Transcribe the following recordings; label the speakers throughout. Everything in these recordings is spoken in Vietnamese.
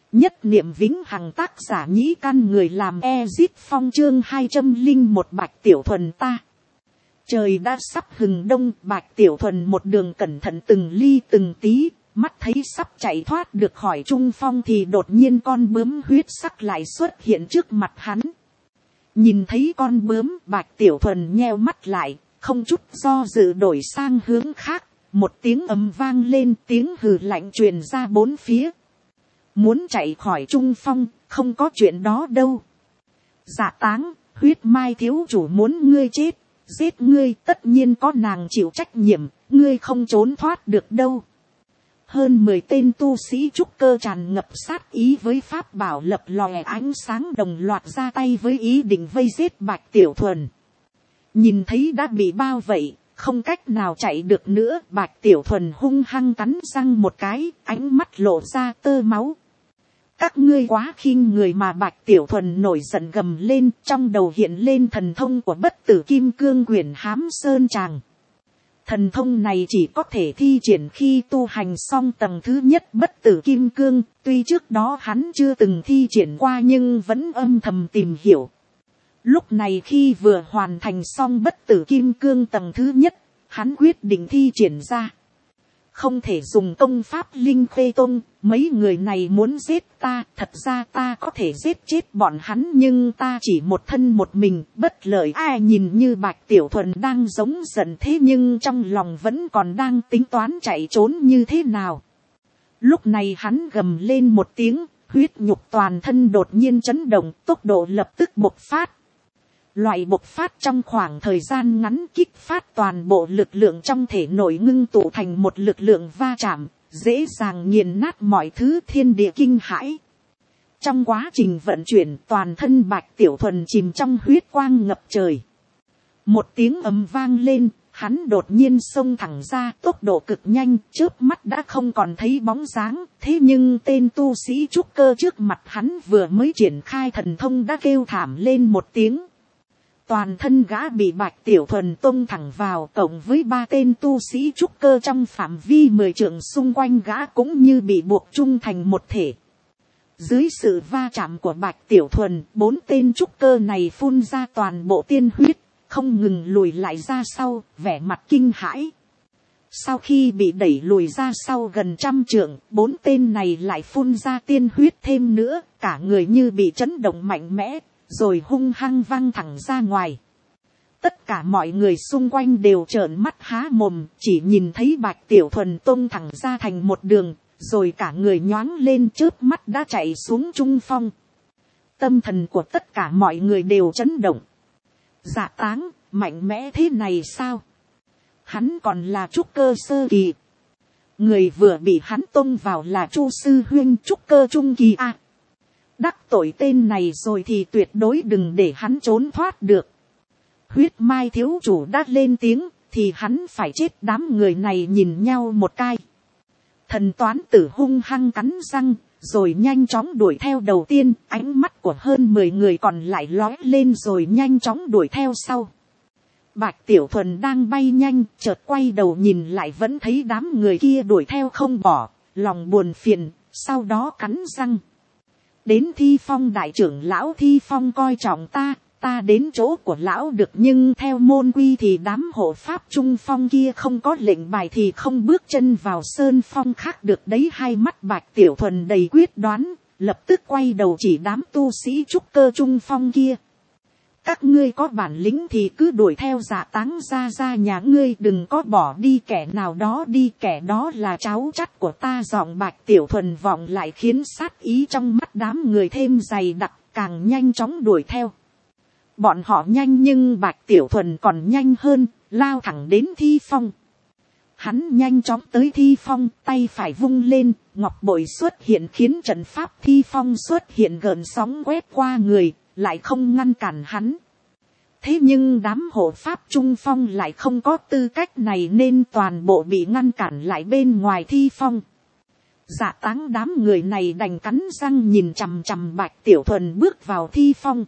Speaker 1: Nhất niệm vĩnh hằng, tác giả Nhĩ Căn, người làm Ezit Phong, chương 201 Bạch Tiểu Thuần ta. Trời đã sắp hừng đông, Bạch Tiểu Thuần một đường cẩn thận từng ly từng tí, mắt thấy sắp chạy thoát được khỏi trung phong thì đột nhiên con bướm huyết sắc lại xuất hiện trước mặt hắn. Nhìn thấy con bướm, Bạch Tiểu Thuần nheo mắt lại, không chút do dự đổi sang hướng khác, một tiếng ầm vang lên, tiếng hừ lạnh truyền ra bốn phía. Muốn chạy khỏi trung phong, không có chuyện đó đâu. Dạ Táng, huyết mai thiếu chủ muốn ngươi chết, giết ngươi tất nhiên có nàng chịu trách nhiệm, ngươi không trốn thoát được đâu. Hơn 10 tên tu sĩ trúc cơ tràn ngập sát ý với pháp bảo lập lòe ánh sáng đồng loạt ra tay với ý định vây giết Bạch Tiểu Thuần. Nhìn thấy đã bị bao vây, không cách nào chạy được nữa, Bạch Tiểu Thuần hung hăng cắn răng một cái, ánh mắt lộ ra tơ máu. Các ngươi quá khinh người mà, Bạch Tiểu Thuần nổi giận gầm lên, trong đầu hiện lên thần thông của Bất Tử Kim Cương Quyển Hám Sơn Tràng. Thần thông này chỉ có thể thi triển khi tu hành xong tầng thứ nhất Bất Tử Kim Cương, tuy trước đó hắn chưa từng thi triển qua nhưng vẫn âm thầm tìm hiểu. Lúc này khi vừa hoàn thành xong Bất Tử Kim Cương tầng thứ nhất, hắn quyết định thi triển ra. Không thể dùng công pháp Linh Khê Tông, mấy người này muốn giết ta, thật ra ta có thể giết chết bọn hắn nhưng ta chỉ một thân một mình, bất lợi. Ai nhìn như Bạch Tiểu Thuần đang giống giận thế nhưng trong lòng vẫn còn đang tính toán chạy trốn như thế nào. Lúc này hắn gầm lên một tiếng, huyết nhục toàn thân đột nhiên chấn động, tốc độ lập tức bộc phát. Loại bộc phát trong khoảng thời gian ngắn kích phát toàn bộ lực lượng trong thể nội ngưng tụ thành một lực lượng va chạm, dễ dàng nghiền nát mọi thứ, thiên địa kinh hãi. Trong quá trình vận chuyển, toàn thân Bạch Tiểu Thuần chìm trong huyết quang ngập trời. Một tiếng ầm vang lên, hắn đột nhiên xông thẳng ra, tốc độ cực nhanh, chớp mắt đã không còn thấy bóng dáng. Thế nhưng tên tu sĩ trúc cơ trước mặt hắn vừa mới triển khai thần thông đã kêu thảm lên một tiếng. Toàn thân gã bị Bạch Tiểu Thuần tông thẳng vào, cộng với 3 tên tu sĩ trúc cơ trong phạm vi 10 trượng xung quanh gã cũng như bị buộc chung thành một thể. Dưới sự va chạm của Bạch Tiểu Thuần, 4 tên trúc cơ này phun ra toàn bộ tiên huyết, không ngừng lùi lại ra sau, vẻ mặt kinh hãi. Sau khi bị đẩy lùi ra sau gần 100 trượng, 4 tên này lại phun ra tiên huyết thêm nữa, cả người như bị chấn động mạnh mẽ, rồi hung hăng văng thẳng ra ngoài. Tất cả mọi người xung quanh đều trợn mắt há mồm, chỉ nhìn thấy Bạch Tiểu Thuần tung thẳng ra thành một đường, rồi cả người nhoáng lên chớp mắt đã chạy xuống trung phong. Tâm thần của tất cả mọi người đều chấn động. Dạ Táng, mạnh mẽ thế này sao? Hắn còn là trúc cơ sơ kỳ. Người vừa bị hắn tung vào là Chu sư huynh trúc cơ trung kỳ à? Đắc tội tên này rồi thì tuyệt đối đừng để hắn trốn thoát được. Huyết mai thiếu chủ đã lên tiếng, thì hắn phải chết. Đám người này nhìn nhau một cái. Thần toán tử hung hăng cắn răng, rồi nhanh chóng đuổi theo đầu tiên. Ánh mắt của hơn 10 người còn lại lóe lên rồi nhanh chóng đuổi theo sau. Bạch Tiểu Thuần đang bay nhanh, chợt quay đầu nhìn lại vẫn thấy đám người kia đuổi theo không bỏ, lòng buồn phiền, sau đó cắn răng. Đến Thi Phong đại trưởng lão, Thi Phong coi trọng ta đến chỗ của lão được, nhưng theo môn quy thì đám hộ pháp trung phong kia không có lệnh bài thì không bước chân vào sơn phong khác được đấy. Hai mắt Bạch Tiểu Thuần đầy quyết đoán, lập tức quay đầu chỉ đám tu sĩ trúc cơ trung phong kia. Các ngươi có bản lĩnh thì cứ đuổi theo Dạ Táng ra nhà ngươi, đừng có bỏ đi kẻ nào đó đi, kẻ đó là cháu chắt của ta. Giọng Bạch Tiểu Thuần vọng lại khiến sát ý trong mắt đám người thêm dày đặc, càng nhanh chóng đuổi theo. Bọn họ nhanh nhưng Bạch Tiểu Thuần còn nhanh hơn, lao thẳng đến Thi Phong. Hắn nhanh chóng tới Thi Phong, tay phải vung lên, ngọc bội xuất hiện khiến trận pháp Thi Phong xuất hiện gợn sóng quét qua người, lại không ngăn cản hắn. Thế nhưng đám hộ pháp trung phong lại không có tư cách này nên toàn bộ bị ngăn cản lại bên ngoài Thi Phong. Dạ Táng đám người này đành cắn răng nhìn chằm chằm Bạch Tiểu Thuần bước vào Thi Phong.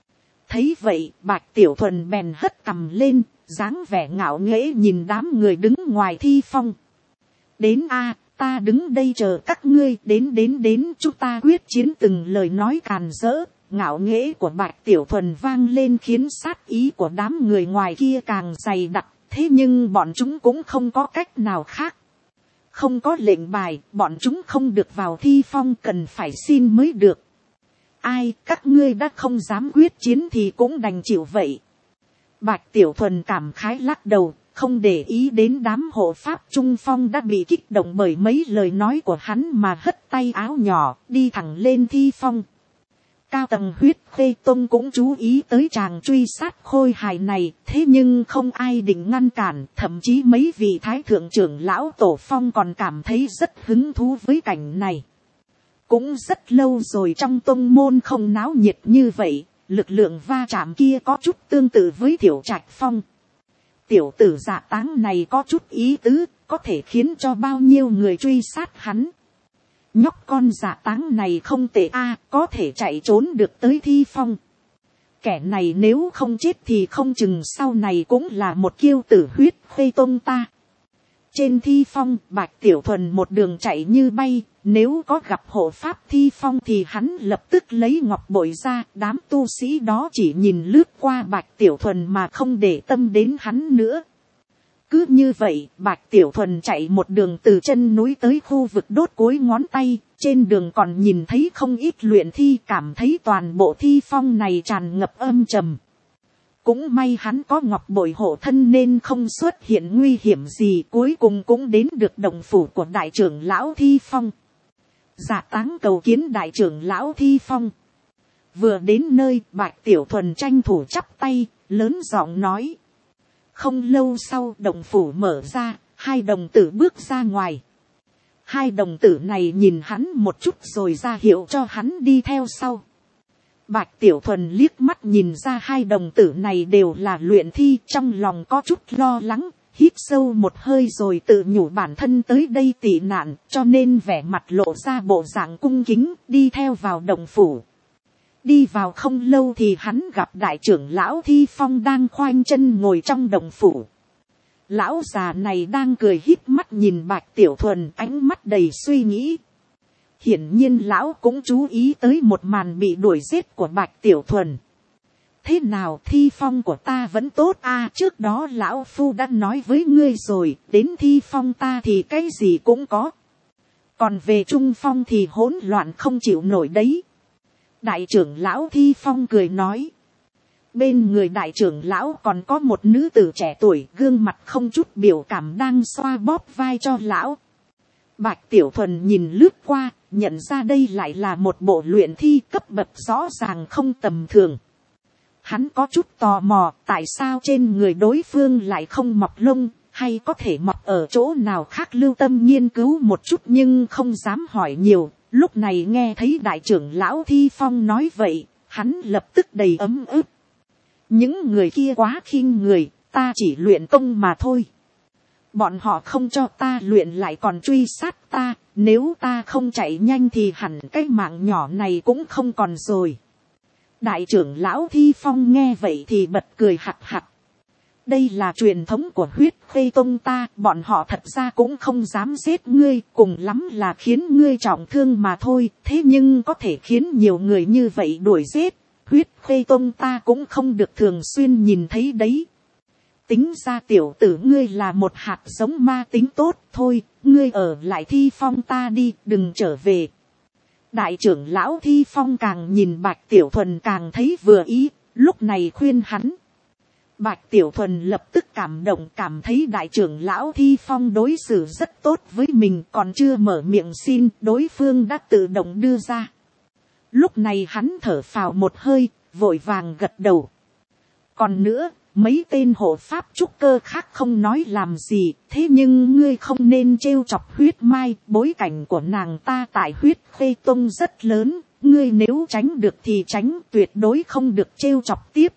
Speaker 1: Thấy vậy, Bạch Tiểu Thuần bèn hất cằm lên, dáng vẻ ngạo nghễ nhìn đám người đứng ngoài Thi Phong. Đến a, ta đứng đây chờ các ngươi đến chúng ta quyết chiến. Từng lời nói càn rỡ ngạo nghễ của Bạch Tiểu Thuần vang lên khiến sát ý của đám người ngoài kia càng dày đặc. Thế nhưng bọn chúng cũng không có cách nào khác. Không có lệnh bài, bọn chúng không được vào thi phong, cần phải xin mới được. Ai, các ngươi đã không dám quyết chiến thì cũng đành chịu vậy. Bạch Tiểu Thuần cảm khái lắc đầu, không để ý đến đám hộ pháp trung phong đã bị kích động bởi mấy lời nói của hắn mà hất tay áo nhỏ, đi thẳng lên thi phong. Cao tầng huyết khê tông cũng chú ý tới chàng truy sát khôi hài này, thế nhưng không ai định ngăn cản, thậm chí mấy vị thái thượng trưởng lão tổ phong còn cảm thấy rất hứng thú với cảnh này. Cũng rất lâu rồi trong tông môn không náo nhiệt như vậy, lực lượng va chạm kia có chút tương tự với Tiểu Trạch Phong. Tiểu tử Dạ Táng này có chút ý tứ, có thể khiến cho bao nhiêu người truy sát hắn. Nhóc con Dạ Táng này không tệ a, có thể chạy trốn được tới thi phong. Kẻ này nếu không chết thì không chừng sau này cũng là một kiêu tử huyết khê tông ta. Trên thi phong, Bạch Tiểu Thuần một đường chạy như bay, nếu có gặp hộ pháp thi phong thì hắn lập tức lấy ngọc bội ra. Đám tu sĩ đó chỉ nhìn lướt qua Bạch Tiểu Thuần mà không để tâm đến hắn nữa. Cứ như vậy, Bạch Tiểu Thuần chạy một đường từ chân núi tới khu vực đốt cuối ngón tay. Trên đường còn nhìn thấy không ít luyện thi, cảm thấy toàn bộ thi phong này tràn ngập âm trầm. Cũng may hắn có ngọc bội hộ thân nên không xuất hiện nguy hiểm gì, cuối cùng cũng đến được động phủ của đại trưởng lão thi phong. Dạ Táng cầu kiến đại trưởng lão thi phong. Vừa đến nơi, Bạch Tiểu Thuần tranh thủ chắp tay, lớn giọng nói. Không lâu sau động phủ mở ra, hai đồng tử bước ra ngoài. Hai đồng tử này nhìn hắn một chút rồi ra hiệu cho hắn đi theo sau. Bạch Tiểu Thuần liếc mắt nhìn ra hai đồng tử này đều là luyện thi, trong lòng có chút lo lắng, hít sâu một hơi rồi tự nhủ bản thân tới đây tị nạn, cho nên vẻ mặt lộ ra bộ dạng cung kính, đi theo vào động phủ. Đi vào không lâu thì hắn gặp đại trưởng lão Thi Phong đang khoanh chân ngồi trong động phủ. Lão già này đang cười híp mắt nhìn Bạch Tiểu Thuần, ánh mắt đầy suy nghĩ. Hiển nhiên lão cũng chú ý tới một màn bị đuổi giết của Bạch Tiểu Thuần. Thế nào, Thi Phong của ta vẫn tốt à, trước đó lão phu đã nói với ngươi rồi, đến Thi Phong ta thì cái gì cũng có. Còn về Trung Phong thì hỗn loạn không chịu nổi đấy. Đại trưởng lão Thi Phong cười nói. Bên người đại trưởng lão còn có một nữ tử trẻ tuổi, gương mặt không chút biểu cảm đang xoa bóp vai cho lão. Bạch Tiểu Thuần nhìn lướt qua, nhận ra đây lại là một bộ luyện thi cấp bậc rõ ràng không tầm thường. Hắn có chút tò mò, tại sao trên người đối phương lại không mọc lông, hay có thể mọc ở chỗ nào khác, lưu tâm nghiên cứu một chút nhưng không dám hỏi nhiều. Lúc này nghe thấy đại trưởng lão Thi Phong nói vậy, hắn lập tức đầy ấm ức. Những người kia quá khinh người, ta chỉ luyện công mà thôi. Bọn họ không cho ta luyện lại còn truy sát ta, nếu ta không chạy nhanh thì hẳn cái mạng nhỏ này cũng không còn rồi. Đại trưởng lão Thi Phong nghe vậy thì bật cười hạc hạc. Đây là truyền thống của huyết khê tông ta, bọn họ thật ra cũng không dám giết ngươi, cùng lắm là khiến ngươi trọng thương mà thôi, thế nhưng có thể khiến nhiều người như vậy đuổi giết, huyết khê tông ta cũng không được thường xuyên nhìn thấy đấy. Tính ra tiểu tử ngươi là một hạt giống ma tính tốt, thôi, ngươi ở lại Thi Phong ta đi, đừng trở về. Đại trưởng lão Thi Phong càng nhìn Bạch Tiểu Thuần càng thấy vừa ý, lúc này khuyên hắn. Bạch Tiểu Thuần lập tức cảm động, cảm thấy đại trưởng lão Thi Phong đối xử rất tốt với mình, còn chưa mở miệng xin, đối phương đã tự động đưa ra. Lúc này hắn thở phào một hơi, vội vàng gật đầu. Còn nữa, mấy tên hộ pháp trúc cơ khác không nói làm gì, thế nhưng ngươi không nên trêu chọc huyết mai, bối cảnh của nàng ta tại huyết khê tông rất lớn, ngươi nếu tránh được thì tránh, tuyệt đối không được trêu chọc tiếp.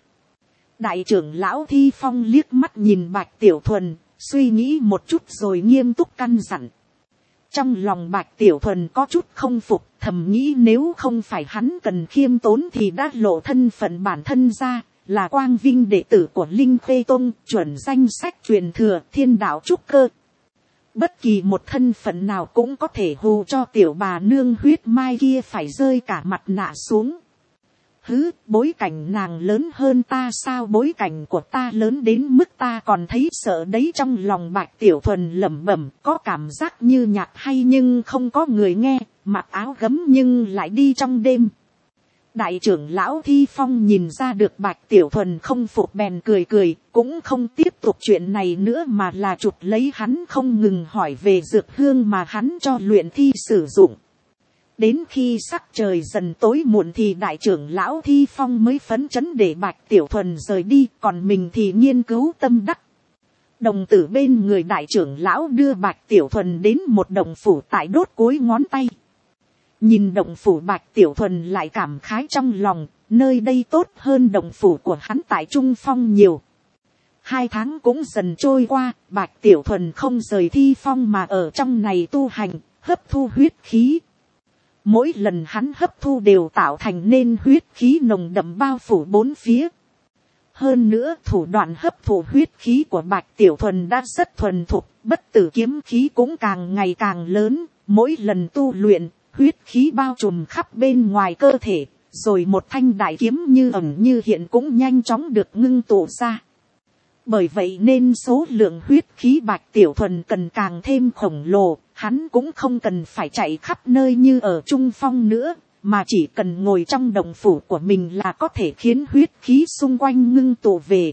Speaker 1: Đại trưởng lão Thi Phong liếc mắt nhìn Bạch Tiểu Thuần, suy nghĩ một chút rồi nghiêm túc căn dặn. Trong lòng Bạch Tiểu Thuần có chút không phục, thầm nghĩ nếu không phải hắn cần khiêm tốn thì đã lộ thân phận bản thân ra, là quang vinh đệ tử của Linh Khê Tông, chuẩn danh sách truyền thừa Thiên Đạo Trúc Cơ. Bất kỳ một thân phận nào cũng có thể hù cho tiểu bà nương huyết mai kia phải rơi cả mặt nạ xuống. Hứ, bối cảnh nàng lớn hơn ta sao? Bối cảnh của ta lớn đến mức ta còn thấy sợ đấy. Trong lòng Bạch Tiểu Thuần lẩm bẩm, có cảm giác như nhạc hay nhưng không có người nghe, mặc áo gấm nhưng lại đi trong đêm. Đại trưởng lão Thi Phong nhìn ra được Bạch Tiểu Thuần không phục bèn cười cười, cũng không tiếp tục chuyện này nữa mà là chụp lấy hắn không ngừng hỏi về dược hương mà hắn cho luyện thi sử dụng. Đến khi sắc trời dần tối muộn thì đại trưởng lão Thi Phong mới phấn chấn để Bạch Tiểu Thuần rời đi, còn mình thì nghiên cứu tâm đắc. Đồng tử bên người đại trưởng lão đưa Bạch Tiểu Thuần đến một động phủ tại đốt cuối ngón tay. Nhìn động phủ Bạch Tiểu Thuần lại cảm khái trong lòng, nơi đây tốt hơn động phủ của hắn tại Trung Phong nhiều. 2 tháng cũng dần trôi qua, Bạch Tiểu Thuần không rời Thi Phong mà ở trong này tu hành, hấp thu huyết khí. Mỗi lần hắn hấp thu đều tạo thành nên huyết khí nồng đậm bao phủ 4 phía. Hơn nữa thủ đoạn hấp thụ huyết khí của Bạch Tiểu Thuần đã rất thuần thục, bất tử kiếm khí cũng càng ngày càng lớn, mỗi lần tu luyện, huyết khí bao trùm khắp bên ngoài cơ thể, rồi một thanh đại kiếm như ẩn như hiện cũng nhanh chóng được ngưng tụ ra. Bởi vậy nên số lượng huyết khí Bạch Tiểu Thuần cần càng thêm khổng lồ, hắn cũng không cần phải chạy khắp nơi như ở Trung Phong nữa, mà chỉ cần ngồi trong động phủ của mình là có thể khiến huyết khí xung quanh ngưng tụ về.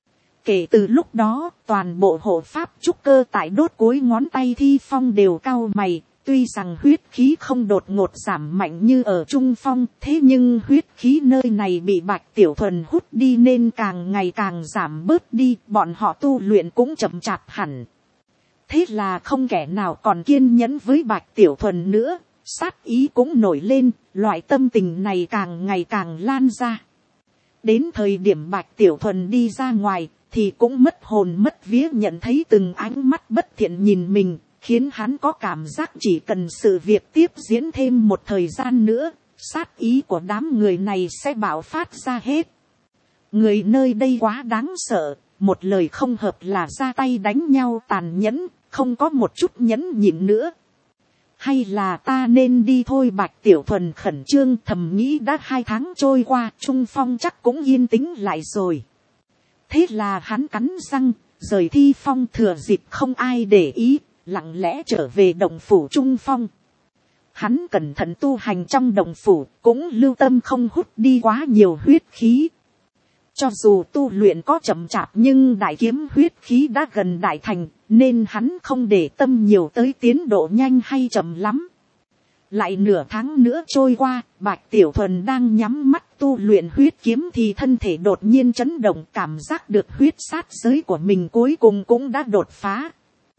Speaker 1: Kể từ lúc đó, toàn bộ hộ pháp trúc cơ tại đốt cuối ngón tay Thi Phong đều cau mày. Tuy rằng huyết khí không đột ngột giảm mạnh như ở Trung Phong, thế nhưng huyết khí nơi này bị Bạch Tiểu Thuần hút đi nên càng ngày càng giảm bớt đi, bọn họ tu luyện cũng chậm chạp hẳn. Thế là không kẻ nào còn kiên nhẫn với Bạch Tiểu Thuần nữa, sát ý cũng nổi lên, loại tâm tình này càng ngày càng lan ra. Đến thời điểm Bạch Tiểu Thuần đi ra ngoài, thì cũng mất hồn mất vía nhận thấy từng ánh mắt bất thiện nhìn mình, khiến hắn có cảm giác chỉ cần sự việc tiếp diễn thêm một thời gian nữa, sát ý của đám người này sẽ bạo phát ra hết. Người nơi đây quá đáng sợ, một lời không hợp là ra tay đánh nhau tàn nhẫn, không có một chút nhẫn nhịn nữa. Hay là ta nên đi thôi? Bạch Tiểu Thuần khẩn trương thầm nghĩ, đã 2 tháng trôi qua, Trung Phong chắc cũng yên tĩnh lại rồi. Thế là hắn cắn răng, rời Thi Phong thừa dịp không ai để ý, lặng lẽ trở về động phủ Trung Phong. Hắn cẩn thận tu hành trong động phủ, cũng lưu tâm không hút đi quá nhiều huyết khí. Cho dù tu luyện có chậm chạp nhưng đại kiếm huyết khí đã gần đại thành, nên hắn không để tâm nhiều tới tiến độ nhanh hay chậm lắm. Lại nửa tháng nữa trôi qua, Bạch Tiểu Thuần đang nhắm mắt tu luyện huyết kiếm thì thân thể đột nhiên chấn động, cảm giác được huyết sát giới của mình cuối cùng cũng đã đột phá.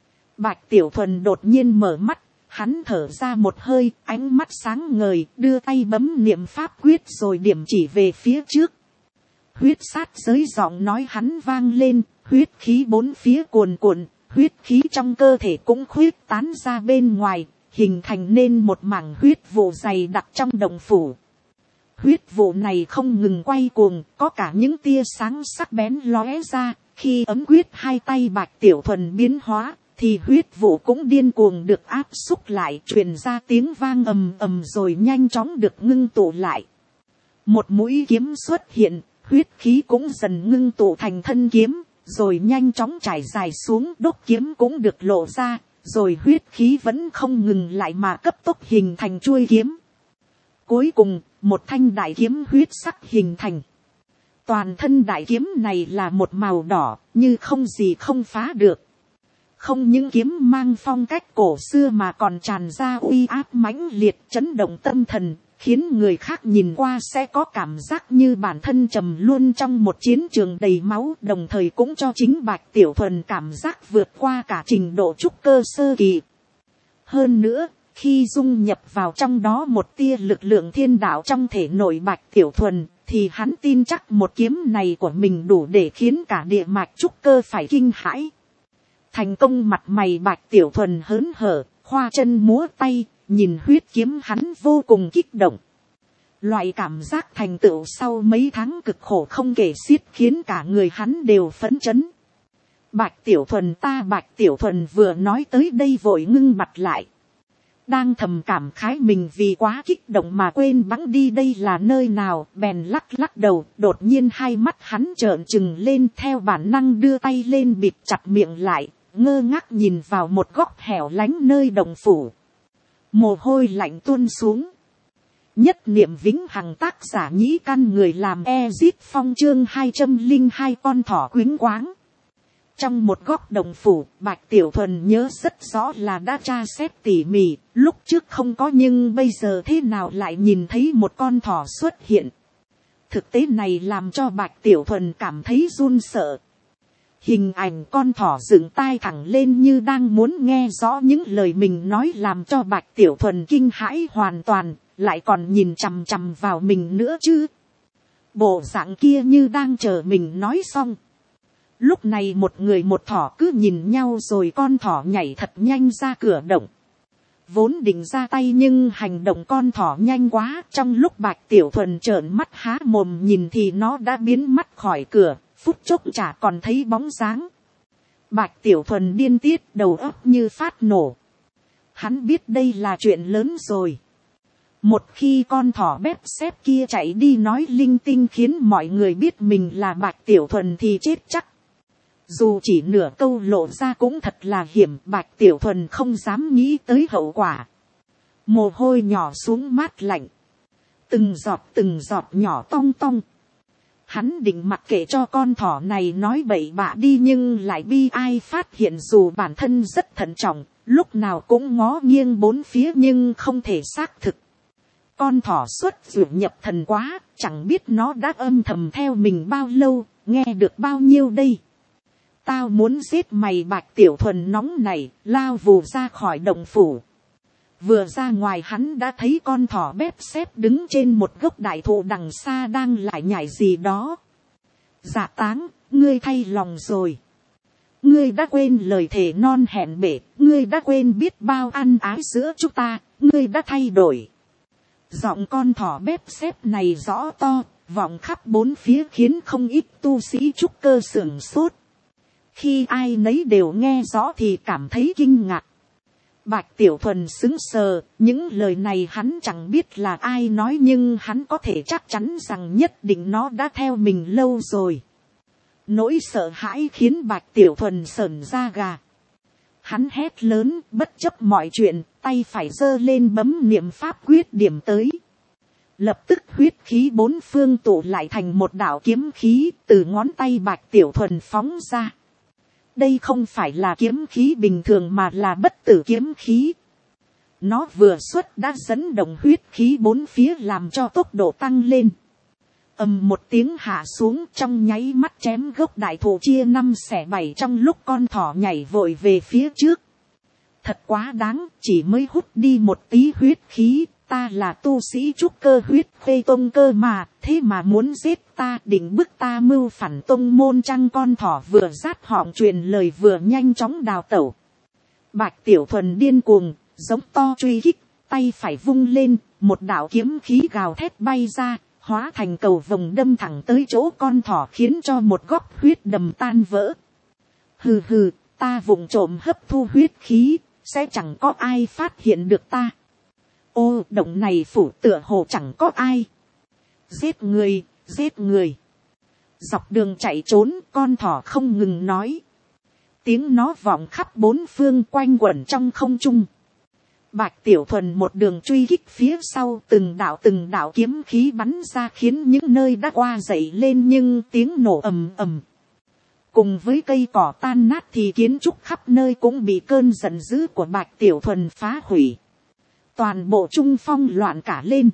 Speaker 1: Bạch Tiểu Thuần đột nhiên mở mắt, hắn thở ra một hơi, ánh mắt sáng ngời, đưa tay bấm niệm pháp quyết rồi điểm chỉ về phía trước. Huyết sát giới giọng nói hắn vang lên, huyết khí 4 phía cuồn cuộn, huyết khí trong cơ thể cũng khuyết tán ra bên ngoài, hình thành nên một mảng huyết vụ dày đặc trong động phủ. Huyết vụ này không ngừng quay cuồng, có cả những tia sáng sắc bén lóe ra, khi ấm quyết 2 tay Bạch Tiểu Thuần biến hóa, thì huyết vụ cũng điên cuồng được áp xúc lại, truyền ra tiếng vang ầm ầm rồi nhanh chóng được ngưng tụ lại. Một mũi kiếm xuất hiện, huyết khí cũng dần ngưng tụ thành thân kiếm, rồi nhanh chóng trải dài xuống, đốt kiếm cũng được lộ ra, rồi huyết khí vẫn không ngừng lại mà cấp tốc hình thành chuôi kiếm. Cuối cùng, một thanh đại kiếm huyết sắc hình thành. Toàn thân đại kiếm này là một màu đỏ, như không gì không phá được. Không những kiếm mang phong cách cổ xưa mà còn tràn ra uy áp mãnh liệt, chấn động tâm thần, khiến người khác nhìn qua sẽ có cảm giác như bản thân trầm luôn trong một chiến trường đầy máu, đồng thời cũng cho chính Bạch Tiểu Thuần cảm giác vượt qua cả trình độ trúc cơ sơ kỳ. Hơn nữa, khi dung nhập vào trong đó một tia lực lượng thiên đạo trong thể nội Bạch Tiểu Thuần, thì hắn tin chắc một kiếm này của mình đủ để khiến cả địa mạch trúc cơ phải kinh hãi. Thành công, mặt mày Bạch Tiểu Thuần hớn hở, khoa chân múa tay, nhìn huyết kiếm hắn vô cùng kích động. Loại cảm giác thành tựu sau mấy tháng cực khổ không kể xiết khiến cả người hắn đều phấn chấn. Bạch Tiểu Thuần ta Bạch Tiểu Thuần vừa nói tới đây vội ngưng mặt lại. Đang thầm cảm khái mình vì quá kích động mà quên bẵng đi đây là nơi nào, bèn lắc lắc đầu, đột nhiên hai mắt hắn trợn trừng lên theo bản năng đưa tay lên bịt chặt miệng lại, ngơ ngác nhìn vào một góc hẻo lánh nơi đồng phủ. Mồ hôi lạnh tuôn xuống. Nhất niệm vĩnh hằng tác giả nhĩ căn người làm Ezit Phong chương 202 con thỏ quyến quáng. Trong một góc đồng phủ, Bạch Tiểu Thuần nhớ rất rõ là đã tra xét tỉ mỉ, lúc trước không có nhưng bây giờ thế nào lại nhìn thấy một con thỏ xuất hiện. Thực tế này làm cho Bạch Tiểu Thuần cảm thấy run sợ. Hình ảnh con thỏ dựng tai thẳng lên như đang muốn nghe rõ những lời mình nói làm cho Bạch Tiểu Thuần kinh hãi hoàn toàn, lại còn nhìn chằm chằm vào mình nữa chứ. Bộ dạng kia như đang chờ mình nói xong. Lúc này một người một thỏ cứ nhìn nhau rồi con thỏ nhảy thật nhanh ra cửa động. Vốn định ra tay nhưng hành động con thỏ nhanh quá. Trong lúc Bạch Tiểu Thuần trợn mắt há mồm nhìn thì nó đã biến mất khỏi cửa. Phút chốc chả còn thấy bóng dáng. Bạch Tiểu Thuần điên tiết đầu óc như phát nổ. Hắn biết đây là chuyện lớn rồi. Một khi con thỏ bép xép kia chạy đi nói linh tinh khiến mọi người biết mình là Bạch Tiểu Thuần thì chết chắc. Dù chỉ nửa câu lộ ra cũng thật là hiểm, Bạch Tiểu Thuần không dám nghĩ tới hậu quả. Mồ hôi nhỏ xuống mát lạnh. Từng giọt nhỏ tong tong. Hắn định mặc kệ cho con thỏ này nói bậy bạ đi nhưng lại bi ai phát hiện dù bản thân rất thận trọng, lúc nào cũng ngó nghiêng bốn phía nhưng không thể xác thực. Con thỏ xuất dụ nhập thần quá, chẳng biết nó đã âm thầm theo mình bao lâu, nghe được bao nhiêu đây. Tao muốn giết mày Bạch Tiểu Thuần nóng này, lao vù ra khỏi động phủ. Vừa ra ngoài hắn đã thấy con thỏ bép xép đứng trên một gốc đại thụ đằng xa đang lại nhảy gì đó. Dạ Táng, ngươi thay lòng rồi. Ngươi đã quên lời thề non hẹn bể, ngươi đã quên biết bao ăn ái giữa chúng ta, ngươi đã thay đổi. Giọng con thỏ bép xép này rõ to, vọng khắp bốn phía khiến không ít tu sĩ trúc cơ sửng sốt. Khi ai nấy đều nghe rõ thì cảm thấy kinh ngạc. Bạch Tiểu Thuần sững sờ, những lời này hắn chẳng biết là ai nói nhưng hắn có thể chắc chắn rằng nhất định nó đã theo mình lâu rồi. Nỗi sợ hãi khiến Bạch Tiểu Thuần sởn da gà. Hắn hét lớn bất chấp mọi chuyện, tay phải giơ lên bấm niệm pháp quyết điểm tới. Lập tức huyết khí bốn phương tụ lại thành một đạo kiếm khí từ ngón tay Bạch Tiểu Thuần phóng ra. Đây không phải là kiếm khí bình thường mà là bất tử kiếm khí. Nó vừa xuất đã dẫn động huyết khí bốn phía làm cho tốc độ tăng lên. Ầm một tiếng hạ xuống trong nháy mắt chém gốc đại thụ chia 5 xẻ 7 trong lúc con thỏ nhảy vội về phía trước. Thật quá đáng, chỉ mới hút đi một tí huyết khí, ta là tu sĩ trúc cơ huyết phê tông cơ mà, thế mà muốn giết ta định bức ta mưu phản tông môn chăng. Con thỏ vừa rát họng truyền lời vừa nhanh chóng đào tẩu. Bạch Tiểu Thuần điên cuồng, giống to truy kích, tay phải vung lên, một đạo kiếm khí gào thét bay ra, hóa thành cầu vồng đâm thẳng tới chỗ con thỏ khiến cho một góc huyết đầm tan vỡ. Hừ hừ, ta vụng trộm hấp thu huyết khí, sẽ chẳng có ai phát hiện được ta. Ô, động này phủ tựa hồ chẳng có ai. Giết người, giết người. Dọc đường chạy trốn, con thỏ không ngừng nói. Tiếng nó vọng khắp bốn phương quanh quẩn trong không trung. Bạch Tiểu Thuần một đường truy kích phía sau, từng đạo kiếm khí bắn ra khiến những nơi đã qua dậy lên nhưng tiếng nổ ầm ầm. Cùng với cây cỏ tan nát thì kiến trúc khắp nơi cũng bị cơn giận dữ của Bạch Tiểu Thuần phá hủy. Toàn bộ trung phong loạn cả lên.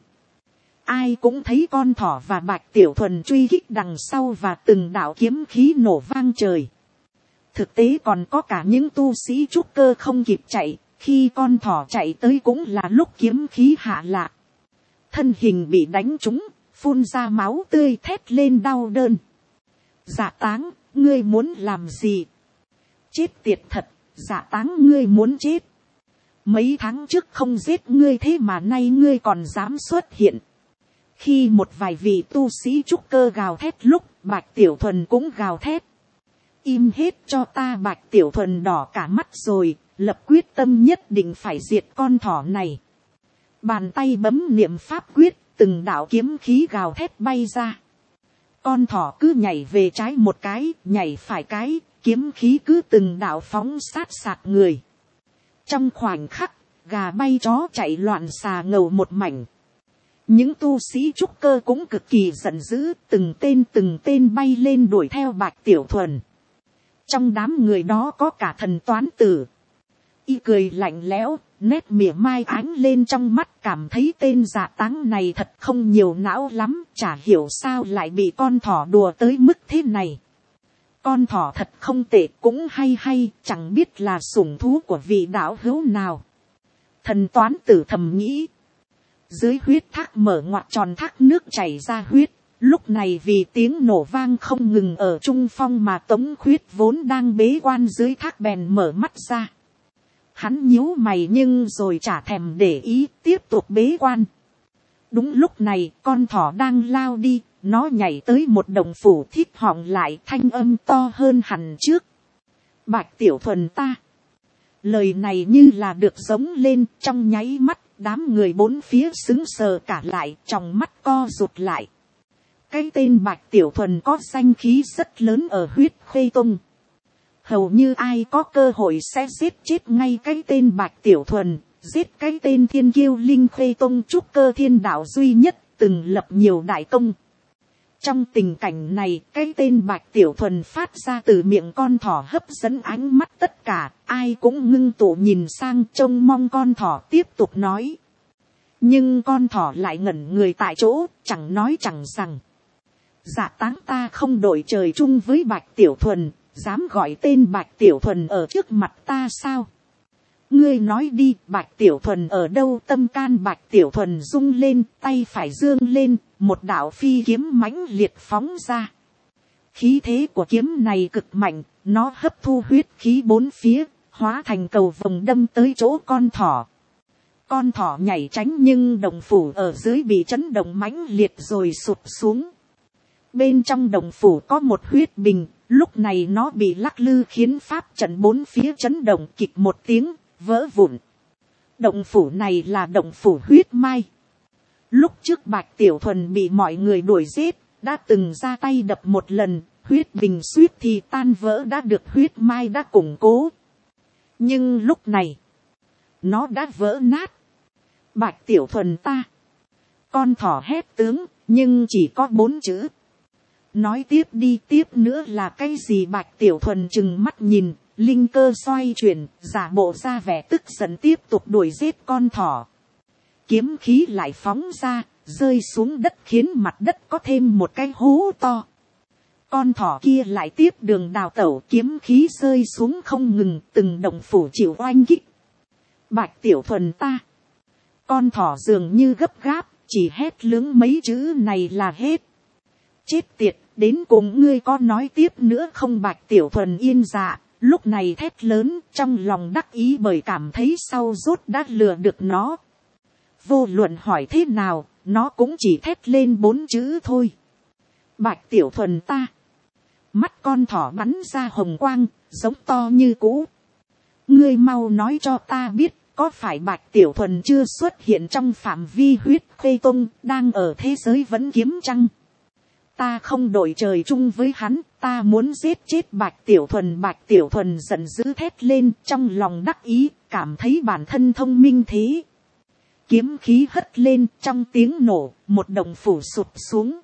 Speaker 1: Ai cũng thấy con thỏ và Bạch Tiểu Thuần truy kích đằng sau và từng đạo kiếm khí nổ vang trời. Thực tế còn có cả những tu sĩ trúc cơ không kịp chạy. Khi con thỏ chạy tới cũng là lúc kiếm khí hạ lạc. Thân hình bị đánh trúng, phun ra máu tươi thét lên đau đớn. Dạ Táng, ngươi muốn làm gì? Chết tiệt thật, Dạ Táng ngươi muốn chết. Mấy tháng trước không giết ngươi thế mà nay ngươi còn dám xuất hiện. Khi một vài vị tu sĩ trúc cơ gào thét lúc Bạch Tiểu Thuần cũng gào thét. Im hết cho ta. Bạch Tiểu Thuần đỏ cả mắt rồi, lập quyết tâm nhất định phải diệt con thỏ này. Bàn tay bấm niệm pháp quyết, từng đạo kiếm khí gào thét bay ra. Con thỏ cứ nhảy về trái một cái, nhảy phải cái, kiếm khí cứ từng đạo phóng sát sạc người. Trong khoảnh khắc, gà bay chó chạy loạn xà ngầu một mảnh. Những tu sĩ trúc cơ cũng cực kỳ giận dữ, từng tên bay lên đuổi theo Bạch Tiểu Thuần. Trong đám người đó có cả thần toán tử. Y cười lạnh lẽo, nét mỉa mai ánh lên trong mắt, cảm thấy tên dạ táng này thật không nhiều não lắm, chả hiểu sao lại bị con thỏ đùa tới mức thế này. Con thỏ thật không tệ, cũng hay, chẳng biết là sủng thú của vị đạo hữu nào. Thần toán tử thầm nghĩ. Dưới huyết thác mở ngoặt tròn thác nước chảy ra huyết. Lúc này vì tiếng nổ vang không ngừng ở trung phong mà Tống Khuyết vốn đang bế quan dưới thác bèn mở mắt ra. Hắn nhíu mày nhưng rồi chả thèm để ý, tiếp tục bế quan. Đúng lúc này con thỏ đang lao đi, nó nhảy tới một đồng phủ thít họng lại, thanh âm to hơn hẳn trước. Bạch Tiểu Thuần ta. Lời này như là được giống lên, trong nháy mắt, đám người bốn phía sững sờ cả lại, trong mắt co rụt lại. Cái tên Bạch Tiểu Thuần có danh khí rất lớn ở Huyết Khê Tông. Hầu như ai có cơ hội sẽ giết chết ngay cái tên Bạch Tiểu Thuần, giết cái tên Thiên Kiêu Linh Khê Tông trúc cơ thiên đạo duy nhất, từng lập nhiều đại công. Trong tình cảnh này, cái tên Bạch Tiểu Thuần phát ra từ miệng con thỏ hấp dẫn ánh mắt tất cả, ai cũng ngưng tụ nhìn sang trông mong con thỏ tiếp tục nói. Nhưng con thỏ lại ngẩn người tại chỗ, chẳng nói chẳng rằng. Dạ táng ta không đổi trời chung với Bạch Tiểu Thuần, dám gọi tên Bạch Tiểu Thuần ở trước mặt ta sao? Ngươi nói đi, Bạch Tiểu Thuần ở đâu? Tâm can Bạch Tiểu Thuần rung lên, tay phải dương lên, một đạo phi kiếm mãnh liệt phóng ra. Khí thế của kiếm này cực mạnh, nó hấp thu huyết khí bốn phía, hóa thành cầu vồng đâm tới chỗ con thỏ. Con thỏ nhảy tránh nhưng đồng phủ ở dưới bị chấn động mãnh liệt rồi sụp xuống. Bên trong đồng phủ có một huyết bình, lúc này nó bị lắc lư khiến pháp trận bốn phía chấn động kịch một tiếng, vỡ vụn. Động phủ này là động phủ huyết mai. Lúc trước Bạch Tiểu Thuần bị mọi người đuổi giết, đã từng ra tay đập một lần, huyết bình suýt thì tan vỡ đã được huyết mai đã củng cố. Nhưng lúc này, nó đã vỡ nát. Bạch Tiểu Thuần ta. Con thỏ hét tướng, nhưng chỉ có 4 chữ. Nói tiếp đi, tiếp nữa là cái gì? Bạch Tiểu Thuần chừng mắt nhìn, linh cơ xoay chuyển, giả bộ ra vẻ tức giận tiếp tục đuổi giết con thỏ. Kiếm khí lại phóng ra, rơi xuống đất khiến mặt đất có thêm một cái hố to. Con thỏ kia lại tiếp đường đào tẩu, kiếm khí rơi xuống không ngừng, từng động phủ chịu oanh kích. Bạch Tiểu Thuần ta. Con thỏ dường như gấp gáp, chỉ hét lớn mấy chữ này là hết. Chết tiệt, đến cùng ngươi có nói tiếp nữa không? Bạch Tiểu Thuần yên dạ, lúc này thét lớn, trong lòng đắc ý bởi cảm thấy sau rốt đã lừa được nó. Vô luận hỏi thế nào, nó cũng chỉ thét lên 4 chữ thôi. Bạch Tiểu Thuần ta. Mắt con thỏ bắn ra hồng quang, giống to như cũ. Ngươi mau nói cho ta biết, có phải Bạch Tiểu Thuần chưa xuất hiện trong phạm vi Huyết Khê Tông, đang ở thế giới vẫn kiếm chăng? Ta không đổi trời chung với hắn, ta muốn giết chết Bạch Tiểu Thuần. Bạch Tiểu Thuần giận dữ thét lên, trong lòng đắc ý, cảm thấy bản thân thông minh thế. Kiếm khí hất lên, trong tiếng nổ, một đồng phủ sụp xuống.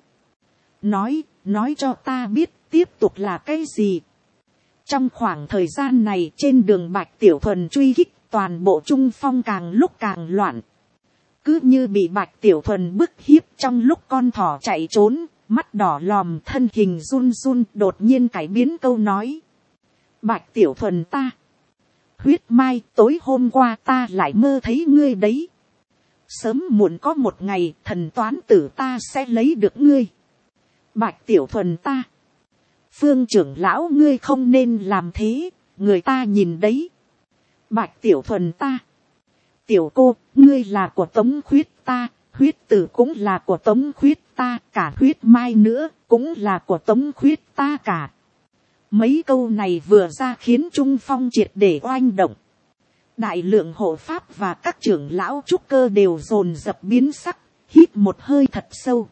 Speaker 1: Nói cho ta biết, tiếp tục là cái gì? Trong khoảng thời gian này, trên đường Bạch Tiểu Thuần truy kích, toàn bộ trung phong càng lúc càng loạn. Cứ như bị Bạch Tiểu Thuần bức hiếp, trong lúc con thỏ chạy trốn, mắt đỏ lòm, thân hình run run, đột nhiên cải biến câu nói. Bạch Tiểu Thuần ta. Huyết mai, tối hôm qua ta lại mơ thấy ngươi đấy. Sớm muộn có một ngày, thần toán tử ta sẽ lấy được ngươi. Bạch Tiểu Thuần ta. Phương trưởng lão ngươi không nên làm thế, người ta nhìn đấy. Bạch Tiểu Thuần ta. Tiểu cô, ngươi là của Tống Khuyết ta, huyết tử cũng là của Tống Khuyết ta, cả huyết mai nữa cũng là của Tống Khuyết ta cả. Mấy câu này vừa ra khiến Trung Phong triệt để oanh động. Đại lượng hộ pháp và các trưởng lão trúc cơ đều dồn dập biến sắc, hít một hơi thật sâu.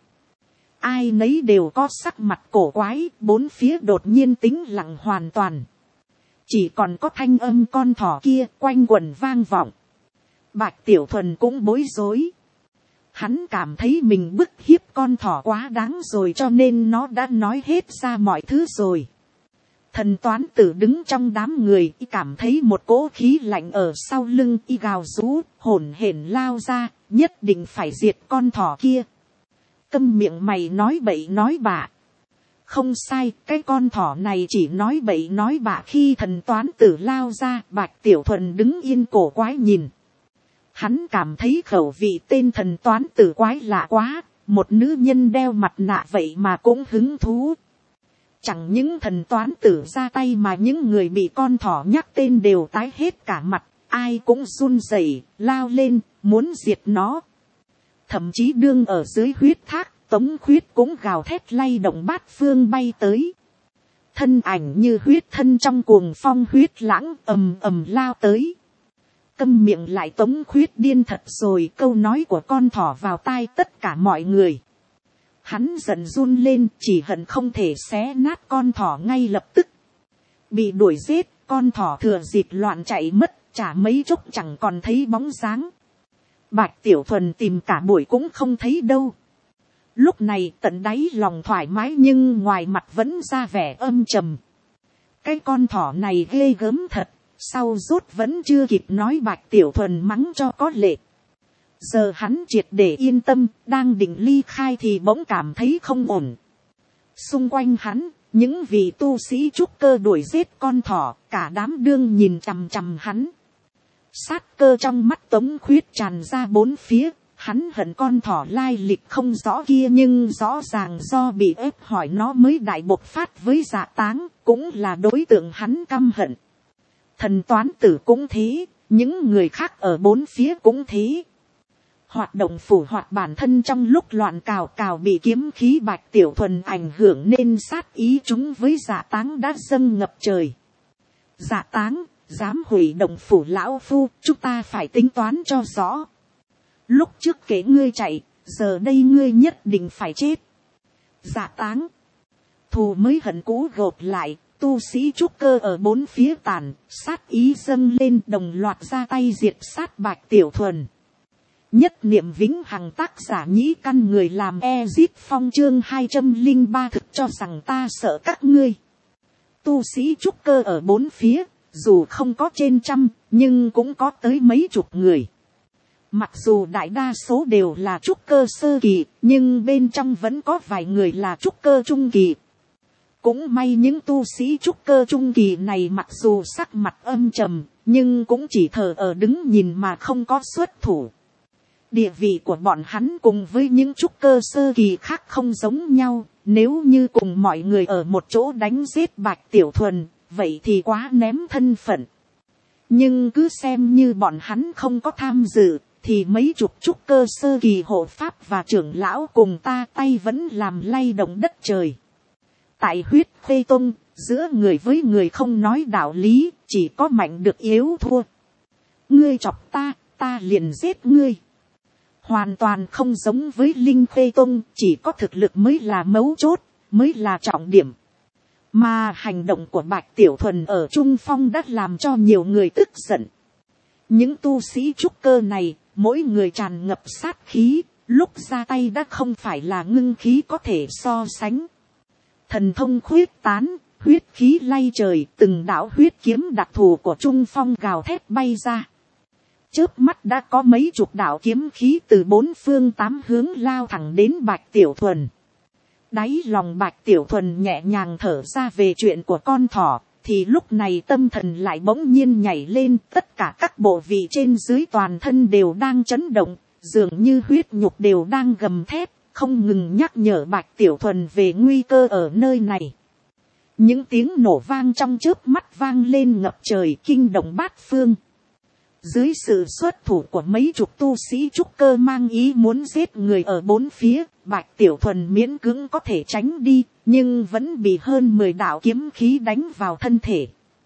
Speaker 1: Ai nấy đều có sắc mặt cổ quái, bốn phía đột nhiên tĩnh lặng hoàn toàn. Chỉ còn có thanh âm con thỏ kia quanh quẩn vang vọng. Bạch Tiểu Thuần cũng bối rối. Hắn cảm thấy mình bức hiếp con thỏ quá đáng rồi, cho nên nó đã nói hết ra mọi thứ rồi. Thần toán tử đứng trong đám người, y cảm thấy một cỗ khí lạnh ở sau lưng, y gào rú, hổn hển lao ra, nhất định phải diệt con thỏ kia. Câm miệng mày nói bậy nói bạ. Không sai, cái con thỏ này chỉ nói bậy nói bạ. Khi thần toán tử lao ra, Bạch Tiểu Thuần đứng yên cổ quái nhìn. Hắn cảm thấy khẩu vị tên thần toán tử quái lạ quá, một nữ nhân đeo mặt nạ vậy mà cũng hứng thú. Chẳng những thần toán tử ra tay mà những người bị con thỏ nhắc tên đều tái hết cả mặt, ai cũng run rẩy lao lên, muốn diệt nó. Thậm chí đương ở dưới huyết thác, Tống Khuyết cũng gào thét lay động bát phương bay tới. Thân ảnh như huyết thân trong cuồng phong huyết lãng ầm ầm lao tới. Câm miệng lại, Tống Khuyết điên thật rồi, câu nói của con thỏ vào tai tất cả mọi người. Hắn giận run lên, chỉ hận không thể xé nát con thỏ ngay lập tức. Bị đuổi giết, con thỏ thừa dịp loạn chạy mất, chả mấy chốc chẳng còn thấy bóng dáng. Bạch Tiểu Thuần tìm cả buổi cũng không thấy đâu. Lúc này tận đáy lòng thoải mái nhưng ngoài mặt vẫn ra vẻ âm trầm. Cái con thỏ này ghê gớm thật, sau rốt vẫn chưa kịp nói Bạch Tiểu Thuần mắng cho có lệ. Giờ hắn triệt để yên tâm, đang định ly khai thì bỗng cảm thấy không ổn. Xung quanh hắn, những vị tu sĩ trúc cơ đuổi giết con thỏ, cả đám đương nhìn chằm chằm hắn. Sát cơ trong mắt Tống Khuyết tràn ra bốn phía, hắn hận con thỏ lai lịch không rõ kia, nhưng rõ ràng do bị ép hỏi nó mới đại bộc phát với Dạ Táng, cũng là đối tượng hắn căm hận. Thần toán tử cũng thế, những người khác ở bốn phía cũng thế. Hoạt động phủ hoạt bản thân trong lúc loạn cào cào bị kiếm khí Bạch Tiểu Thuần ảnh hưởng nên sát ý chúng với Dạ Táng đã dâng ngập trời. Dạ Táng, dám hủy động phủ lão phu, chúng ta phải tính toán cho rõ. Lúc trước kể ngươi chạy, giờ đây ngươi nhất định phải chết. Dạ Táng, thù mới hận cũ gộp lại, tu sĩ trúc cơ ở bốn phía tàn, sát ý dâng lên đồng loạt ra tay diệt sát Bạch Tiểu Thuần. Nhất niệm vĩnh hằng, tác giả Nhĩ Căn, người làm Ezip Phong, chương 203 thực cho rằng ta sợ các ngươi. Tu sĩ trúc cơ ở bốn phía, dù không có trên trăm, nhưng cũng có tới mấy chục người. Mặc dù đại đa số đều là trúc cơ sơ kỳ, nhưng bên trong vẫn có vài người là trúc cơ trung kỳ. Cũng may những tu sĩ trúc cơ trung kỳ này mặc dù sắc mặt âm trầm, nhưng cũng chỉ thờ ở đứng nhìn mà không có xuất thủ. Địa vị của bọn hắn cùng với những trúc cơ sơ kỳ khác không giống nhau, nếu như cùng mọi người ở một chỗ đánh giết Bạch Tiểu Thuần, vậy thì quá ném thân phận. Nhưng cứ xem như bọn hắn không có tham dự, thì mấy chục trúc cơ sơ kỳ hộ pháp và trưởng lão cùng ta tay vẫn làm lay động đất trời. Tại Huyết Khê Tông, giữa người với người không nói đạo lý, chỉ có mạnh được yếu thua. Ngươi chọc ta, ta liền giết ngươi. Hoàn toàn không giống với Linh Khê Tông, chỉ có thực lực mới là mấu chốt, mới là trọng điểm. Mà hành động của Bạch Tiểu Thuần ở Trung Phong đã làm cho nhiều người tức giận. Những tu sĩ trúc cơ này, mỗi người tràn ngập sát khí, lúc ra tay đã không phải là ngưng khí có thể so sánh. Thần thông khuyết tán, huyết khí lay trời, từng đạo huyết kiếm đặc thù của Trung Phong gào thét bay ra. Chớp mắt đã có mấy chục đạo kiếm khí từ bốn phương tám hướng lao thẳng đến Bạch Tiểu Thuần. Đáy lòng Bạch Tiểu Thuần nhẹ nhàng thở ra về chuyện của con thỏ, thì lúc này tâm thần lại bỗng nhiên nhảy lên, tất cả các bộ vị trên dưới toàn thân đều đang chấn động, dường như huyết nhục đều đang gầm thét, không ngừng nhắc nhở Bạch Tiểu Thuần về nguy cơ ở nơi này. Những tiếng nổ vang trong chớp mắt vang lên ngập trời, kinh động bát phương. Dưới sự xuất thủ của mấy chục tu sĩ trúc cơ mang ý muốn giết người ở bốn phía, Bạch Tiểu Thuần miễn cưỡng có thể tránh đi, nhưng vẫn bị hơn 10 đạo kiếm khí đánh vào thân thể.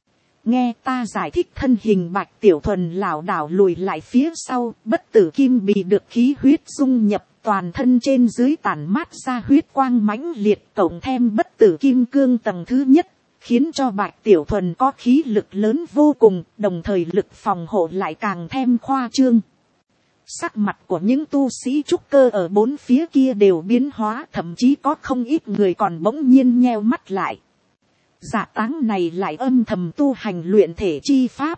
Speaker 1: Nghe ta giải thích, thân hình Bạch Tiểu Thuần lảo đảo lùi lại phía sau, bất tử kim bị được khí huyết dung nhập, toàn thân trên dưới tản mát ra huyết quang mãnh liệt, cộng thêm bất tử kim cương tầng thứ nhất, khiến cho Bạch Tiểu Thuần có khí lực lớn vô cùng, đồng thời lực phòng hộ lại càng thêm khoa trương. Sắc mặt của những tu sĩ trúc cơ ở bốn phía kia đều biến hóa, thậm chí có không ít người còn bỗng nhiên nheo mắt lại. Dạ Táng này lại âm thầm tu hành luyện thể chi pháp.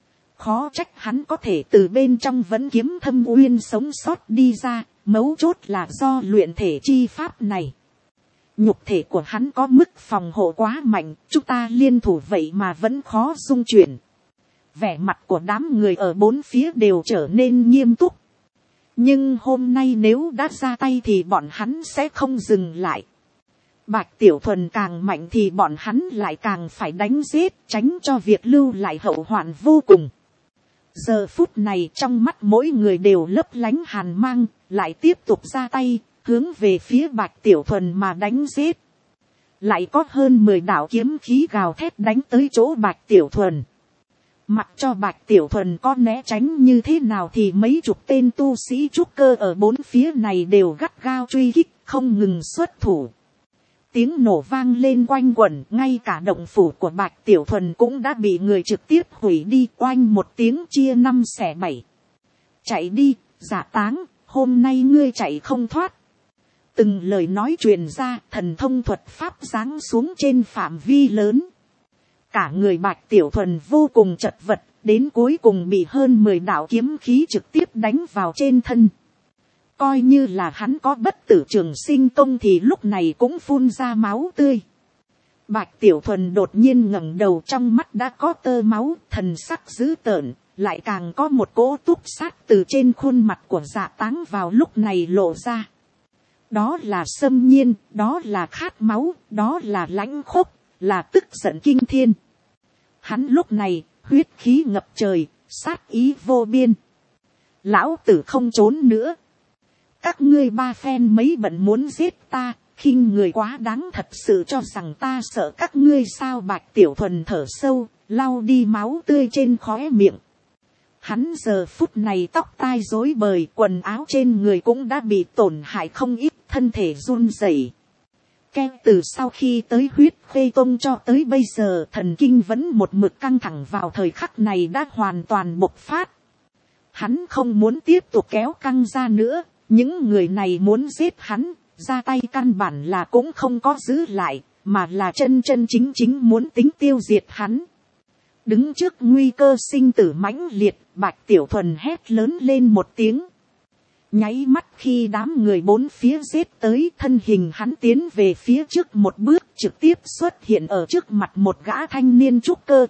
Speaker 1: Khó trách hắn có thể từ bên trong vẫn kiếm thâm uyên sống sót đi ra, mấu chốt là do luyện thể chi pháp này. Nhục thể của hắn có mức phòng hộ quá mạnh, chúng ta liên thủ vậy mà vẫn khó dung chuyển. Vẻ mặt của đám người ở bốn phía đều trở nên nghiêm túc. Nhưng hôm nay nếu đã ra tay thì bọn hắn sẽ không dừng lại. Bạch Tiểu Thuần càng mạnh thì bọn hắn lại càng phải đánh giết, tránh cho việc lưu lại hậu hoạn vô cùng. Giờ phút này trong mắt mỗi người đều lấp lánh hàn mang, lại tiếp tục ra tay, hướng về phía Bạch Tiểu Thuần mà đánh giết. Lại có hơn 10 đạo kiếm khí gào thét đánh tới chỗ Bạch Tiểu Thuần. Mặc cho Bạch Tiểu Thuần có né tránh như thế nào thì mấy chục tên tu sĩ trúc cơ ở bốn phía này đều gắt gao truy kích, không ngừng xuất thủ. Tiếng nổ vang lên quanh quẩn, ngay cả động phủ của Bạch Tiểu Thuần cũng đã bị người trực tiếp hủy đi, oanh một tiếng chia 5 xẻ 7. Chạy đi, Dạ Táng, hôm nay ngươi chạy không thoát. Từng lời nói truyền ra, thần thông thuật pháp giáng xuống trên phạm vi lớn. Cả người Bạch Tiểu Thuần vô cùng chật vật, đến cuối cùng bị hơn 10 đạo kiếm khí trực tiếp đánh vào trên thân. Coi như là hắn có bất tử trường sinh công thì lúc này cũng phun ra máu tươi. Bạch Tiểu Thuần đột nhiên ngẩng đầu, trong mắt đã có tơ máu, thần sắc dữ tợn, lại càng có một cỗ túc sát từ trên khuôn mặt của Dạ Táng vào lúc này lộ ra. Đó là xâm nhiên, đó là khát máu, đó là lãnh khốc, là tức giận kinh thiên. Hắn lúc này, huyết khí ngập trời, sát ý vô biên. Lão tử không trốn nữa. Các ngươi ba phen mấy bận muốn giết ta, khinh người quá đáng, thật sự cho rằng ta sợ các ngươi sao? Bạch Tiểu Thuần thở sâu, lau đi máu tươi trên khóe miệng. Hắn giờ phút này tóc tai rối bời, quần áo trên người cũng đã bị tổn hại không ít, thân thể run rẩy. Từ sau khi tới huyết khê tông cho tới bây giờ, thần kinh vẫn một mực căng thẳng, vào thời khắc này đã hoàn toàn bộc phát. Hắn không muốn tiếp tục kéo căng ra nữa, những người này muốn giết hắn, ra tay căn bản là cũng không có giữ lại, mà là chân chính muốn tính tiêu diệt hắn. Đứng trước nguy cơ sinh tử mãnh liệt, Bạch Tiểu Thuần hét lớn lên một tiếng. Nháy mắt khi đám người bốn phía giết tới, thân hình hắn tiến về phía trước một bước, trực tiếp xuất hiện ở trước mặt một gã thanh niên trúc cơ.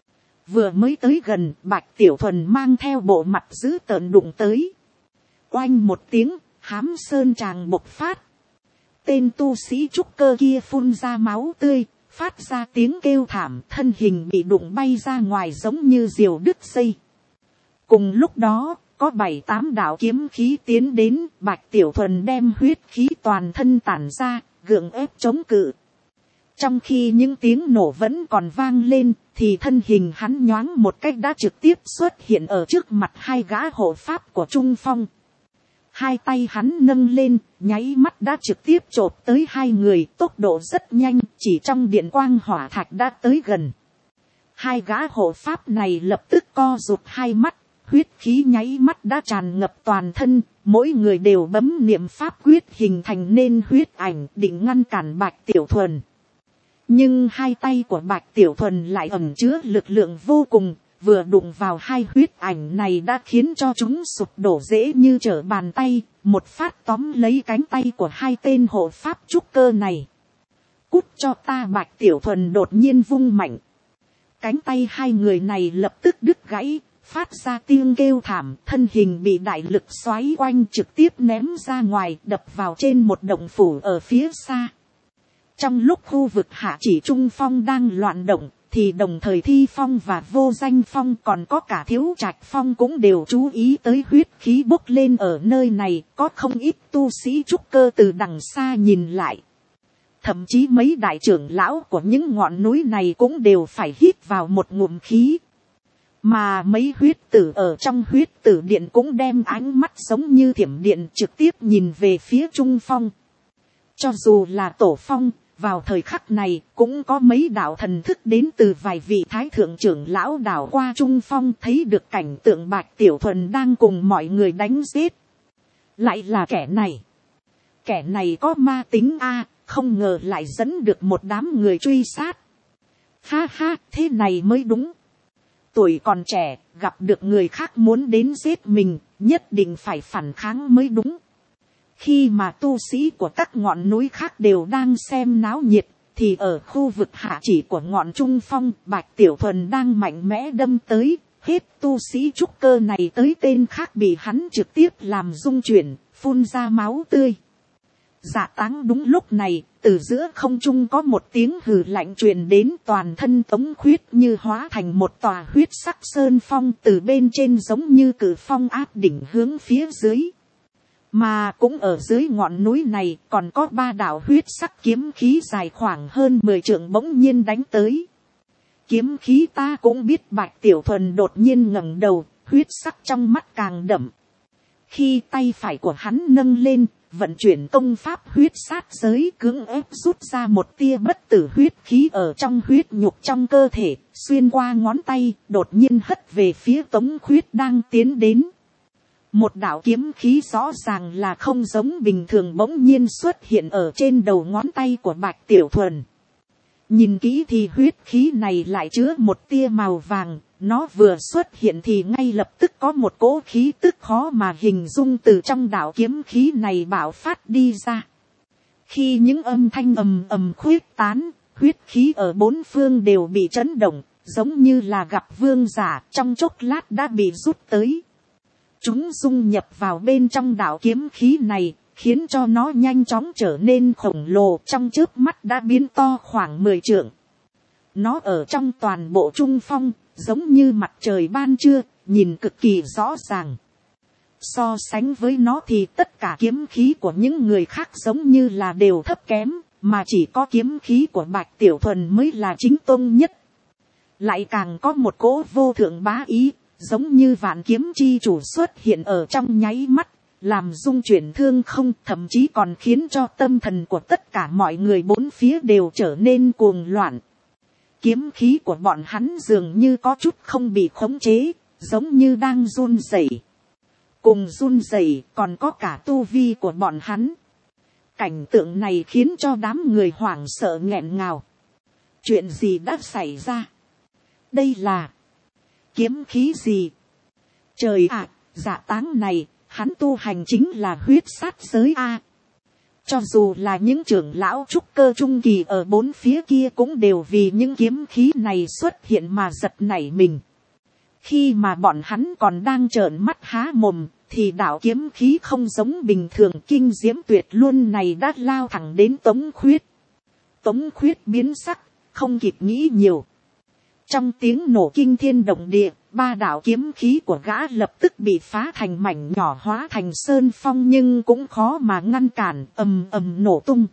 Speaker 1: Vừa mới tới gần, Bạch Tiểu Thuần mang theo bộ mặt dữ tợn đụng tới. Oanh một tiếng, hám sơn tràng bộc phát. Tên tu sĩ trúc cơ kia phun ra máu tươi, phát ra tiếng kêu thảm, thân hình bị đụng bay ra ngoài giống như diều đứt dây. Cùng lúc đó, có 7-8 đạo kiếm khí tiến đến, Bạch Tiểu Thuần đem huyết khí toàn thân tản ra, gượng ép chống cự. Trong khi những tiếng nổ vẫn còn vang lên, thì thân hình hắn nhoáng một cách đã trực tiếp xuất hiện ở trước mặt hai gã hộ pháp của Trung Phong. Hai tay hắn nâng lên, nháy mắt đã trực tiếp chộp tới hai người, tốc độ rất nhanh, chỉ trong điện quang hỏa thạch đã tới gần. Hai gã hộ pháp này lập tức co rụt hai mắt, huyết khí nháy mắt đã tràn ngập toàn thân, mỗi người đều bấm niệm pháp quyết hình thành nên huyết ảnh định ngăn cản Bạch Tiểu Thuần. Nhưng hai tay của Bạch Tiểu Thuần lại ẩn chứa lực lượng vô cùng, vừa đụng vào hai huyết ảnh này đã khiến cho chúng sụp đổ dễ như trở bàn tay, một phát tóm lấy cánh tay của hai tên hộ pháp trúc cơ này. Cút cho ta! Bạch Tiểu Thuần đột nhiên vung mạnh. Cánh tay hai người này lập tức đứt gãy, phát ra tiếng kêu thảm, thân hình bị đại lực xoáy quanh trực tiếp ném ra ngoài, đập vào trên một động phủ ở phía xa. Trong lúc khu vực hạ chỉ Trung Phong đang loạn động, thì đồng thời Thi Phong và Vô Danh Phong còn có cả Thiếu Trạch Phong cũng đều chú ý tới huyết khí bốc lên ở nơi này, có không ít tu sĩ trúc cơ từ đằng xa nhìn lại. Thậm chí mấy đại trưởng lão của những ngọn núi này cũng đều phải hít vào một ngụm khí. Mà mấy huyết tử ở trong huyết tử điện cũng đem ánh mắt giống như thiểm điện trực tiếp nhìn về phía Trung Phong. Cho dù là Tổ Phong, vào thời khắc này cũng có mấy đạo thần thức đến từ vài vị thái thượng trưởng lão đảo qua Trung Phong, thấy được cảnh tượng Bạch Tiểu Thuần đang cùng mọi người đánh giết. Lại là kẻ này. Kẻ này có ma tính a, không ngờ lại dẫn được một đám người truy sát. Ha ha, thế này mới đúng. Tuổi còn trẻ, gặp được người khác muốn đến giết mình, nhất định phải phản kháng mới đúng. Khi mà tu sĩ của các ngọn núi khác đều đang xem náo nhiệt, thì ở khu vực hạ chỉ của ngọn Trung Phong, Bạch Tiểu Thuần đang mạnh mẽ đâm tới, hết tu sĩ trúc cơ này tới tên khác bị hắn trực tiếp làm rung chuyển, phun ra máu tươi. Dạ Táng đúng lúc này, từ giữa không trung có một tiếng hừ lạnh truyền đến, toàn thân Tống Khuyết như hóa thành một tòa huyết sắc sơn phong, từ bên trên giống như cử phong áp đỉnh hướng phía dưới. Mà cũng ở dưới ngọn núi này còn có 3 đạo huyết sắc kiếm khí dài khoảng hơn 10 trượng bỗng nhiên đánh tới. Kiếm khí ta cũng biết. Bạch Tiểu Thuần đột nhiên ngẩng đầu, huyết sắc trong mắt càng đậm. Khi tay phải của hắn nâng lên, vận chuyển công pháp huyết sát giới, cưỡng ép rút ra một tia bất tử huyết khí ở trong huyết nhục trong cơ thể, xuyên qua ngón tay, đột nhiên hất về phía Tống Khuyết đang tiến đến. Một đạo kiếm khí rõ ràng là không giống bình thường bỗng nhiên xuất hiện ở trên đầu ngón tay của Bạch Tiểu Thuần. Nhìn kỹ thì huyết khí này lại chứa một tia màu vàng, nó vừa xuất hiện thì ngay lập tức có một cỗ khí tức khó mà hình dung từ trong đạo kiếm khí này bạo phát đi ra. Khi những âm thanh ầm ầm khuyết tán, huyết khí ở bốn phương đều bị chấn động, giống như là gặp vương giả, trong chốc lát đã bị rút tới. Chúng dung nhập vào bên trong đạo kiếm khí này, khiến cho nó nhanh chóng trở nên khổng lồ, trong chớp mắt đã biến to khoảng 10 trượng. Nó ở trong toàn bộ Trung Phong, giống như mặt trời ban trưa, nhìn cực kỳ rõ ràng. So sánh với nó thì tất cả kiếm khí của những người khác giống như là đều thấp kém, mà chỉ có kiếm khí của Bạch Tiểu Thuần mới là chính tông nhất. Lại càng có một cỗ vô thượng bá ý, giống như vạn kiếm chi chủ xuất hiện ở trong nháy mắt, làm rung chuyển thương không, thậm chí còn khiến cho tâm thần của tất cả mọi người bốn phía đều trở nên cuồng loạn. Kiếm khí của bọn hắn dường như có chút không bị khống chế, giống như đang run rẩy. Cùng run rẩy còn có cả tu vi của bọn hắn. Cảnh tượng này khiến cho đám người hoảng sợ nghẹn ngào. Chuyện gì đã xảy ra? Đây là kiếm khí gì? Trời ạ, Dạ Táng này, hắn tu hành chính là huyết sát giới a. Cho dù là những trưởng lão trúc cơ trung kỳ ở bốn phía kia cũng đều vì những kiếm khí này xuất hiện mà giật nảy mình. Khi mà bọn hắn còn đang trợn mắt há mồm, thì đạo kiếm khí không giống bình thường kinh diễm tuyệt luôn này đã lao thẳng đến Tống Khuyết. Tống Khuyết biến sắc, không kịp nghĩ nhiều. Trong tiếng nổ kinh thiên động địa, 3 đạo kiếm khí của gã lập tức bị phá thành mảnh nhỏ hóa thành sơn phong, nhưng cũng khó mà ngăn cản, ầm ầm nổ tung.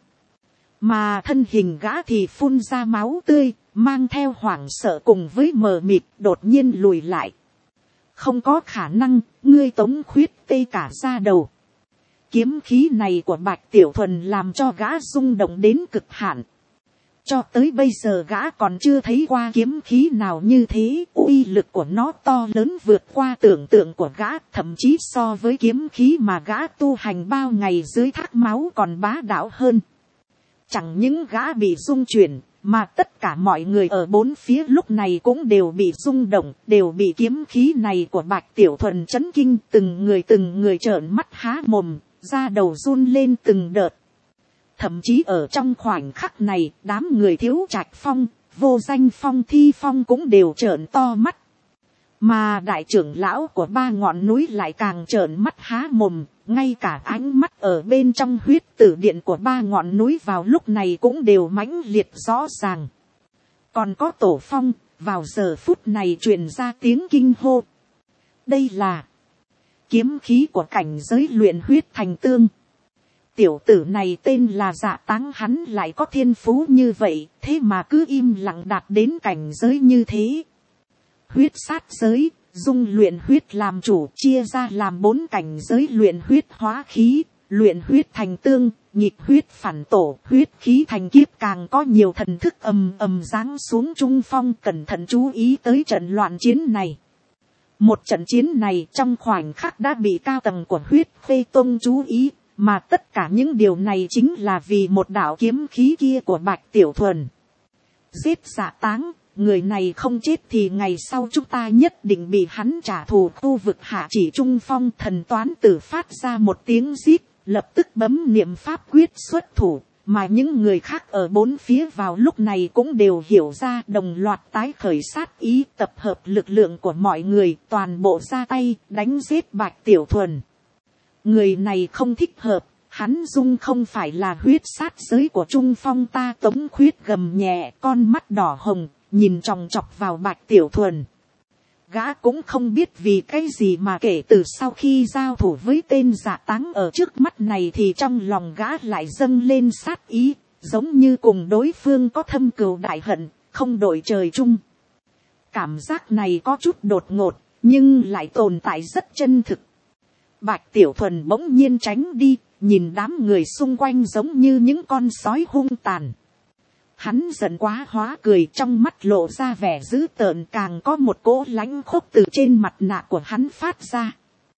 Speaker 1: Mà thân hình gã thì phun ra máu tươi, mang theo hoảng sợ cùng với mờ mịt, đột nhiên lùi lại. Không có khả năng, ngươi Tống Khuyết tê cả da đầu. Kiếm khí này của Bạch Tiểu Thuần làm cho gã rung động đến cực hạn. Cho tới bây giờ gã còn chưa thấy qua kiếm khí nào như thế, uy lực của nó to lớn vượt qua tưởng tượng của gã, thậm chí so với kiếm khí mà gã tu hành bao ngày dưới thác máu còn bá đạo hơn. Chẳng những gã bị rung chuyển, mà tất cả mọi người ở bốn phía lúc này cũng đều bị rung động, đều bị kiếm khí này của Bạch Tiểu Thuần chấn kinh, từng người trợn mắt há mồm, da đầu run lên từng đợt. Thậm chí ở trong khoảnh khắc này, đám người Thiếu Trạch Phong, Vô Danh Phong, Thi Phong cũng đều trợn to mắt. Mà đại trưởng lão của 3 ngọn núi lại càng trợn mắt há mồm, ngay cả ánh mắt ở bên trong huyết tử điện của 3 ngọn núi vào lúc này cũng đều mãnh liệt rõ ràng. Còn có Tổ Phong, vào giờ phút này truyền ra tiếng kinh hô. Đây là kiếm khí của cảnh giới luyện huyết thành tương. Tiểu tử này tên là Dạ Táng, hắn lại có thiên phú như vậy, thế mà cứ im lặng đạt đến cảnh giới như thế. Huyết sát giới, dung luyện huyết làm chủ, chia ra làm 4 cảnh giới: luyện huyết hóa khí, luyện huyết thành tương, nhịp huyết phản tổ, huyết khí thành kiếp. Càng có nhiều thần thức ầm ầm giáng xuống. Trung Phong cẩn thận chú ý tới trận loạn chiến này. Một trận chiến này trong khoảnh khắc đã bị cao tầng của huyết phê tông chú ý, mà tất cả những điều này chính là vì một đạo kiếm khí kia của Bạch Tiểu Thuần. Giết Dạ Táng, người này không chết thì ngày sau chúng ta nhất định bị hắn trả thù. Khu vực hạ chỉ Trung Phong thần toán tử phát ra một tiếng rít, lập tức bấm niệm pháp quyết xuất thủ, mà những người khác ở bốn phía vào lúc này cũng đều hiểu ra, đồng loạt tái khởi sát ý, tập hợp lực lượng của mọi người, toàn bộ ra tay đánh giết Bạch Tiểu Thuần. Người này không thích hợp, hắn dung không phải là huyết sát giới của Trung Phong ta. Tống Khuyết gầm nhẹ, con mắt đỏ hồng, nhìn chòng chọc vào Bạch Tiểu Thuần. Gã cũng không biết vì cái gì mà kể từ sau khi giao thủ với tên Dạ Táng ở trước mắt này thì trong lòng gã lại dâng lên sát ý, giống như cùng đối phương có thâm cừu đại hận, không đội trời chung. Cảm giác này có chút đột ngột, nhưng lại tồn tại rất chân thực. Bạch Tiểu Thuần bỗng nhiên tránh đi, nhìn đám người xung quanh giống như những con sói hung tàn. Hắn giận quá hóa cười, trong mắt lộ ra vẻ dữ tợn, càng có một cỗ lãnh khốc từ trên mặt nạ của hắn phát ra.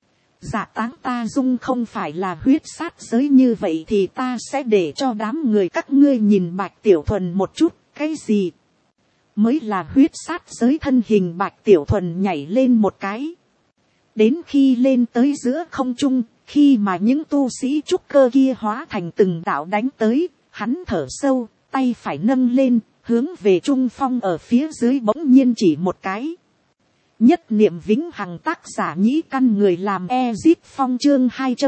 Speaker 1: Dạ Táng ta dung không phải là huyết sát giới, như vậy thì ta sẽ để cho đám người các ngươi nhìn Bạch Tiểu Thuần một chút, cái gì mới là huyết sát giới. Thân hình Bạch Tiểu Thuần nhảy lên một cái. Đến khi lên tới giữa không trung, khi mà những tu sĩ trúc cơ kia hóa thành từng đạo đánh tới, hắn thở sâu, tay phải nâng lên, hướng về Trung Phong ở phía dưới bỗng nhiên chỉ một cái. Nhất niệm vĩnh hằng, tác giả Nhĩ Căn, người làm Ezit Phong. Chương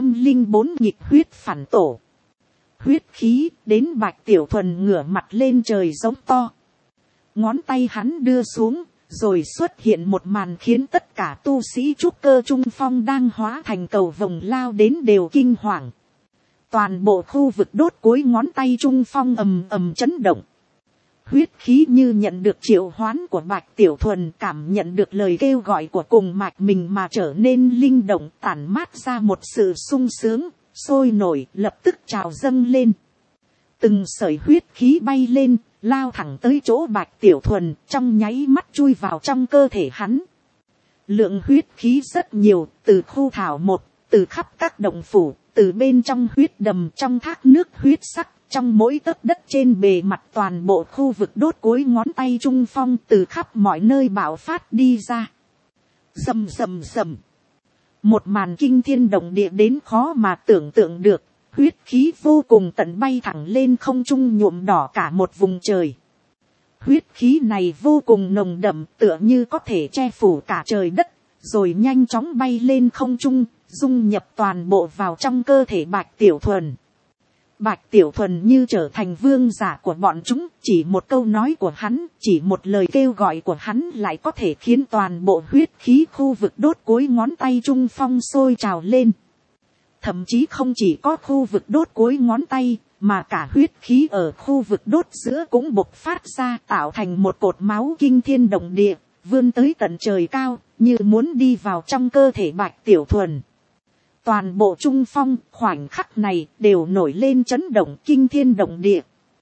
Speaker 1: 204, nhịp huyết phản tổ. Huyết khí đến Bạch Tiểu Thuần ngửa mặt lên trời giống to. Ngón tay hắn đưa xuống, rồi xuất hiện một màn khiến tất cả tu sĩ trúc cơ Trung Phong đang hóa thành cầu vồng lao đến đều kinh hoàng. Toàn bộ khu vực đốt cuối ngón tay Trung Phong ầm ầm chấn động. Huyết khí như nhận được triệu hoán của Bạch Tiểu Thuần, cảm nhận được lời kêu gọi của cùng mạch mình mà trở nên linh động, tản mát ra một sự sung sướng, sôi nổi, lập tức trào dâng lên. Từng sợi huyết khí bay lên, lao thẳng tới chỗ Bạch Tiểu Thuần, trong nháy mắt chui vào trong cơ thể hắn. Lượng huyết khí rất nhiều, từ khu thảo một, từ khắp các động phủ, từ bên trong huyết đầm, trong thác nước huyết sắc, trong mỗi tấc đất trên bề mặt toàn bộ khu vực đốt cuối ngón tay Trung Phong, từ khắp mọi nơi bạo phát đi ra. Rầm rầm rầm. Một màn kinh thiên động địa đến khó mà tưởng tượng được. Huyết khí vô cùng tận bay thẳng lên không trung, nhuộm đỏ cả một vùng trời. Huyết khí này vô cùng nồng đậm, tựa như có thể che phủ cả trời đất, rồi nhanh chóng bay lên không trung, dung nhập toàn bộ vào trong cơ thể Bạch Tiểu Thuần. Bạch Tiểu Thuần như trở thành vương giả của bọn chúng, chỉ một câu nói của hắn, chỉ một lời kêu gọi của hắn lại có thể khiến toàn bộ huyết khí khu vực đốt cuối ngón tay Trung Phong sôi trào lên. Thậm chí không chỉ có khu vực đốt cuối ngón tay, mà cả huyết khí ở khu vực đốt giữa cũng bộc phát ra, tạo thành một cột máu kinh thiên động địa, vươn tới tận trời cao, như muốn đi vào trong cơ thể Bạch Tiểu Thuần. Toàn bộ Trung Phong khoảnh khắc này đều nổi lên chấn động kinh thiên động địa.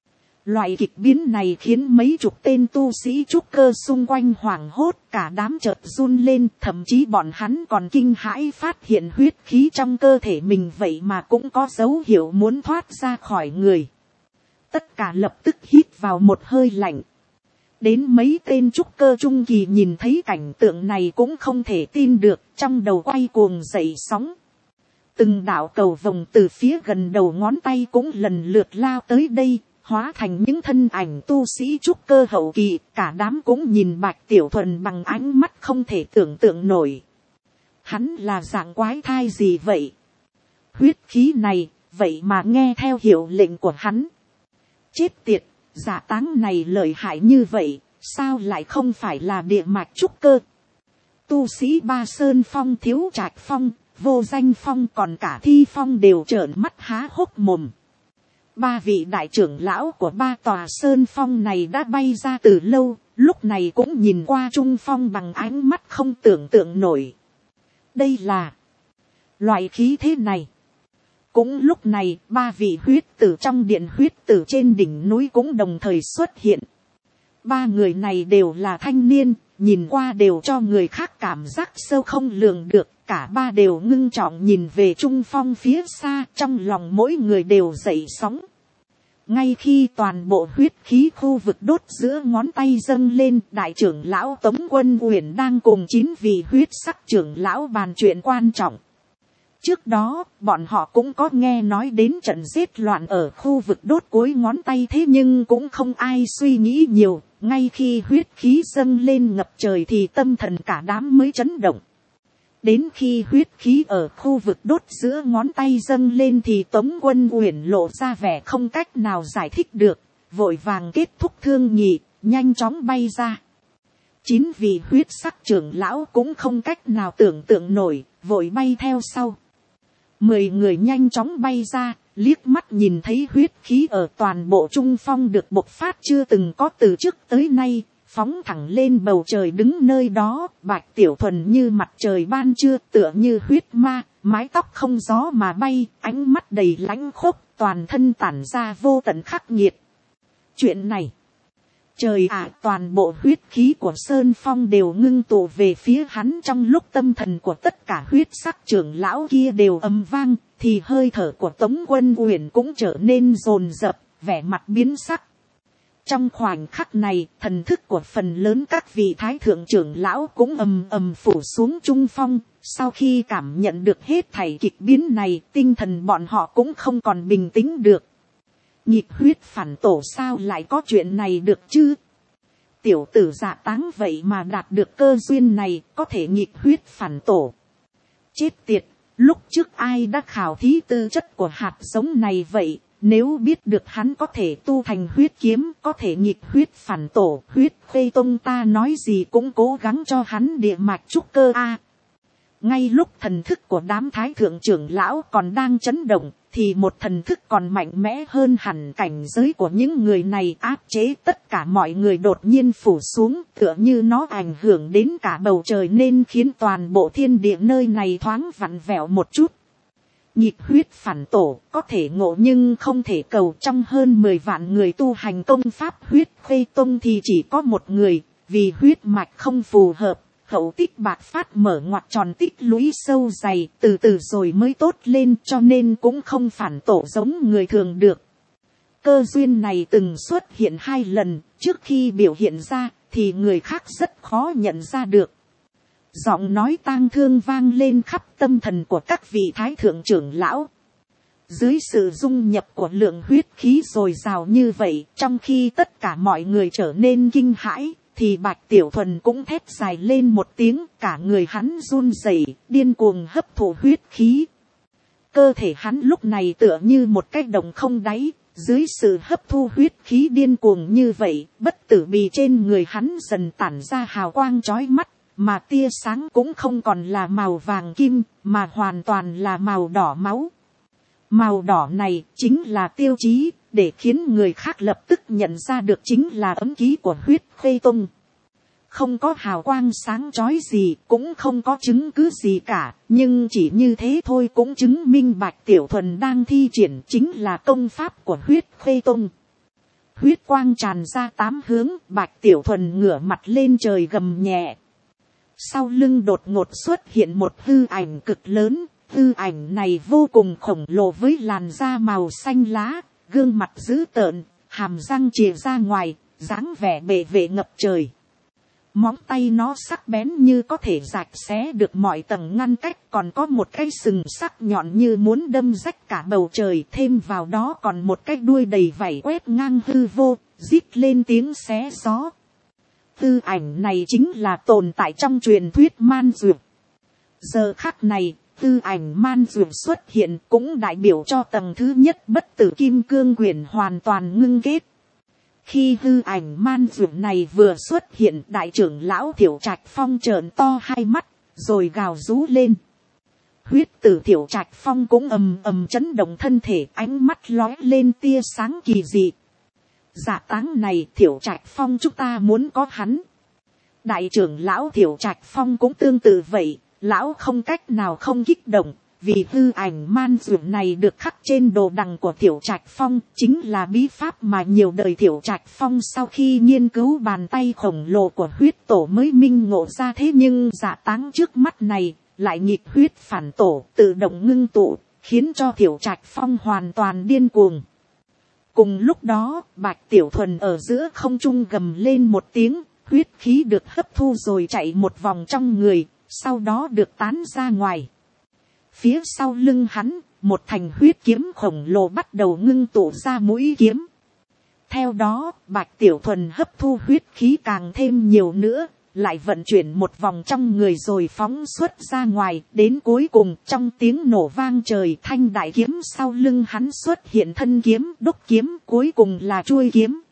Speaker 1: Loại kịch biến này khiến mấy chục tên tu sĩ trúc cơ xung quanh hoảng hốt, cả đám chợt run lên, thậm chí bọn hắn còn kinh hãi phát hiện huyết khí trong cơ thể mình vậy mà cũng có dấu hiệu muốn thoát ra khỏi người. Tất cả lập tức hít vào một hơi lạnh. Đến mấy tên trúc cơ trung kỳ nhìn thấy cảnh tượng này cũng không thể tin được, trong đầu quay cuồng dậy sóng. Từng đạo cầu vồng từ phía gần đầu ngón tay cũng lần lượt lao tới đây, hóa thành những thân ảnh tu sĩ trúc cơ hậu kỳ, cả đám cũng nhìn Bạch Tiểu Thuần bằng ánh mắt không thể tưởng tượng nổi. Hắn là dạng quái thai gì vậy? Huyết khí này, vậy mà nghe theo hiệu lệnh của hắn. Chết tiệt, Dạ Táng này lợi hại như vậy, sao lại không phải là địa mạch trúc cơ. Tu sĩ Ba Sơn Phong, Thiếu Trạch Phong, Vô Danh Phong còn cả Thi Phong đều trợn mắt há hốc mồm. Ba vị đại trưởng lão của ba tòa Sơn Phong này đã bay ra từ lâu, lúc này cũng nhìn qua Trung Phong bằng ánh mắt không tưởng tượng nổi. Đây là loại khí thế này. Cũng lúc này, ba vị huyết tử trong điện huyết tử trên đỉnh núi cũng đồng thời xuất hiện. Ba người này đều là thanh niên, nhìn qua đều cho người khác cảm giác sâu không lường được. Cả ba đều ngưng trọng nhìn về Trung Phong phía xa, trong lòng mỗi người đều dậy sóng. Ngay khi toàn bộ huyết khí khu vực đốt giữa ngón tay dâng lên, đại trưởng lão Tống Quân Uyển đang cùng 9 vị huyết sắc trưởng lão bàn chuyện quan trọng. Trước đó, bọn họ cũng có nghe nói đến trận giết loạn ở khu vực đốt cuối ngón tay, thế nhưng cũng không ai suy nghĩ nhiều. Ngay khi huyết khí dâng lên ngập trời thì tâm thần cả đám mới chấn động. Đến khi huyết khí ở khu vực đốt giữa ngón tay dâng lên thì Tống Quân Uyển lộ ra vẻ không cách nào giải thích được, vội vàng kết thúc thương nghị, nhanh chóng bay ra. 9 vị huyết sắc trưởng lão cũng không cách nào tưởng tượng nổi, vội bay theo sau. 10 người nhanh chóng bay ra, liếc mắt nhìn thấy huyết khí ở toàn bộ Trung Phong được bộc phát chưa từng có từ trước tới nay. Phóng thẳng lên bầu trời, đứng nơi đó, Bạch Tiểu Thuần như mặt trời ban trưa, tựa như huyết ma, mái tóc không gió mà bay, ánh mắt đầy lãnh khốc, toàn thân tản ra vô tận khắc nghiệt. Chuyện này, trời ạ, toàn bộ huyết khí của Sơn Phong đều ngưng tụ về phía hắn. Trong lúc tâm thần của tất cả huyết sắc trưởng lão kia đều ầm vang, thì hơi thở của Tống Quân Uyển cũng trở nên dồn dập, vẻ mặt biến sắc. Trong khoảnh khắc này, thần thức của phần lớn các vị thái thượng trưởng lão cũng ầm ầm phủ xuống Trung Phong. Sau khi cảm nhận được hết thảy kịch biến này, tinh thần bọn họ cũng không còn bình tĩnh được. Nhịp huyết phản tổ, sao lại có chuyện này được chứ? Tiểu tử Dạ Táng vậy mà đạt được cơ duyên này, có thể nhịp huyết phản tổ. Chết tiệt, lúc trước ai đã khảo thí tư chất của hạt giống này vậy? Nếu biết được hắn có thể tu thành huyết kiếm, có thể nhịp huyết phản tổ, huyết Khuê Tông ta nói gì cũng cố gắng cho hắn địa mạch trúc cơ a. Ngay lúc thần thức của đám thái thượng trưởng lão còn đang chấn động, thì một thần thức còn mạnh mẽ hơn hẳn cảnh giới của những người này áp chế tất cả mọi người đột nhiên phủ xuống, tựa như nó ảnh hưởng đến cả bầu trời nên khiến toàn bộ thiên địa nơi này thoáng vặn vẹo một chút. Nhịp huyết phản tổ có thể ngộ nhưng không thể cầu. Trong hơn 10 vạn người tu hành công pháp huyết Khuê Tông thì chỉ có một người, vì huyết mạch không phù hợp, hậu tích bạc phát mở ngoặt tròn tích lũy sâu dày, từ từ rồi mới tốt lên, cho nên cũng không phản tổ giống người thường được. Cơ duyên này từng xuất hiện 2 lần, trước khi biểu hiện ra thì người khác rất khó nhận ra được. Giọng nói tang thương vang lên khắp tâm thần của các vị thái thượng trưởng lão. Dưới sự dung nhập của lượng huyết khí dồi dào như vậy, trong khi tất cả mọi người trở nên kinh hãi, thì Bạch Tiểu Thuần cũng thét dài lên một tiếng, cả người hắn run rẩy, điên cuồng hấp thụ huyết khí. Cơ thể hắn lúc này tựa như một cái đồng không đáy, dưới sự hấp thu huyết khí điên cuồng như vậy, bất tử bì trên người hắn dần tản ra hào quang chói mắt. Mà tia sáng cũng không còn là màu vàng kim, mà hoàn toàn là màu đỏ máu. Màu đỏ này chính là tiêu chí, để khiến người khác lập tức nhận ra được chính là ấm ký của huyết Khuê Tông. Không có hào quang sáng chói gì, cũng không có chứng cứ gì cả, nhưng chỉ như thế thôi cũng chứng minh Bạch Tiểu Thuần đang thi triển chính là công pháp của huyết Khuê Tông. Huyết quang tràn ra 8 hướng, Bạch Tiểu Thuần ngửa mặt lên trời gầm nhẹ. Sau lưng đột ngột xuất hiện một hư ảnh cực lớn, hư ảnh này vô cùng khổng lồ với làn da màu xanh lá, gương mặt dữ tợn, hàm răng chìa ra ngoài, dáng vẻ bệ vệ ngập trời. Móng tay nó sắc bén như có thể rạch xé được mọi tầng ngăn cách, còn có một cái sừng sắc nhọn như muốn đâm rách cả bầu trời, thêm vào đó còn một cái đuôi đầy vảy quét ngang hư vô, rít lên tiếng xé gió. Tư ảnh này chính là tồn tại trong truyền thuyết man dược. Giờ khắc này, tư ảnh man dược xuất hiện cũng đại biểu cho tầng thứ nhất bất tử kim cương quyển hoàn toàn ngưng kết. Khi hư ảnh man dược này vừa xuất hiện, đại trưởng lão Thiểu Trạch Phong trợn to hai mắt, rồi gào rú lên. Huyết tử Thiểu Trạch Phong cũng ầm ầm chấn động thân thể, ánh mắt lóe lên tia sáng kỳ dị. Dạ táng này Thiểu Trạch Phong chúng ta muốn có hắn. Đại trưởng lão Thiểu Trạch Phong cũng tương tự vậy, lão không cách nào không kích động, vì hư ảnh man dược này được khắc trên đồ đằng của Thiểu Trạch Phong, chính là bí pháp mà nhiều đời Thiểu Trạch Phong sau khi nghiên cứu bàn tay khổng lồ của huyết tổ mới minh ngộ ra. Thế nhưng dạ táng trước mắt này lại nghịch huyết phản tổ, tự động ngưng tụ, khiến cho Thiểu Trạch Phong hoàn toàn điên cuồng. Cùng lúc đó, Bạch Tiểu Thuần ở giữa không trung gầm lên một tiếng, huyết khí được hấp thu rồi chạy một vòng trong người, sau đó được tán ra ngoài. Phía sau lưng hắn, một thành huyết kiếm khổng lồ bắt đầu ngưng tụ ra mũi kiếm. Theo đó, Bạch Tiểu Thuần hấp thu huyết khí càng thêm nhiều nữa, lại vận chuyển một vòng trong người rồi phóng xuất ra ngoài. Đến cuối cùng, trong tiếng nổ vang trời, thanh đại kiếm sau lưng hắn xuất hiện thân kiếm, đúc kiếm, cuối cùng là chuôi kiếm.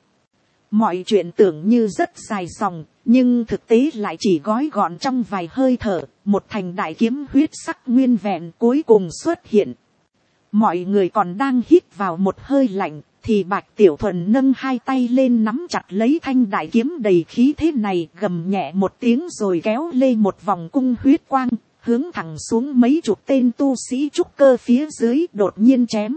Speaker 1: Mọi chuyện tưởng như rất dài dòng, nhưng thực tế lại chỉ gói gọn trong vài hơi thở. Một thành đại kiếm huyết sắc nguyên vẹn cuối cùng xuất hiện. Mọi người còn đang hít vào một hơi lạnh, thì Bạch Tiểu Thuần nâng hai tay lên nắm chặt lấy thanh đại kiếm đầy khí thế này, gầm nhẹ một tiếng rồi kéo lê một vòng cung huyết quang, hướng thẳng xuống mấy chục tên tu sĩ trúc cơ phía dưới, đột nhiên chém.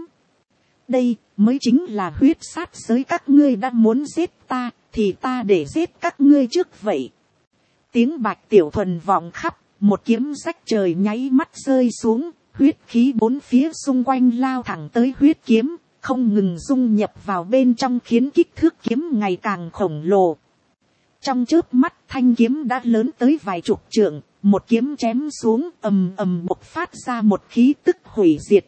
Speaker 1: Đây mới chính là huyết sát giới, các ngươi đã muốn giết ta, thì ta để giết các ngươi trước vậy. Tiếng Bạch Tiểu Thuần vọng khắp, một kiếm rách trời nháy mắt rơi xuống, huyết khí bốn phía xung quanh lao thẳng tới huyết kiếm, không ngừng dung nhập vào bên trong, khiến kích thước kiếm ngày càng khổng lồ. Trong chớp mắt, thanh kiếm đã lớn tới vài chục trượng, một kiếm chém xuống, ầm ầm bộc phát ra một khí tức hủy diệt.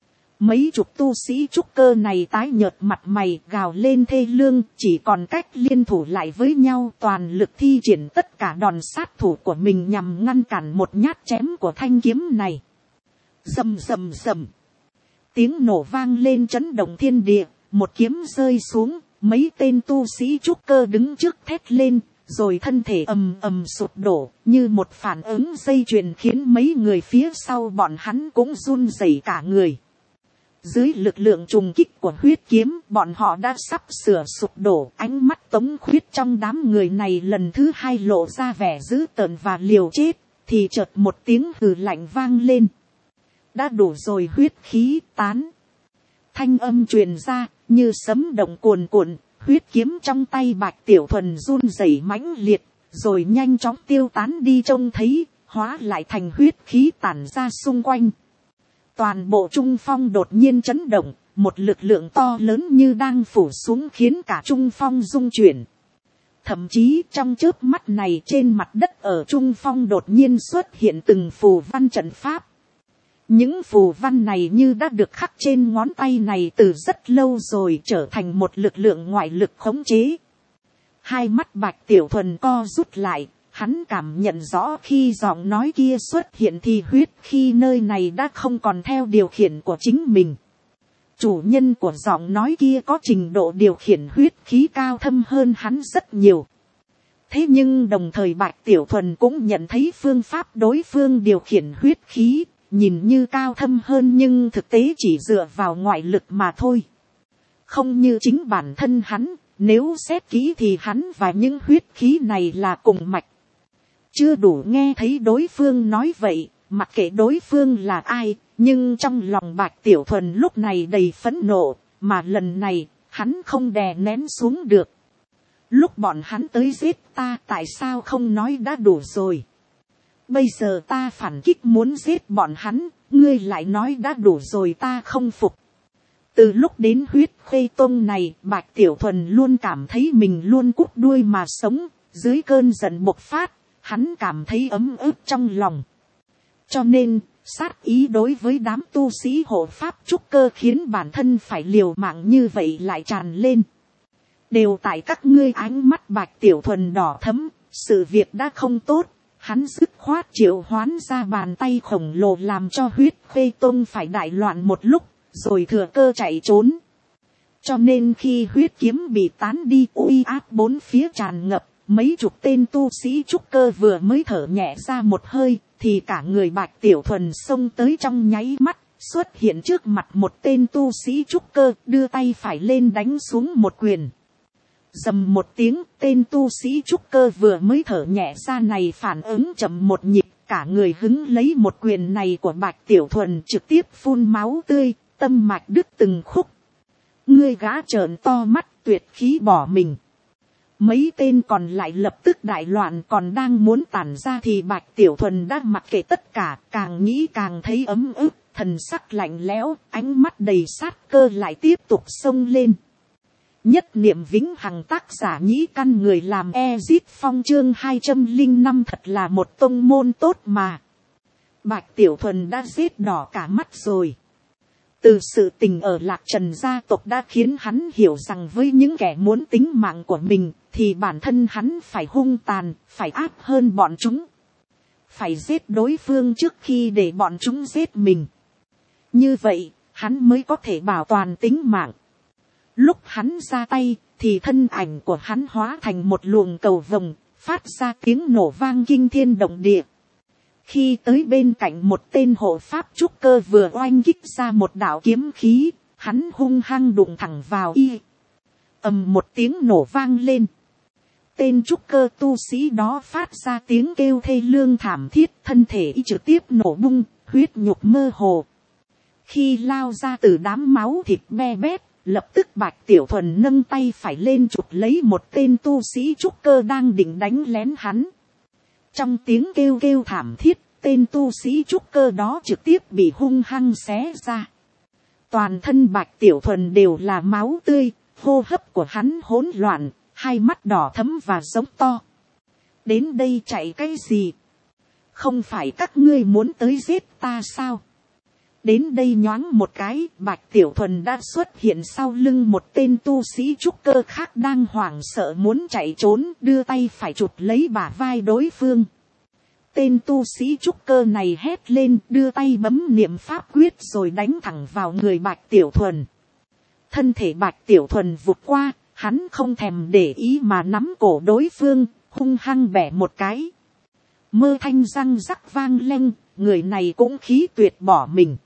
Speaker 1: Mấy chục tu sĩ trúc cơ này tái nhợt mặt mày, gào lên thê lương, chỉ còn cách liên thủ lại với nhau, toàn lực thi triển tất cả đòn sát thủ của mình nhằm ngăn cản một nhát chém của thanh kiếm này. Rầm rầm rầm. Tiếng nổ vang lên chấn động thiên địa, một kiếm rơi xuống, mấy tên tu sĩ trúc cơ đứng trước thét lên, rồi thân thể ầm ầm sụp đổ, như một phản ứng dây chuyền khiến mấy người phía sau bọn hắn cũng run rẩy cả người. Dưới lực lượng trùng kích của huyết kiếm, bọn họ đã sắp sửa sụp đổ. Ánh mắt Tống Khuyết trong đám người này lần thứ hai lộ ra vẻ dữ tợn và liều chết, thì chợt một tiếng hừ lạnh vang lên. Đã đủ rồi, huyết khí tán. Thanh âm truyền ra, như sấm động cuồn cuộn, huyết kiếm trong tay Bạch Tiểu Thuần run rẩy mãnh liệt, rồi nhanh chóng tiêu tán đi, trông thấy, hóa lại thành huyết khí tản ra xung quanh. Toàn bộ trung phong đột nhiên chấn động, một lực lượng to lớn như đang phủ xuống khiến cả trung phong rung chuyển. Thậm chí trong chớp mắt này, trên mặt đất ở trung phong đột nhiên xuất hiện từng phù văn trận pháp. Những phù văn này như đã được khắc trên ngón tay này từ rất lâu rồi, trở thành một lực lượng ngoại lực khống chế. Hai mắt Bạch Tiểu Thuần co rút lại, hắn cảm nhận rõ khi giọng nói kia xuất hiện thì huyết khí nơi này đã không còn theo điều khiển của chính mình. Chủ nhân của giọng nói kia có trình độ điều khiển huyết khí cao thâm hơn hắn rất nhiều. Thế nhưng đồng thời Bạch Tiểu Thuần cũng nhận thấy phương pháp đối phương điều khiển huyết khí nhìn như cao thâm hơn, nhưng thực tế chỉ dựa vào ngoại lực mà thôi. Không như chính bản thân hắn, nếu xét kỹ thì hắn và những huyết khí này là cùng mạch. Chưa đủ nghe thấy đối phương nói vậy, mặc kệ đối phương là ai, nhưng trong lòng Bạch Tiểu Thuần lúc này đầy phẫn nộ, mà lần này, hắn không đè nén xuống được. Lúc bọn hắn tới giết ta, tại sao không nói đã đủ rồi? Bây giờ ta phản kích muốn giết bọn hắn, ngươi lại nói đã đủ rồi, ta không phục. Từ lúc đến huyết khê tông này, Bạch Tiểu Thuần luôn cảm thấy mình luôn cút đuôi mà sống, dưới cơn giận bộc phát, hắn cảm thấy ấm ức trong lòng. Cho nên, sát ý đối với đám tu sĩ hộ pháp trúc cơ khiến bản thân phải liều mạng như vậy lại tràn lên. Đều tại các ngươi. Ánh mắt Bạch Tiểu Thuần đỏ thẫm, sự việc đã không tốt. Hắn dứt khoát triệu hoán ra bàn tay khổng lồ làm cho huyết khê tông phải đại loạn một lúc, rồi thừa cơ chạy trốn. Cho nên khi huyết kiếm bị tán đi, uy áp bốn phía tràn ngập, mấy chục tên tu sĩ trúc cơ vừa mới thở nhẹ ra một hơi, thì cả người Bạch Tiểu Thuần xông tới trong nháy mắt, xuất hiện trước mặt một tên tu sĩ trúc cơ, đưa tay phải lên đánh xuống một quyền. Dầm một tiếng, tên tu sĩ trúc cơ vừa mới thở nhẹ ra này phản ứng chậm một nhịp, cả người hứng lấy một quyền này của Bạch Tiểu Thuần trực tiếp phun máu tươi, tâm mạch đứt từng khúc. Ngươi gã trợn to mắt, tuyệt khí bỏ mình. Mấy tên còn lại lập tức đại loạn, còn đang muốn tản ra thì Bạch Tiểu Thuần đã mặc kệ tất cả, càng nghĩ càng thấy ấm ức, thần sắc lạnh lẽo, ánh mắt đầy sát cơ lại tiếp tục xông lên. Nhất niệm vĩnh hằng, tác giả Nhĩ Căn, người làm Ezit Phong, chương 205, thật là một tông môn tốt mà. Bạch Tiểu Thuần đã giết đỏ cả mắt rồi. Từ sự tình ở Lạc Trần gia tộc đã khiến hắn hiểu rằng với những kẻ muốn tính mạng của mình, thì bản thân hắn phải hung tàn, phải áp hơn bọn chúng. Phải giết đối phương trước khi để bọn chúng giết mình. Như vậy, hắn mới có thể bảo toàn tính mạng. Lúc hắn ra tay, thì thân ảnh của hắn hóa thành một luồng cầu vồng, phát ra tiếng nổ vang kinh thiên động địa. Khi tới bên cạnh một tên hộ pháp trúc cơ vừa oanh kích ra một đạo kiếm khí, hắn hung hăng đụng thẳng vào y. Ầm một tiếng nổ vang lên. Tên trúc cơ tu sĩ đó phát ra tiếng kêu thê lương thảm thiết, thân thể y trực tiếp nổ bung, huyết nhục mơ hồ. Khi lao ra từ đám máu thịt be bét, lập tức Bạch Tiểu Thuần nâng tay phải lên chụp lấy một tên tu sĩ trúc cơ đang định đánh lén hắn. Trong tiếng kêu kêu thảm thiết, tên tu sĩ trúc cơ đó trực tiếp bị hung hăng xé ra. Toàn thân Bạch Tiểu Thuần đều là máu tươi, hô hấp của hắn hỗn loạn, hai mắt đỏ thẫm và giống to. Đến đây chạy cái gì? Không phải các ngươi muốn tới giết ta sao? Đến đây nhoáng một cái, Bạch Tiểu Thuần đã xuất hiện sau lưng một tên tu sĩ trúc cơ khác đang hoảng sợ muốn chạy trốn, đưa tay phải chụp lấy bả vai đối phương. Tên tu sĩ trúc cơ này hét lên, đưa tay bấm niệm pháp quyết rồi đánh thẳng vào người Bạch Tiểu Thuần. Thân thể Bạch Tiểu Thuần vụt qua, hắn không thèm để ý mà nắm cổ đối phương, hung hăng bẻ một cái. Mơ thanh răng rắc vang leng, người này cũng khí tuyệt bỏ mình.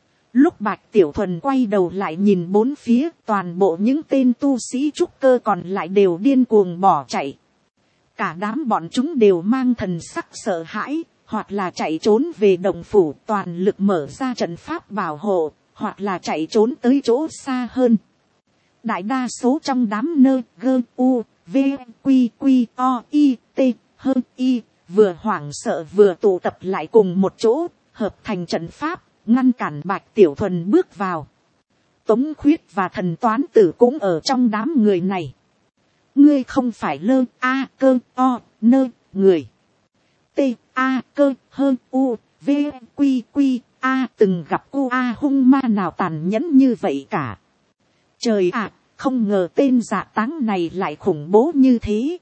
Speaker 1: Lúc Bạch Tiểu Thuần quay đầu lại nhìn bốn phía, toàn bộ những tên tu sĩ trúc cơ còn lại đều điên cuồng bỏ chạy. Cả đám bọn chúng đều mang thần sắc sợ hãi, hoặc là chạy trốn về động phủ toàn lực mở ra trận pháp bảo hộ, hoặc là chạy trốn tới chỗ xa hơn. Đại đa số trong đám nơ gơ u v q q o i t hơn y vừa hoảng sợ vừa tụ tập lại cùng một chỗ, hợp thành trận pháp, ngăn cản Bạch Tiểu Thuần bước vào. Tống Khuyết và Thần Toán Tử cũng ở trong đám người này. Ngươi không phải lơ a cơ o nơ người. T a cơ hơn u v q q a từng gặp cu a hung ma nào tàn nhẫn như vậy cả. Trời ạ, không ngờ tên dạ táng này lại khủng bố như thế.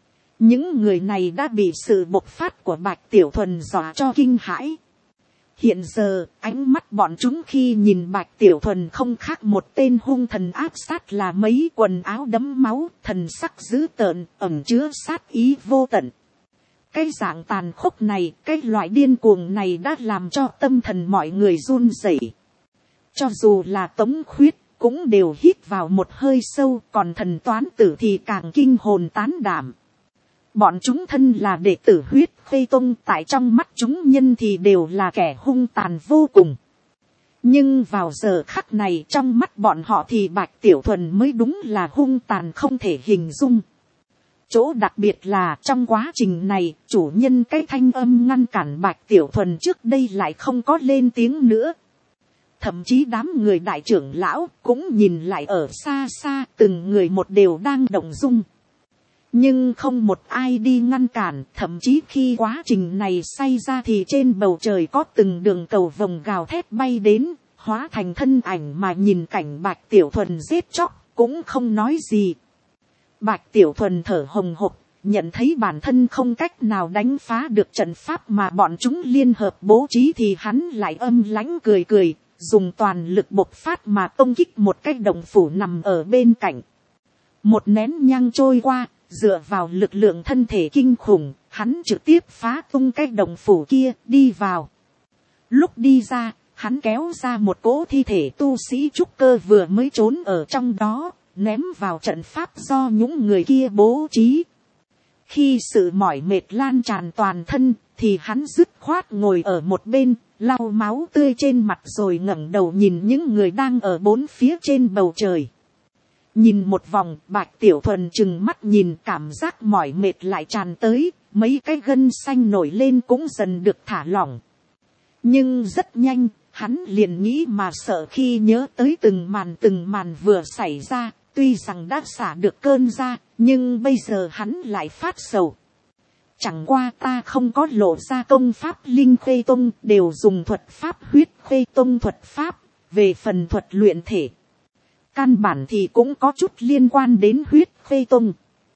Speaker 1: Những người này đã bị sự bộc phát của Bạch Tiểu Thuần dọa cho kinh hãi. Hiện giờ, ánh mắt bọn chúng khi nhìn Bạch Tiểu Thuần không khác một tên hung thần áp sát là mấy quần áo đẫm máu, thần sắc dữ tợn, ẩn chứa sát ý vô tận. Cái dạng tàn khốc này, cái loại điên cuồng này đã làm cho tâm thần mọi người run rẩy. Cho dù là Tống Khuyết, cũng đều hít vào một hơi sâu, còn Thần Toán Tử thì càng kinh hồn tán đảm. Bọn chúng thân là đệ tử Huyết Khê Tông, tại trong mắt chúng nhân thì đều là kẻ hung tàn vô cùng. Nhưng vào giờ khắc này trong mắt bọn họ thì Bạch Tiểu Thuần mới đúng là hung tàn không thể hình dung. Chỗ đặc biệt là trong quá trình này, chủ nhân cái thanh âm ngăn cản Bạch Tiểu Thuần trước đây lại không có lên tiếng nữa. Thậm chí đám người đại trưởng lão cũng nhìn lại ở xa xa, từng người một đều đang động dung. Nhưng không một ai đi ngăn cản, thậm chí khi quá trình này xảy ra thì trên bầu trời có từng đường cầu vồng gào thét bay đến, hóa thành thân ảnh mà nhìn cảnh Bạch Tiểu Thuần giết chóc, cũng không nói gì. Bạch Tiểu Thuần thở hồng hộc, nhận thấy bản thân không cách nào đánh phá được trận pháp mà bọn chúng liên hợp bố trí thì hắn lại âm lãnh cười cười, dùng toàn lực bộc phát mà công kích một cái động phủ nằm ở bên cạnh. Một nén nhang trôi qua, dựa vào lực lượng thân thể kinh khủng, hắn trực tiếp phá tung cái động phủ kia đi vào. Lúc đi ra, hắn kéo ra một cỗ thi thể tu sĩ trúc cơ vừa mới trốn ở trong đó, ném vào trận pháp do những người kia bố trí. Khi sự mỏi mệt lan tràn toàn thân, thì hắn dứt khoát ngồi ở một bên, lau máu tươi trên mặt rồi ngẩng đầu nhìn những người đang ở bốn phía trên bầu trời. Nhìn một vòng, Bạch Tiểu Thuần trừng mắt nhìn, cảm giác mỏi mệt lại tràn tới, mấy cái gân xanh nổi lên cũng dần được thả lỏng. Nhưng rất nhanh, hắn liền nghĩ mà sợ khi nhớ tới từng màn vừa xảy ra, tuy rằng đã xả được cơn ra, nhưng bây giờ hắn lại phát sầu. Chẳng qua ta không có lộ ra công pháp linh khê tông, đều dùng thuật pháp huyết khê tông thuật pháp, về phần thuật luyện thể. Căn bản thì cũng có chút liên quan đến huyết khê tông.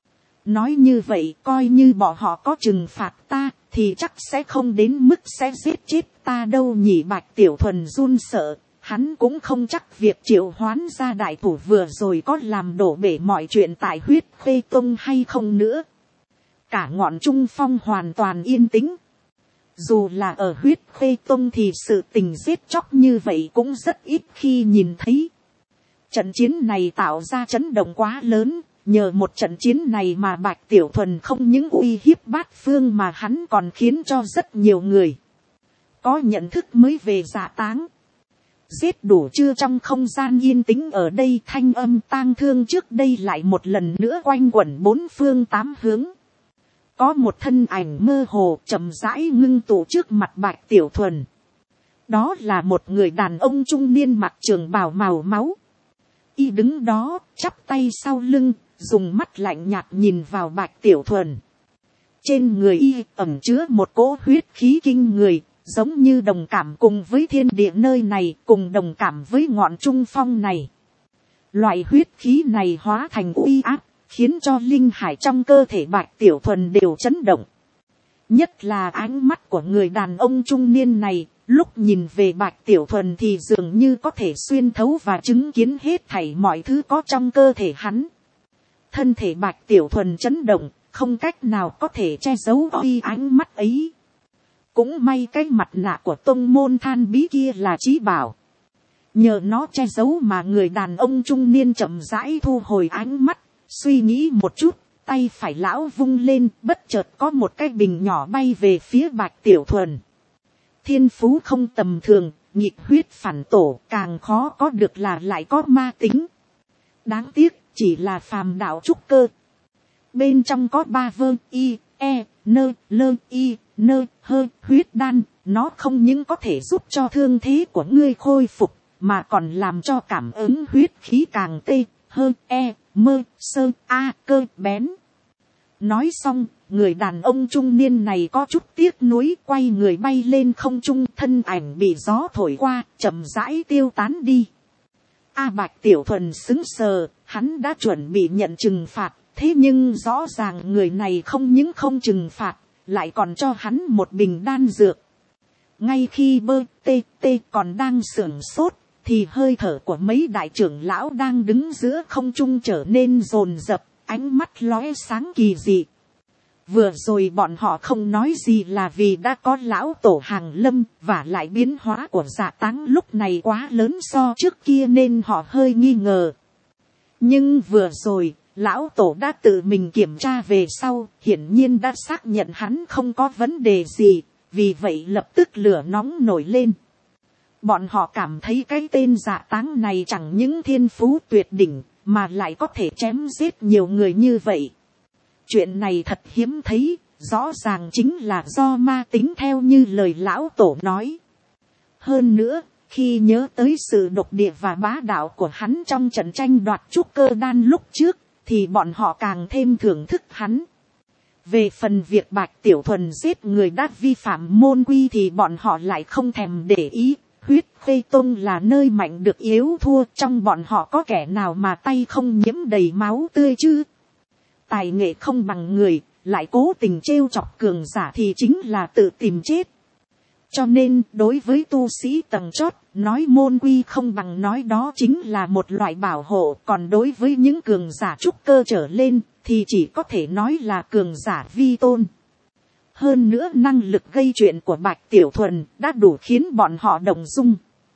Speaker 1: Nói như vậy, coi như bọn họ có trừng phạt ta, thì chắc sẽ không đến mức sẽ giết chết ta đâu nhỉ. Bạch Tiểu Thuần run sợ, hắn cũng không chắc việc triệu hoán ra đại thủ vừa rồi có làm đổ bể mọi chuyện tại huyết khê tông hay không nữa. Cả ngọn trung phong hoàn toàn yên tĩnh. Dù là ở huyết khê tông thì sự tình giết chóc như vậy cũng rất ít khi nhìn thấy. Trận chiến này tạo ra chấn động quá lớn, nhờ một trận chiến này mà Bạch Tiểu Thuần không những uy hiếp bát phương mà hắn còn khiến cho rất nhiều người có nhận thức mới về Dạ Táng. Giết đủ chưa? Trong không gian yên tĩnh ở đây, thanh âm tang thương trước đây lại một lần nữa quanh quẩn bốn phương tám hướng. Có một thân ảnh mơ hồ chậm rãi ngưng tụ trước mặt Bạch Tiểu Thuần. Đó là một người đàn ông trung niên mặc trường bào màu máu. Y đứng đó, chắp tay sau lưng, dùng mắt lạnh nhạt nhìn vào Bạch Tiểu Thuần. Trên người y ẩn chứa một cỗ huyết khí kinh người, giống như đồng cảm cùng với thiên địa nơi này, cùng đồng cảm với ngọn trung phong này. Loại huyết khí này hóa thành uy áp, khiến cho linh hải trong cơ thể Bạch Tiểu Thuần đều chấn động. Nhất là ánh mắt của người đàn ông trung niên này, lúc nhìn về Bạch Tiểu Thuần thì dường như có thể xuyên thấu và chứng kiến hết thảy mọi thứ có trong cơ thể hắn. Thân thể Bạch Tiểu Thuần chấn động, không cách nào có thể che giấu uy ánh mắt ấy. Cũng may cái mặt nạ của tông môn Than Bí kia là chí bảo. Nhờ nó che giấu mà người đàn ông trung niên chậm rãi thu hồi ánh mắt, suy nghĩ một chút, tay phải lão vung lên, bất chợt có một cái bình nhỏ bay về phía Bạch Tiểu Thuần. Thiên phú không tầm thường, nhịp huyết phản tổ, càng khó có được là lại có ma tính. Đáng tiếc, chỉ là phàm đạo trúc cơ. Bên trong có 3 vơ y, e, nơ, lơ, y, nơ, hơ, huyết đan, nó không những có thể giúp cho thương thế của ngươi khôi phục, mà còn làm cho cảm ứng huyết khí càng tê, hơ, e, mơ, sơ, a, cơ, bén. Nói xong, người đàn ông trung niên này có chút tiếc nuối, quay người bay lên không trung, thân ảnh bị gió thổi qua, chậm rãi tiêu tán đi. Bạch Tiểu Thuần sững sờ, hắn đã chuẩn bị nhận trừng phạt, thế nhưng rõ ràng người này không những không trừng phạt, lại còn cho hắn một bình đan dược. Ngay khi tê còn đang sửng sốt, thì hơi thở của mấy đại trưởng lão đang đứng giữa không trung trở nên dồn dập, ánh mắt lóe sáng kỳ dị. Vừa rồi bọn họ không nói gì là vì đã có lão tổ hàng lâm, và lại biến hóa của Dạ Táng lúc này quá lớn so trước kia nên họ hơi nghi ngờ. Nhưng vừa rồi, lão tổ đã tự mình kiểm tra về sau, hiển nhiên đã xác nhận hắn không có vấn đề gì, vì vậy lập tức lửa nóng nổi lên. Bọn họ cảm thấy cái tên Dạ Táng này chẳng những thiên phú tuyệt đỉnh, mà lại có thể chém giết nhiều người như vậy. Chuyện này thật hiếm thấy, rõ ràng chính là do ma tính theo như lời lão tổ nói. Hơn nữa, khi nhớ tới sự độc địa và bá đạo của hắn trong trận tranh đoạt trúc cơ đan lúc trước, thì bọn họ càng thêm thưởng thức hắn. Về phần việc Bạch Tiểu Thuần giết người đã vi phạm môn quy thì bọn họ lại không thèm để ý. Huyết Khê Tông là nơi mạnh được yếu thua, trong bọn họ có kẻ nào mà tay không nhiễm đầy máu tươi chứ? Tài nghệ không bằng người, lại cố tình trêu chọc cường giả thì chính là tự tìm chết. Cho nên đối với tu sĩ tầng chót, nói môn quy không bằng nói đó chính là một loại bảo hộ. Còn đối với những cường giả trúc cơ trở lên thì chỉ có thể nói là cường giả vi tôn. Hơn nữa năng lực gây chuyện của Bạch Tiểu Thuần đã đủ khiến bọn họ động dung.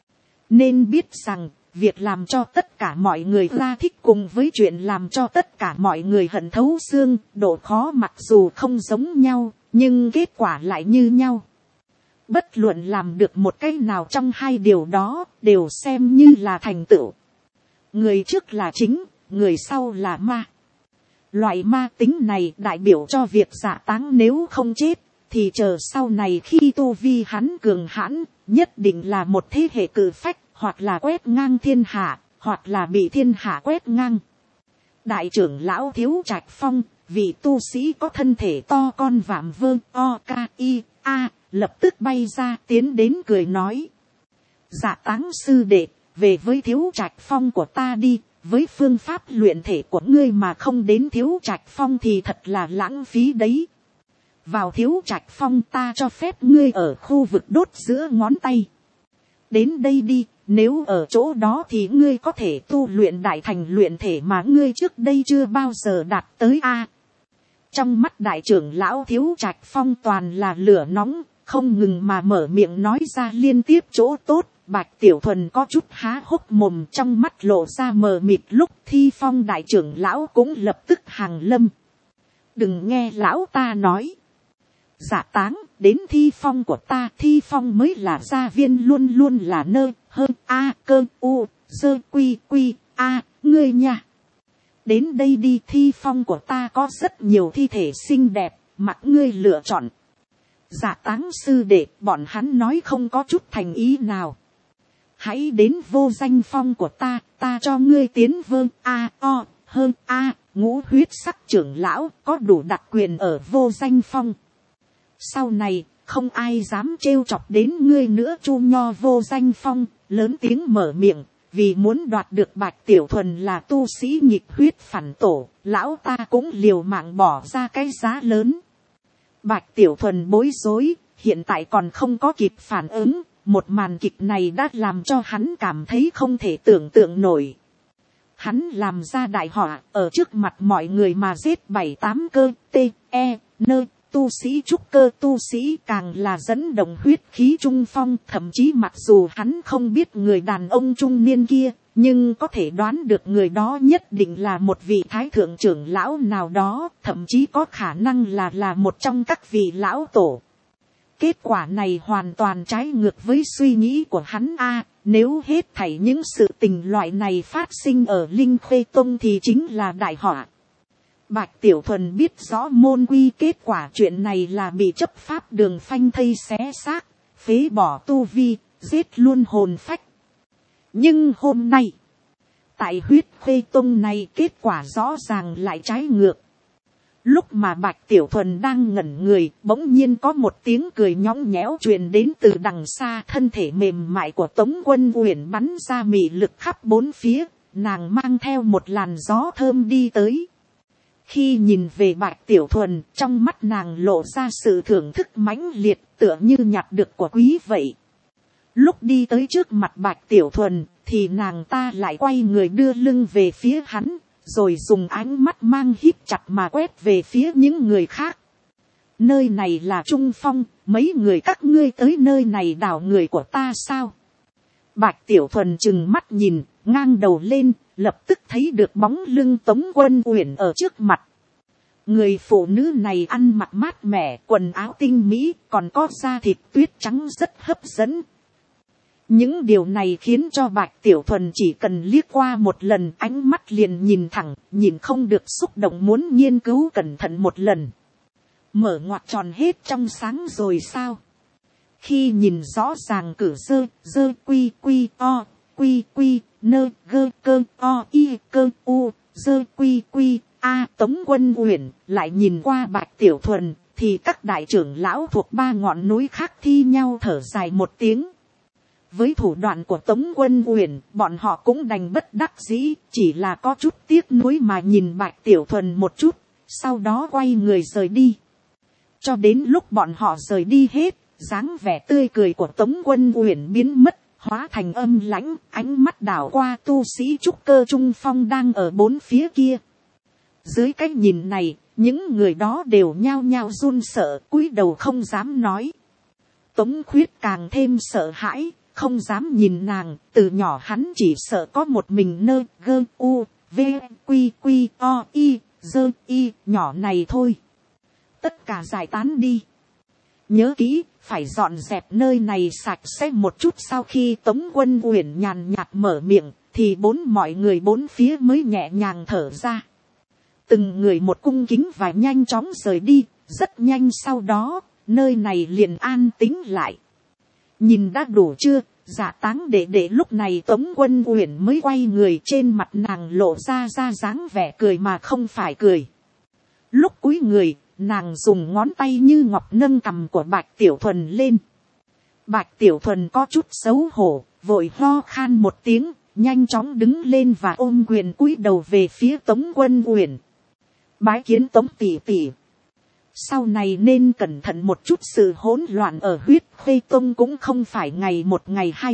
Speaker 1: Nên biết rằng việc làm cho tất cả mọi người ra thích cùng với chuyện làm cho tất cả mọi người hận thấu xương, độ khó mặc dù không giống nhau, nhưng kết quả lại như nhau. Bất luận làm được một cái nào trong hai điều đó, đều xem như là thành tựu. Người trước là chính, người sau là ma. Loại ma tính này đại biểu cho việc Dạ Táng nếu không chết, thì chờ sau này khi tu vi hắn cường hãn, nhất định là một thế hệ cự phách, hoặc là quét ngang thiên hạ, hoặc là bị thiên hạ quét ngang. Đại trưởng lão Thiếu Trạch Phong, vị tu sĩ có thân thể to con vạm vơ o k i a, lập tức bay ra tiến đến cười nói: Dạ Táng sư đệ, về với Thiếu Trạch Phong của ta đi, với phương pháp luyện thể của ngươi mà không đến Thiếu Trạch Phong thì thật là lãng phí đấy. Vào Thiếu Trạch Phong ta cho phép ngươi ở khu vực đốt giữa ngón tay. Đến đây đi, nếu ở chỗ đó thì ngươi có thể tu luyện đại thành luyện thể mà ngươi trước đây chưa bao giờ đạt tới a. Trong mắt đại trưởng lão Thiếu Trạch Phong toàn là lửa nóng, không ngừng mà mở miệng nói ra liên tiếp chỗ tốt. Bạch Tiểu Thuần có chút há hốc mồm, trong mắt lộ ra mờ mịt, lúc Thi Phong đại trưởng lão cũng lập tức hàng lâm. Đừng nghe lão ta nói. Dạ Táng, đến Thi Phong của ta, Thi Phong mới là gia viên luôn luôn là nơi, hơn a cơ u, dơ quy quy, a, ngươi nha. Đến đây đi, Thi Phong của ta có rất nhiều thi thể xinh đẹp, mặc ngươi lựa chọn. Dạ Táng sư đệ, bọn hắn nói không có chút thành ý nào. Hãy đến Vô Danh Phong của ta cho ngươi tiến vương a o hơn a, ngũ huyết sắc trưởng lão có đủ đặc quyền ở Vô Danh Phong. Sau này không ai dám trêu chọc đến ngươi nữa. Chu Nho Vô Danh Phong lớn tiếng mở miệng, vì muốn đoạt được Bạch Tiểu Thuần là tu sĩ nhịp huyết phản tổ, lão ta cũng liều mạng bỏ ra cái giá lớn. Bạch Tiểu Thuần bối rối, hiện tại còn không có kịp phản ứng. Một màn kịch này đã làm cho hắn cảm thấy không thể tưởng tượng nổi. Hắn làm ra đại họa, ở trước mặt mọi người mà giết 7-8 cơ nơ tu sĩ trúc cơ, tu sĩ càng là dẫn động huyết khí trung phong. Thậm chí mặc dù hắn không biết người đàn ông trung niên kia, nhưng có thể đoán được người đó nhất định là một vị thái thượng trưởng lão nào đó, thậm chí có khả năng là một trong các vị lão tổ. Kết quả này hoàn toàn trái ngược với suy nghĩ của hắn a. Nếu hết thảy những sự tình loại này phát sinh ở Linh Khê Tông thì chính là đại họa. Bạch Tiểu Thuần biết rõ môn quy kết quả chuyện này là bị chấp pháp đường phanh thây xé xác, phế bỏ tu vi, giết luôn hồn phách. Nhưng hôm nay, tại Huyết Khê Tông này kết quả rõ ràng lại trái ngược. Lúc mà Bạch Tiểu Thuần đang ngẩn người, bỗng nhiên có một tiếng cười nhõng nhẽo truyền đến từ đằng xa. Thân thể mềm mại của Tống Quân Uyển bắn ra mị lực khắp bốn phía, nàng mang theo một làn gió thơm đi tới. Khi nhìn về Bạch Tiểu Thuần, trong mắt nàng lộ ra sự thưởng thức mãnh liệt, tựa như nhặt được của quý vậy. Lúc đi tới trước mặt Bạch Tiểu Thuần, thì nàng ta lại quay người đưa lưng về phía hắn, rồi dùng ánh mắt mang híp chặt mà quét về phía những người khác. Nơi này là Trung Phong, mấy người các ngươi tới nơi này đào người của ta sao? Bạch Tiểu Thuần trừng mắt nhìn, ngang đầu lên, lập tức thấy được bóng lưng Tống Quân Uyển ở trước mặt. Người phụ nữ này ăn mặc mát mẻ, quần áo tinh mỹ, còn có da thịt tuyết trắng rất hấp dẫn. Những điều này khiến cho Bạch Tiểu Thuần chỉ cần liếc qua một lần, ánh mắt liền nhìn thẳng, nhìn không được xúc động muốn nghiên cứu cẩn thận một lần. Mở ngoặc tròn hết trong sáng rồi sao? Khi nhìn rõ ràng cử dơ quy quy o, quy quy nơ gơ cơ o y cơ u, dơ quy quy a. Tống Quân Uyển lại nhìn qua Bạch Tiểu Thuần, thì các đại trưởng lão thuộc ba ngọn núi khác thi nhau thở dài một tiếng. Với thủ đoạn của Tống Quân Uyển, bọn họ cũng đành bất đắc dĩ, chỉ là có chút tiếc nuối mà nhìn Bạch Tiểu Thuần một chút, sau đó quay người rời đi. Cho đến lúc bọn họ rời đi hết, dáng vẻ tươi cười của Tống Quân Uyển biến mất, hóa thành âm lãnh, ánh mắt đảo qua tu sĩ trúc cơ trung phong đang ở bốn phía kia. Dưới cái nhìn này, những người đó đều nhao nhao run sợ, cúi đầu không dám nói. Tống Khuyết càng thêm sợ hãi, không dám nhìn nàng, từ nhỏ hắn chỉ sợ có một mình nơ gơ u v q q o i dơ y nhỏ này thôi. Tất cả giải tán đi. Nhớ kỹ, phải dọn dẹp nơi này sạch sẽ một chút. Sau khi Tống Quân Uyển nhàn nhạt mở miệng, thì mọi người bốn phía mới nhẹ nhàng thở ra. Từng người một cung kính và nhanh chóng rời đi. Rất nhanh sau đó, nơi này liền an tĩnh lại. Nhìn đã đủ chưa? Dạ Táng đệ đệ. Lúc này Tống Quân Uyển mới quay người, trên mặt nàng lộ ra dáng vẻ cười mà không phải cười. Lúc cúi người, nàng dùng ngón tay như ngọc nâng cằm của Bạch Tiểu Thuần lên. Bạch Tiểu Thuần có chút xấu hổ, vội ho khan một tiếng, nhanh chóng đứng lên và ôm quyền cúi đầu về phía Tống Quân Uyển. Bái kiến Tống tỷ tỷ. Sau này nên cẩn thận một chút, sự hỗn loạn ở Huyết Khê Tông cũng không phải ngày một ngày hay.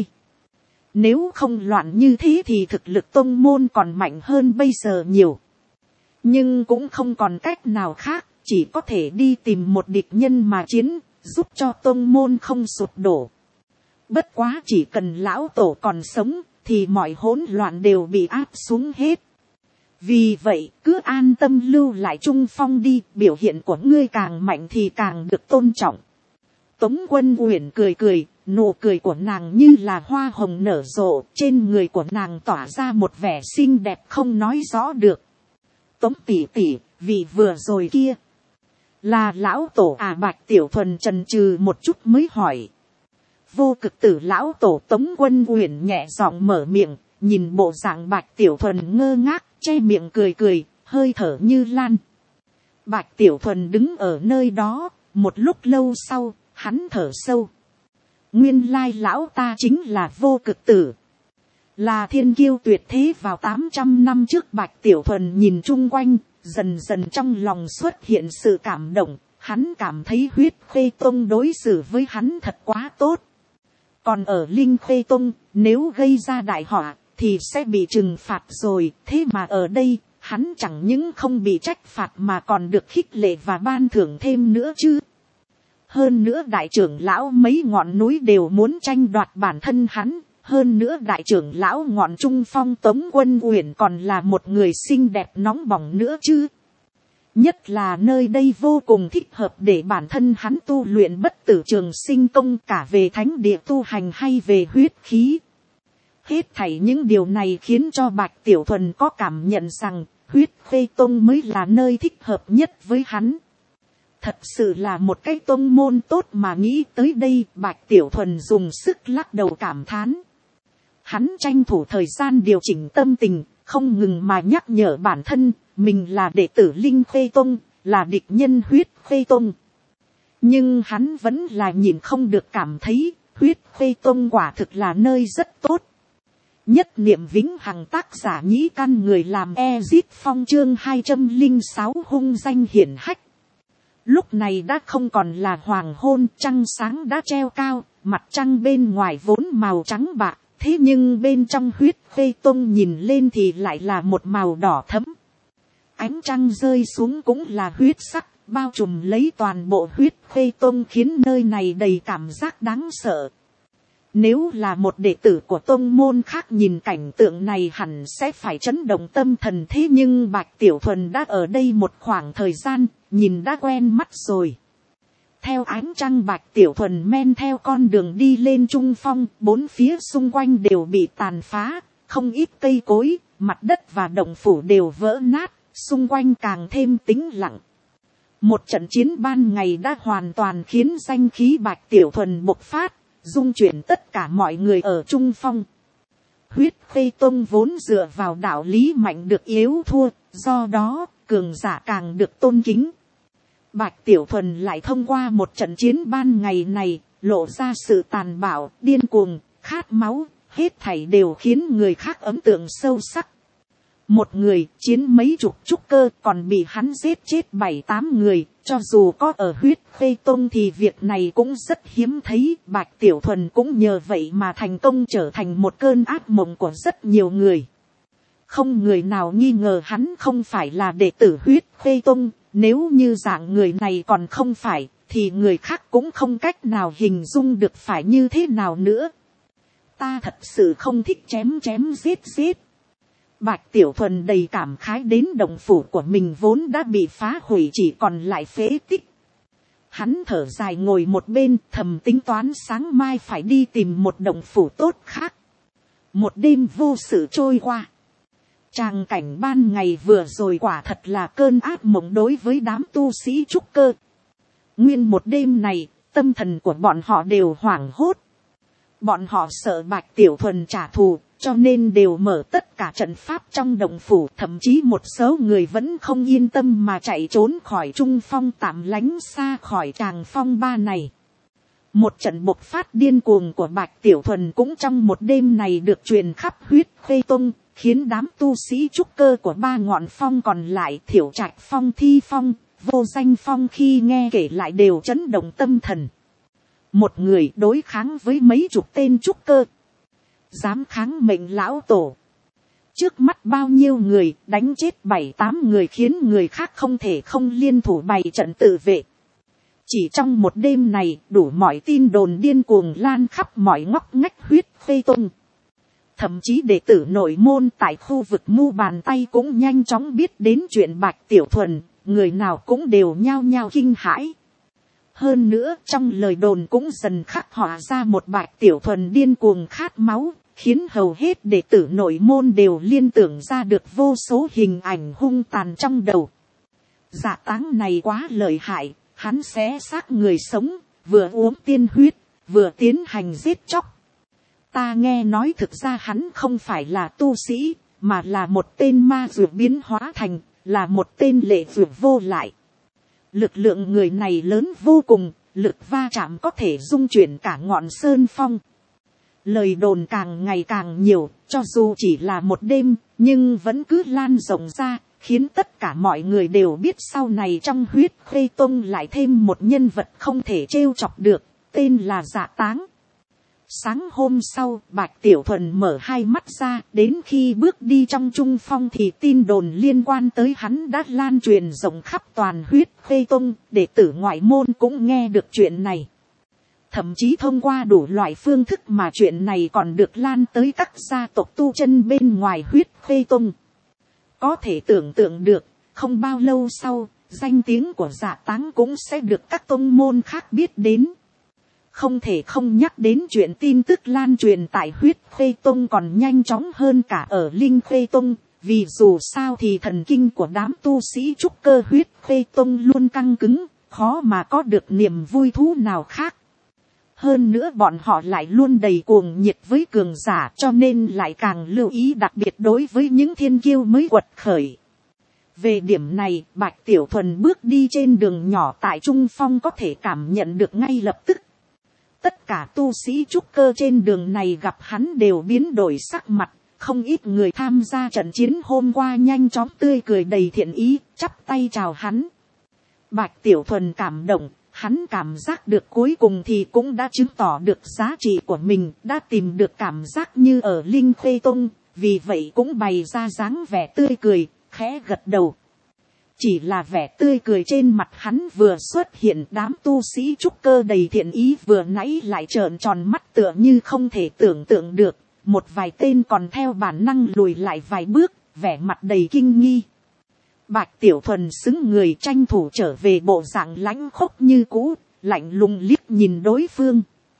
Speaker 1: Nếu không loạn như thế thì thực lực tông môn còn mạnh hơn bây giờ nhiều. Nhưng cũng không còn cách nào khác, chỉ có thể đi tìm một địch nhân mà chiến, giúp cho tông môn không sụp đổ. Bất quá chỉ cần lão tổ còn sống, thì mọi hỗn loạn đều bị áp xuống hết. Vì vậy, cứ an tâm lưu lại trung phong đi, biểu hiện của ngươi càng mạnh thì càng được tôn trọng. Tống Quân Uyển cười cười, nụ cười của nàng như là hoa hồng nở rộ, trên người của nàng tỏa ra một vẻ xinh đẹp không nói rõ được. Tống tỷ tỷ, vì vừa rồi kia, là lão tổ à? Bạch Tiểu Thuần chần chừ một chút mới hỏi. Vô Cực Tử lão tổ. Tống Quân Uyển nhẹ giọng mở miệng, nhìn bộ dạng Bạch Tiểu Thuần ngơ ngác, che miệng cười cười, hơi thở như lan. Bạch Tiểu Thuần đứng ở nơi đó, một lúc lâu sau, hắn thở sâu. Nguyên lai lão ta chính là Vô Cực Tử, là thiên kiêu tuyệt thế vào 800 năm trước. Bạch Tiểu Thuần nhìn chung quanh, dần dần trong lòng xuất hiện sự cảm động. Hắn cảm thấy Huyết Khê Tông đối xử với hắn thật quá tốt. Còn ở Linh Khê Tông, nếu gây ra đại họa thì sẽ bị trừng phạt rồi. Thế mà ở đây, hắn chẳng những không bị trách phạt mà còn được khích lệ và ban thưởng thêm nữa chứ. Hơn nữa đại trưởng lão mấy ngọn núi đều muốn tranh đoạt bản thân hắn. Hơn nữa đại trưởng lão ngọn trung phong Tống Quân Uyển còn là một người xinh đẹp nóng bỏng nữa chứ. Nhất là nơi đây vô cùng thích hợp để bản thân hắn tu luyện bất tử trường sinh công, cả về thánh địa tu hành hay về huyết khí. Hết thảy những điều này khiến cho Bạch Tiểu Thuần có cảm nhận rằng Huyết Khê Tông mới là nơi thích hợp nhất với hắn. Thật sự là một cái tông môn tốt mà. Nghĩ tới đây, Bạch Tiểu Thuần dùng sức lắc đầu cảm thán. Hắn tranh thủ thời gian điều chỉnh tâm tình, không ngừng mà nhắc nhở bản thân, mình là đệ tử Linh Khê Tông, là địch nhân Huyết Khê Tông. Nhưng hắn vẫn là nhìn không được cảm thấy, Huyết Khê Tông quả thực là nơi rất tốt. Nhất niệm vĩnh hằng. Tác giả Nhĩ Căn. Người làm Ezit Phong. Chương 206 hung danh hiển hách. Lúc này đã không còn là hoàng hôn, trăng sáng đã treo cao, mặt trăng bên ngoài vốn màu trắng bạc, thế nhưng bên trong Huyết Khê Tông nhìn lên thì lại là một màu đỏ thẫm. Ánh trăng rơi xuống cũng là huyết sắc, bao trùm lấy toàn bộ Huyết Khê Tông, khiến nơi này đầy cảm giác đáng sợ. Nếu là một đệ tử của tông môn khác nhìn cảnh tượng này hẳn sẽ phải chấn động tâm thần. Thế nhưng Bạch Tiểu Thuần đã ở đây một khoảng thời gian, nhìn đã quen mắt rồi. Theo ánh trăng, Bạch Tiểu Thuần men theo con đường đi lên trung phong, bốn phía xung quanh đều bị tàn phá, không ít cây cối, mặt đất và động phủ đều vỡ nát, xung quanh càng thêm tĩnh lặng. Một trận chiến ban ngày đã hoàn toàn khiến danh khí Bạch Tiểu Thuần bộc phát, dung chuyển tất cả mọi người ở trung phong. Huyết Khê Tông vốn dựa vào đạo lý mạnh được yếu thua, do đó cường giả càng được tôn kính. Bạch Tiểu Thuần lại thông qua một trận chiến ban ngày này, lộ ra sự tàn bạo, điên cuồng, khát máu, hết thảy đều khiến người khác ấn tượng sâu sắc. Một người chiến mấy chục trúc cơ còn bị hắn giết chết 7-8 người. Cho dù có ở huyết khê tông thì việc này cũng rất hiếm thấy. Bạch Tiểu Thuần cũng nhờ vậy mà thành công trở thành một cơn ác mộng của rất nhiều người. Không người nào nghi ngờ hắn không phải là đệ tử huyết khê tông. Nếu như dạng người này còn không phải thì người khác cũng không cách nào hình dung được phải như thế nào nữa. Ta thật sự không thích chém giết. Bạch Tiểu Thuần đầy cảm khái đến động phủ của mình vốn đã bị phá hủy chỉ còn lại phế tích. Hắn thở dài ngồi một bên thầm tính toán sáng mai phải đi tìm một động phủ tốt khác. Một đêm vô sự trôi qua. Tràng cảnh ban ngày vừa rồi quả thật là cơn ác mộng đối với đám tu sĩ trúc cơ. Nguyên một đêm này, tâm thần của bọn họ đều hoảng hốt. Bọn họ sợ Bạch Tiểu Thuần trả thù, cho nên đều mở tất cả trận pháp trong động phủ. Thậm chí một số người vẫn không yên tâm mà chạy trốn khỏi trung phong tạm lánh xa khỏi tràng phong ba này. Một trận bộc phát điên cuồng của Bạch Tiểu Thuần cũng trong một đêm này được truyền khắp huyết khê tông, khiến đám tu sĩ trúc cơ của ba ngọn phong còn lại Thiểu Trạch Phong, Thi Phong, Vô Danh Phong khi nghe kể lại đều chấn động tâm thần. Một người đối kháng với mấy chục tên trúc cơ. Dám kháng mệnh lão tổ. Trước mắt bao nhiêu người đánh chết 7-8 người khiến người khác không thể không liên thủ bày trận tự vệ. Chỉ trong một đêm này đủ mọi tin đồn điên cuồng lan khắp mọi ngóc ngách huyết khê tông. Thậm chí đệ tử nội môn tại khu vực mu bàn tay cũng nhanh chóng biết đến chuyện Bạch Tiểu Thuần. Người nào cũng đều nhao nhao kinh hãi. Hơn nữa trong lời đồn cũng dần khắc họa ra một Bạch Tiểu Thuần điên cuồng khát máu, khiến hầu hết đệ tử nội môn đều liên tưởng ra được vô số hình ảnh hung tàn trong đầu. Dạ táng này quá lợi hại, hắn xé xác người sống, vừa uống tiên huyết, vừa tiến hành giết chóc. Ta nghe nói thực ra hắn không phải là tu sĩ, mà là một tên ma dược biến hóa thành, là một tên lệ dược vô lại. Lực lượng người này lớn vô cùng, lực va chạm có thể dung chuyển cả ngọn sơn phong. Lời đồn càng ngày càng nhiều, cho dù chỉ là một đêm, nhưng vẫn cứ lan rộng ra, khiến tất cả mọi người đều biết sau này trong huyết khê tông lại thêm một nhân vật không thể trêu chọc được, tên là Dạ Táng. Sáng hôm sau, Bạch Tiểu Thuần mở hai mắt ra, đến khi bước đi trong trung phong thì tin đồn liên quan tới hắn đã lan truyền rộng khắp toàn huyết khê tông, đệ tử ngoại môn cũng nghe được chuyện này. Thậm chí thông qua đủ loại phương thức mà chuyện này còn được lan tới các gia tộc tu chân bên ngoài huyết khê tông. Có thể tưởng tượng được, không bao lâu sau, danh tiếng của Dạ Táng cũng sẽ được các tông môn khác biết đến. Không thể không nhắc đến chuyện tin tức lan truyền tại huyết khê tông còn nhanh chóng hơn cả ở linh khê tông, vì dù sao thì thần kinh của đám tu sĩ trúc cơ huyết khê tông luôn căng cứng, khó mà có được niềm vui thú nào khác. Hơn nữa bọn họ lại luôn đầy cuồng nhiệt với cường giả, cho nên lại càng lưu ý đặc biệt đối với những thiên kiêu mới quật khởi. Về điểm này, Bạch Tiểu Thuần bước đi trên đường nhỏ tại Trung Phong có thể cảm nhận được ngay lập tức. Tất cả tu sĩ trúc cơ trên đường này gặp hắn đều biến đổi sắc mặt, không ít người tham gia trận chiến hôm qua nhanh chóng tươi cười đầy thiện ý, chắp tay chào hắn. Bạch Tiểu Thuần cảm động, hắn cảm giác được cuối cùng thì cũng đã chứng tỏ được giá trị của mình, đã tìm được cảm giác như ở Linh Khê Tông, vì vậy cũng bày ra dáng vẻ tươi cười, khẽ gật đầu. Chỉ là vẻ tươi cười trên mặt hắn vừa xuất hiện, đám tu sĩ trúc cơ đầy thiện ý vừa nãy lại trợn tròn mắt tựa như không thể tưởng tượng được, một vài tên còn theo bản năng lùi lại vài bước, vẻ mặt đầy kinh nghi. Bạch Tiểu Thuần xứng người tranh thủ trở về bộ dạng lãnh khốc như cũ, lạnh lùng liếc nhìn đối phương.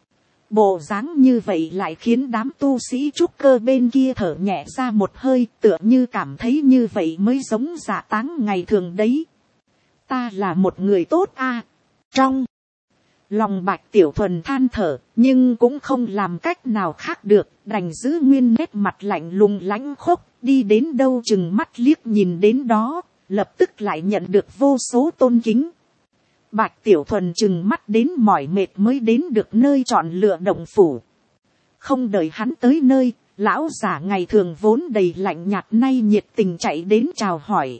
Speaker 1: Bộ dáng như vậy lại khiến đám tu sĩ trúc cơ bên kia thở nhẹ ra một hơi, tựa như cảm thấy như vậy mới giống Dạ Táng ngày thường đấy. Ta là một người tốt a. Trong lòng Bạch Tiểu Thuần than thở, nhưng cũng không làm cách nào khác được, đành giữ nguyên nét mặt lạnh lùng lãnh khốc, đi đến đâu chừng mắt liếc nhìn đến đó, lập tức lại nhận được vô số tôn kính. Bạch Tiểu Thuần chừng mắt đến mỏi mệt mới đến được nơi chọn lựa động phủ. Không đợi hắn tới nơi, lão giả ngày thường vốn đầy lạnh nhạt nay nhiệt tình chạy đến chào hỏi.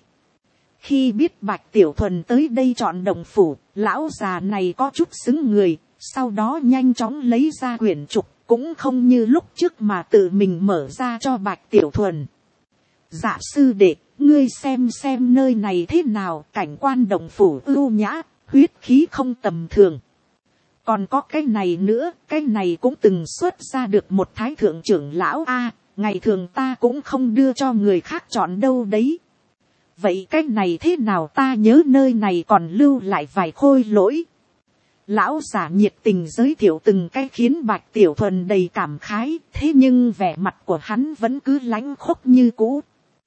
Speaker 1: Khi biết Bạch Tiểu Thuần tới đây chọn đồng phủ, lão già này có chút xứng người, sau đó nhanh chóng lấy ra quyển trục, cũng không như lúc trước mà tự mình mở ra cho Bạch Tiểu Thuần. Dạ sư đệ, ngươi xem nơi này thế nào, cảnh quan đồng phủ ưu nhã, huyết khí không tầm thường. Còn có cái này nữa, cái này cũng từng xuất ra được một thái thượng trưởng lão a, ngày thường ta cũng không đưa cho người khác chọn đâu đấy. Vậy cái này thế nào, ta nhớ nơi này còn lưu lại vài khôi lỗi. Lão giả nhiệt tình giới thiệu từng cái khiến Bạch Tiểu Thuần đầy cảm khái, thế nhưng vẻ mặt của hắn vẫn cứ lãnh khốc như cũ.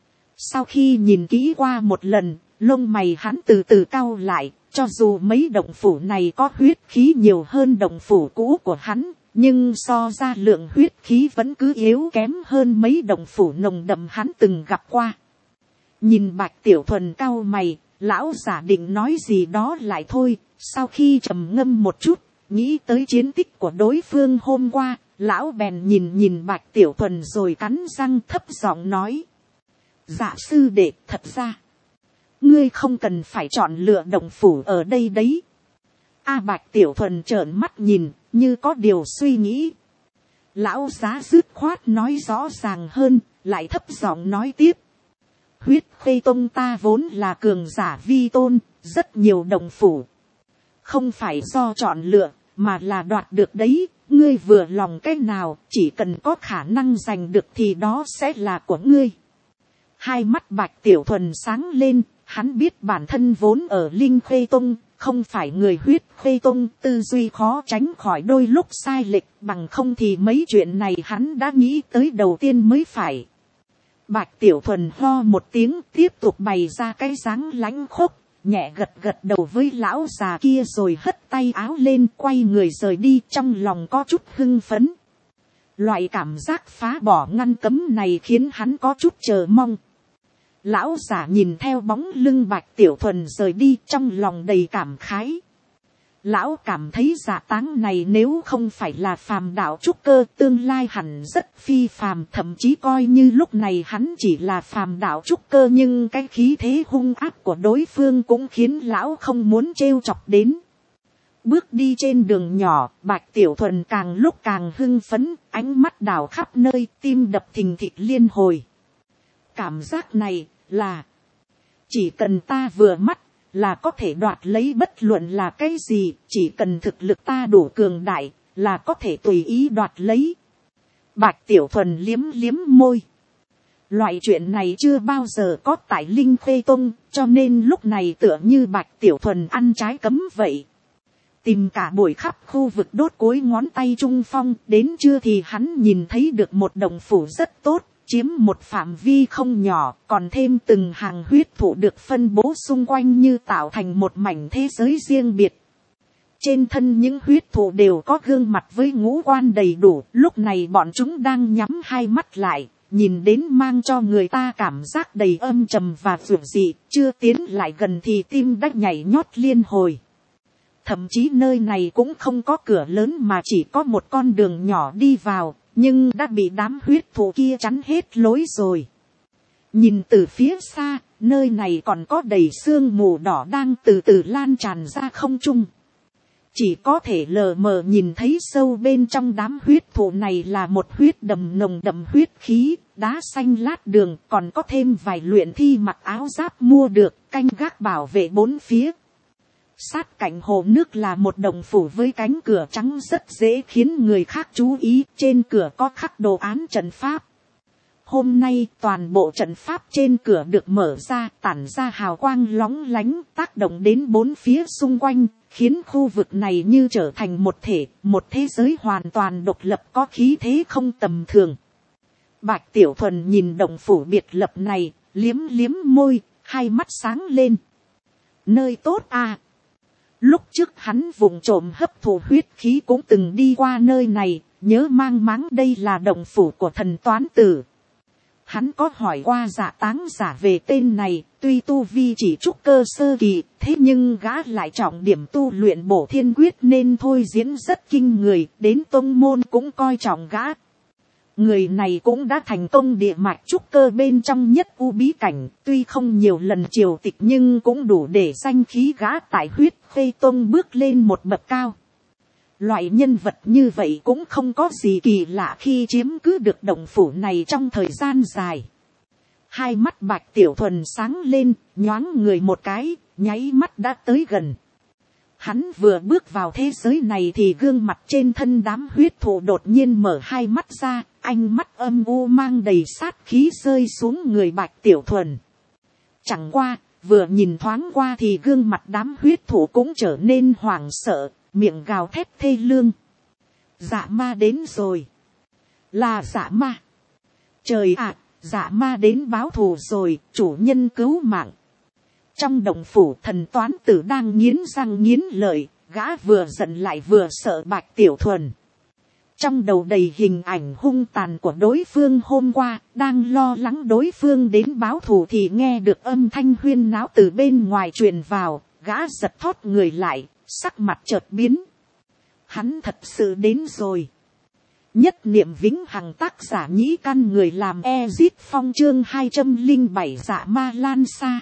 Speaker 1: Sau khi nhìn kỹ qua một lần, lông mày hắn từ từ cau lại, cho dù mấy động phủ này có huyết khí nhiều hơn động phủ cũ của hắn, nhưng so ra lượng huyết khí vẫn cứ yếu kém hơn mấy động phủ nồng đậm hắn từng gặp qua. Nhìn Bạch Tiểu Thuần cau mày, lão giả định nói gì đó lại thôi, sau khi trầm ngâm một chút, nghĩ tới chiến tích của đối phương hôm qua, lão bèn nhìn Bạch Tiểu Thuần rồi cắn răng thấp giọng nói. Dạ sư đệ, thật ra, ngươi không cần phải chọn lựa động phủ ở đây đấy. Bạch Tiểu Thuần trợn mắt nhìn, như có điều suy nghĩ. Lão giá dứt khoát nói rõ ràng hơn, lại thấp giọng nói tiếp. Huyết Khê Tông ta vốn là cường giả vi tôn, rất nhiều động phủ. Không phải do chọn lựa, mà là đoạt được đấy. Ngươi vừa lòng cái nào, chỉ cần có khả năng giành được thì đó sẽ là của ngươi. Hai mắt Bạch Tiểu Thuần sáng lên, hắn biết bản thân vốn ở Linh Khê Tông, không phải người Huyết Khê Tông, tư duy khó tránh khỏi đôi lúc sai lệch, bằng không thì mấy chuyện này hắn đã nghĩ tới đầu tiên mới phải. Bạch Tiểu Thuần ho một tiếng, tiếp tục bày ra cái dáng lãnh khốc, nhẹ gật đầu với lão già kia rồi hất tay áo lên, quay người rời đi, trong lòng có chút hưng phấn. Loại cảm giác phá bỏ ngăn cấm này khiến hắn có chút chờ mong. Lão giả nhìn theo bóng lưng Bạch Tiểu Thuần rời đi, trong lòng đầy cảm khái. Lão cảm thấy Dạ Táng này nếu không phải là phàm đạo trúc cơ, tương lai hẳn rất phi phàm, thậm chí coi như lúc này hắn chỉ là phàm đạo trúc cơ, nhưng cái khí thế hung ác của đối phương cũng khiến lão không muốn trêu chọc đến. Bước đi trên đường nhỏ, Bạch Tiểu Thuần càng lúc càng hưng phấn, ánh mắt đảo khắp nơi, tim đập thình thịch liên hồi. Cảm giác này là, chỉ cần ta vừa mắt, là có thể đoạt lấy bất luận là cái gì, chỉ cần thực lực ta đủ cường đại, là có thể tùy ý đoạt lấy. Bạch Tiểu Thuần liếm môi. Loại chuyện này chưa bao giờ có tại Linh Khê Tông, cho nên lúc này tựa như Bạch Tiểu Thuần ăn trái cấm vậy. Tìm cả buổi khắp khu vực đốt cuối ngón tay trung phong, đến trưa thì hắn nhìn thấy được một động phủ rất tốt, chiếm một phạm vi không nhỏ, còn thêm từng hàng huyết thụ được phân bố xung quanh như tạo thành một mảnh thế giới riêng biệt. Trên thân những huyết thụ đều có gương mặt với ngũ quan đầy đủ, lúc này bọn chúng đang nhắm hai mắt lại, nhìn đến mang cho người ta cảm giác đầy âm trầm và dữ dị, chưa tiến lại gần thì tim đã nhảy nhót liên hồi. Thậm chí nơi này cũng không có cửa lớn mà chỉ có một con đường nhỏ đi vào, nhưng đã bị đám huyết thụ kia chắn hết lối rồi. Nhìn từ phía xa, nơi này còn có đầy sương mù đỏ đang từ từ lan tràn ra không trung. Chỉ có thể lờ mờ nhìn thấy sâu bên trong đám huyết thụ này là một huyết đầm nồng đậm huyết khí, đá xanh lát đường, còn có thêm vài luyện thi mặc áo giáp mua được, canh gác bảo vệ bốn phía. Sát cạnh hồ nước là một đồng phủ với cánh cửa trắng rất dễ khiến người khác chú ý, trên cửa có khắc đồ án trận pháp. Hôm nay toàn bộ trận pháp trên cửa được mở ra, tản ra hào quang lóng lánh, tác động đến bốn phía xung quanh, khiến khu vực này như trở thành một thể, một thế giới hoàn toàn độc lập có khí thế không tầm thường. Bạch Tiểu Thuần nhìn đồng phủ biệt lập này, liếm môi, hai mắt sáng lên. Nơi tốt à! Lúc trước hắn vụng trộm hấp thụ huyết khí cũng từng đi qua nơi này, nhớ mang máng đây là động phủ của thần toán tử. Hắn có hỏi qua Dạ Táng giả về tên này, tuy tu vi chỉ trúc cơ sơ kỳ, thế nhưng gã lại trọng điểm tu luyện bổ thiên quyết nên thôi diễn rất kinh người, đến tông môn cũng coi trọng gã. Người này cũng đã thành công địa mạch trúc cơ bên trong nhất u bí cảnh, tuy không nhiều lần triều tịch nhưng cũng đủ để danh khí gã tại huyết khê tông bước lên một bậc cao. Loại nhân vật như vậy cũng không có gì kỳ lạ khi chiếm cứ được động phủ này trong thời gian dài. Hai mắt Bạch Tiểu Thuần sáng lên, nhoáng người một cái, nháy mắt đã tới gần. Hắn vừa bước vào thế giới này thì gương mặt trên thân đám huyết thụ đột nhiên mở hai mắt ra, ánh mắt âm u mang đầy sát khí rơi xuống người Bạch Tiểu Thuần. Chẳng qua, vừa nhìn thoáng qua thì gương mặt đám huyết thụ cũng trở nên hoảng sợ, miệng gào thét thê lương. Dạ ma đến rồi. Là dạ ma. Trời ạ, dạ ma đến báo thù rồi, chủ nhân cứu mạng. Trong động phủ thần toán tử đang nghiến răng nghiến lợi, gã vừa giận lại vừa sợ Bạch Tiểu Thuần. Trong đầu đầy hình ảnh hung tàn của đối phương hôm qua, đang lo lắng đối phương đến báo thù thì nghe được âm thanh huyên náo từ bên ngoài truyền vào, gã giật thót người lại, sắc mặt chợt biến. Hắn thật sự đến rồi. Nhất niệm vĩnh hằng tác giả nhĩ căn người làm Ezit Phong chương 207 dạ ma lan xa.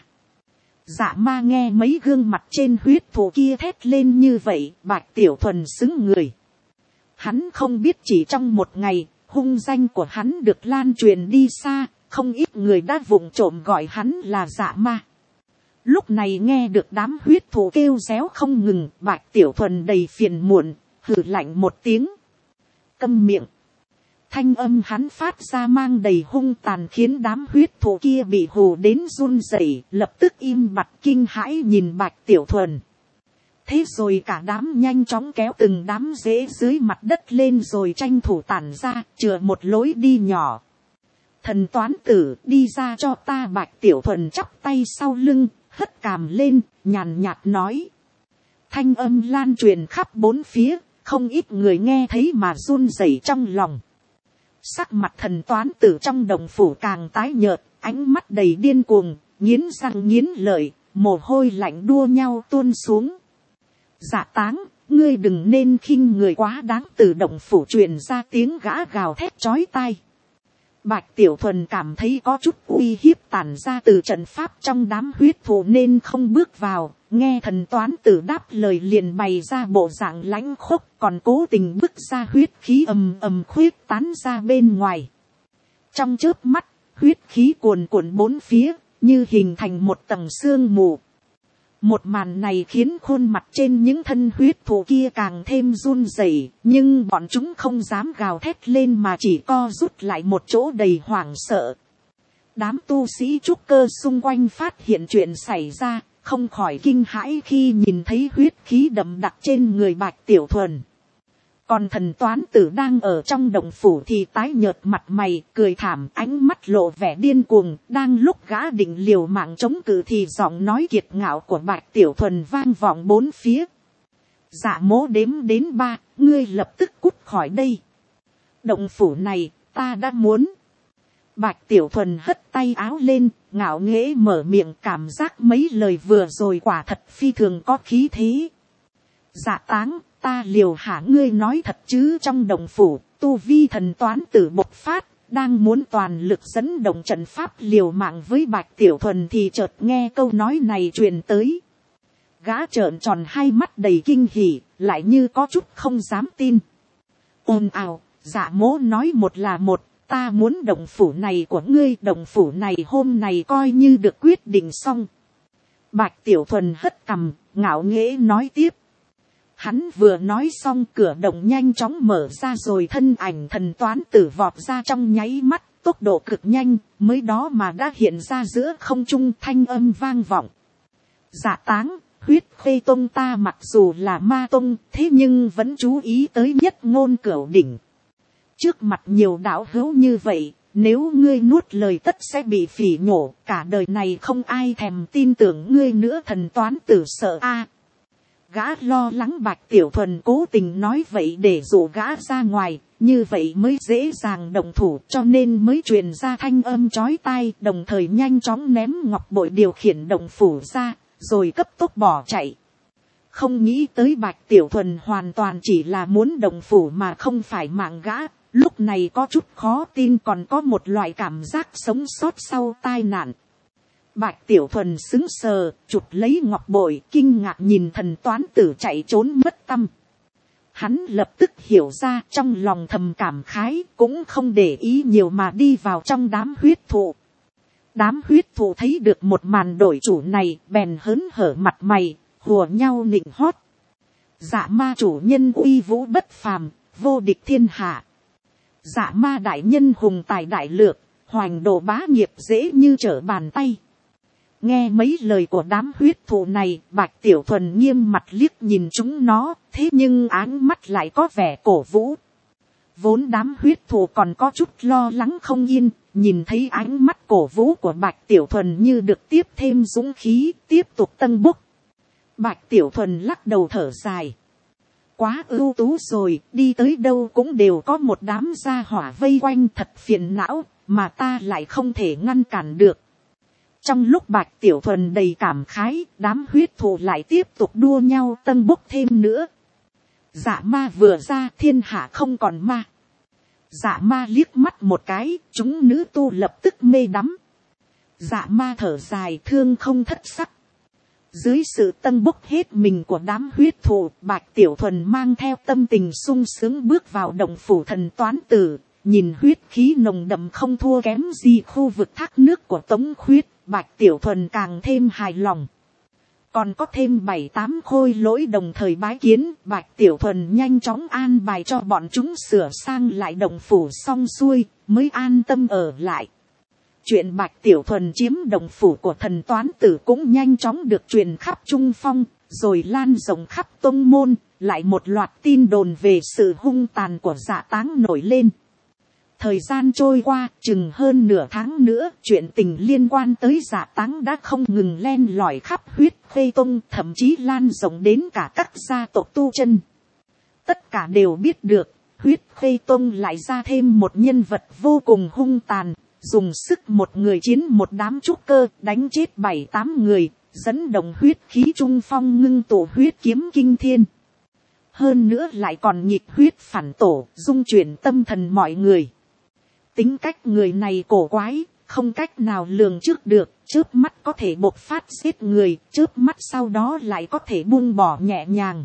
Speaker 1: Dạ ma nghe mấy gương mặt trên huyết thú kia thét lên như vậy, Bạch Tiểu Thuần xứng người. Hắn không biết chỉ trong một ngày, hung danh của hắn được lan truyền đi xa, không ít người đã vụng trộm gọi hắn là dạ ma. Lúc này nghe được đám huyết thú kêu réo không ngừng, Bạch Tiểu Thuần đầy phiền muộn, hừ lạnh một tiếng. Câm miệng. Thanh âm hắn phát ra mang đầy hung tàn khiến đám huyết thú kia bị hù đến run rẩy, lập tức im bặt kinh hãi nhìn Bạch Tiểu Thuần. Thế rồi cả đám nhanh chóng kéo từng đám rễ dưới mặt đất lên rồi tranh thủ tản ra, chừa một lối đi nhỏ. Thần toán tử, đi ra cho ta. Bạch Tiểu Thuần chắp tay sau lưng, hất cằm lên, nhàn nhạt nói. Thanh âm lan truyền khắp bốn phía, không ít người nghe thấy mà run rẩy trong lòng. Sắc mặt thần toán tử trong đồng phủ càng tái nhợt, ánh mắt đầy điên cuồng, nghiến răng nghiến lợi, mồ hôi lạnh đua nhau tuôn xuống. Dạ Táng, ngươi đừng nên khinh người quá đáng. Từ động phủ truyền ra tiếng gã gào thét chói tai. Bạch Tiểu Thuần cảm thấy có chút uy hiếp tản ra từ trận pháp trong đám huyết thú nên không bước vào. Nghe thần toán tử đáp lời liền bày ra bộ dạng lãnh khốc, còn cố tình bức ra huyết khí ầm ầm khuyết tán ra bên ngoài. Trong chớp mắt, huyết khí cuồn cuộn bốn phía, như hình thành một tầng sương mù. Một màn này khiến khuôn mặt trên những thân huyết thú kia càng thêm run rẩy, nhưng bọn chúng không dám gào thét lên mà chỉ co rút lại một chỗ đầy hoảng sợ. Đám tu sĩ trúc cơ xung quanh phát hiện chuyện xảy ra, không khỏi kinh hãi khi nhìn thấy huyết khí đậm đặc trên người Bạch Tiểu Thuần. Còn thần toán tử đang ở trong động phủ thì tái nhợt mặt mày, cười thảm, ánh mắt lộ vẻ điên cuồng. Đang lúc gã định liều mạng chống cự thì giọng nói kiệt ngạo của Bạch Tiểu Thuần vang vọng bốn phía. Dạ mố đếm đến 3, ngươi lập tức cút khỏi đây. Động phủ này, ta đã muốn. Bạch Tiểu Thuần hất tay áo lên, ngạo nghễ mở miệng, cảm giác mấy lời vừa rồi quả thật phi thường có khí thế. Dạ Táng, ta liều hả? Ngươi nói thật chứ? Trong đồng phủ, tu vi thần toán tử bộc phát, đang muốn toàn lực dẫn động trận pháp liều mạng với Bạch Tiểu Thuần thì chợt nghe câu nói này truyền tới. Gã trợn tròn hai mắt đầy kinh hỉ, lại như có chút không dám tin. Ồn ào, dạ mố nói một là một, ta muốn động phủ này của ngươi. Động phủ này hôm nay coi như được quyết định xong. Bạch Tiểu Thuần hất cằm, ngạo nghễ nói tiếp. Hắn vừa nói xong, cửa động nhanh chóng mở ra rồi thân ảnh thần toán tử vọt ra trong nháy mắt, tốc độ cực nhanh, mới đó mà đã hiện ra giữa không trung. Thanh âm vang vọng. Dạ Táng, huyết khê tông ta mặc dù là ma tông, thế nhưng vẫn chú ý tới nhất ngôn cửu đỉnh. Trước mặt nhiều đạo hữu như vậy, nếu ngươi nuốt lời tất sẽ bị phỉ nhổ, cả đời này không ai thèm tin tưởng ngươi nữa. Thần toán tử sợ a. Gã lo lắng Bạch Tiểu Thuần cố tình nói vậy để dụ gã ra ngoài, như vậy mới dễ dàng động thủ, cho nên mới truyền ra thanh âm chói tai, đồng thời nhanh chóng ném ngọc bội điều khiển động phủ ra, rồi cấp tốc bỏ chạy. Không nghĩ tới Bạch Tiểu Thuần hoàn toàn chỉ là muốn động phủ mà không phải mạng gã. lúc này có chút khó tin, còn có một loại cảm giác sống sót sau tai nạn. Bạch Tiểu Thuần sững sờ, chụp lấy ngọc bội, kinh ngạc nhìn thần toán tử chạy trốn mất tăm. Hắn lập tức hiểu ra, trong lòng thầm cảm khái, cũng không để ý nhiều mà đi vào trong đám huyết thụ. Đám huyết thụ thấy được một màn đổi chủ này, bèn hớn hở mặt mày, hùa nhau nịnh hót. Dạ ma chủ nhân uy vũ bất phàm, vô địch thiên hạ. Dạ ma đại nhân hùng tài đại lược, hoành đồ bá nghiệp dễ như trở bàn tay. Nghe mấy lời của đám huyết thù này, Bạch Tiểu Thuần nghiêm mặt liếc nhìn chúng nó, thế nhưng áng mắt lại có vẻ cổ vũ. Vốn đám huyết thù còn có chút lo lắng không yên, nhìn thấy ánh mắt cổ vũ của Bạch Tiểu Thuần như được tiếp thêm dũng khí, tiếp tục tâng bốc. Bạch Tiểu Thuần lắc đầu thở dài. Quá ưu tú rồi, đi tới đâu cũng đều có một đám gia hỏa vây quanh, thật phiền não, mà ta lại không thể ngăn cản được. Trong lúc Bạch Tiểu Thuần đầy cảm khái, đám huyết thù lại tiếp tục đua nhau tâng bốc thêm nữa. Dạ ma vừa ra, thiên hạ không còn ma. Dạ ma liếc mắt một cái, chúng nữ tu lập tức mê đắm. Dạ ma thở dài, thương không thất sắc. Dưới sự tâng bốc hết mình của đám huyết thù, Bạch Tiểu Thuần mang theo tâm tình sung sướng bước vào động phủ thần toán tử. Nhìn huyết khí nồng đậm không thua kém gì khu vực thác nước của Tống Khuyết, Bạch Tiểu Thuần càng thêm hài lòng. Còn có thêm 7-8 khôi lỗi đồng thời bái kiến, Bạch Tiểu Thuần nhanh chóng an bài cho bọn chúng sửa sang lại động phủ xong xuôi, mới an tâm ở lại. Chuyện Bạch Tiểu Thuần chiếm động phủ của thần toán tử cũng nhanh chóng được truyền khắp Trung Phong, rồi lan rộng khắp tông môn, lại một loạt tin đồn về sự hung tàn của Dạ Táng nổi lên. Thời gian trôi qua, chừng hơn nửa tháng nữa, chuyện tình liên quan tới Dạ Táng đã không ngừng len lỏi khắp Huyết Khê Tông, thậm chí lan rộng đến cả các gia tộc tu chân. Tất cả đều biết được, Huyết Khê Tông lại ra thêm một nhân vật vô cùng hung tàn, dùng sức một người chiến một đám trúc cơ, đánh chết 7-8 người, dẫn động huyết khí Trung Phong ngưng tụ huyết kiếm kinh thiên. Hơn nữa lại còn nhịp huyết phản tổ, dung chuyển tâm thần mọi người. Tính cách người này cổ quái, không cách nào lường trước được, chớp mắt có thể bộc phát giết người, chớp mắt sau đó lại có thể buông bỏ nhẹ nhàng.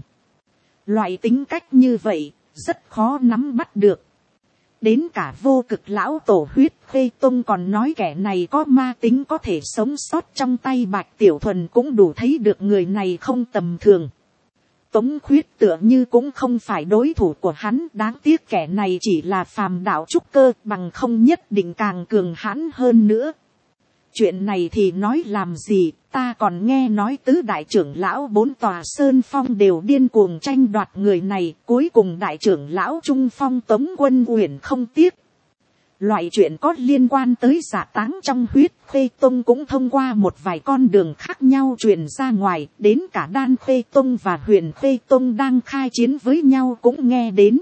Speaker 1: Loại tính cách như vậy, rất khó nắm bắt được. Đến cả vô cực lão tổ Huyết Khê Tông còn nói kẻ này có ma tính có thể sống sót trong tay Bạch Tiểu Thuần cũng đủ thấy được người này không tầm thường. Tống Khuyết tựa như cũng không phải đối thủ của hắn, đáng tiếc kẻ này chỉ là phàm đạo trúc cơ, bằng không nhất định càng cường hãn hơn nữa. Chuyện này thì nói làm gì, ta còn nghe nói tứ đại trưởng lão 4 tòa sơn phong đều điên cuồng tranh đoạt người này, cuối cùng đại trưởng lão Trung Phong Tống Quân Uyển không tiếc. Loại chuyện có liên quan tới Dạ Táng trong Huyết Khê Tông cũng thông qua một vài con đường khác nhau truyền ra ngoài, đến cả Đan Khê Tông và Huyền Khê Tông đang khai chiến với nhau cũng nghe đến.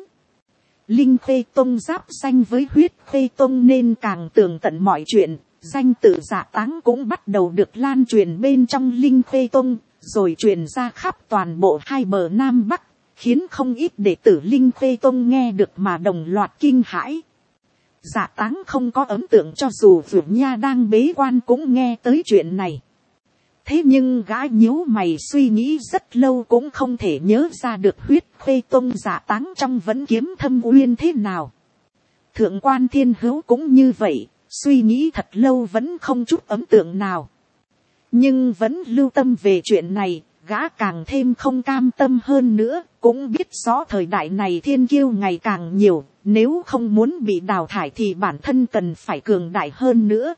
Speaker 1: Linh Khê Tông giáp danh với Huyết Khê Tông nên càng tường tận mọi chuyện, danh tự Dạ Táng cũng bắt đầu được lan truyền bên trong Linh Khê Tông, rồi truyền ra khắp toàn bộ hai bờ Nam Bắc, khiến không ít đệ tử Linh Khê Tông nghe được mà đồng loạt kinh hãi. Dạ Táng không có ấn tượng cho dù Vượt Nha đang bế quan cũng nghe tới chuyện này. Thế nhưng gã nhíu mày suy nghĩ rất lâu cũng không thể nhớ ra được Huyết Khê Tông Dạ Táng trong Vẫn Kiếm Thâm Uyên thế nào. Thượng quan Thiên Hữu cũng như vậy, suy nghĩ thật lâu vẫn không chút ấn tượng nào. Nhưng vẫn lưu tâm về chuyện này, gã càng thêm không cam tâm hơn nữa, cũng biết rõ thời đại này thiên kiêu ngày càng nhiều, nếu không muốn bị đào thải thì bản thân cần phải cường đại hơn nữa.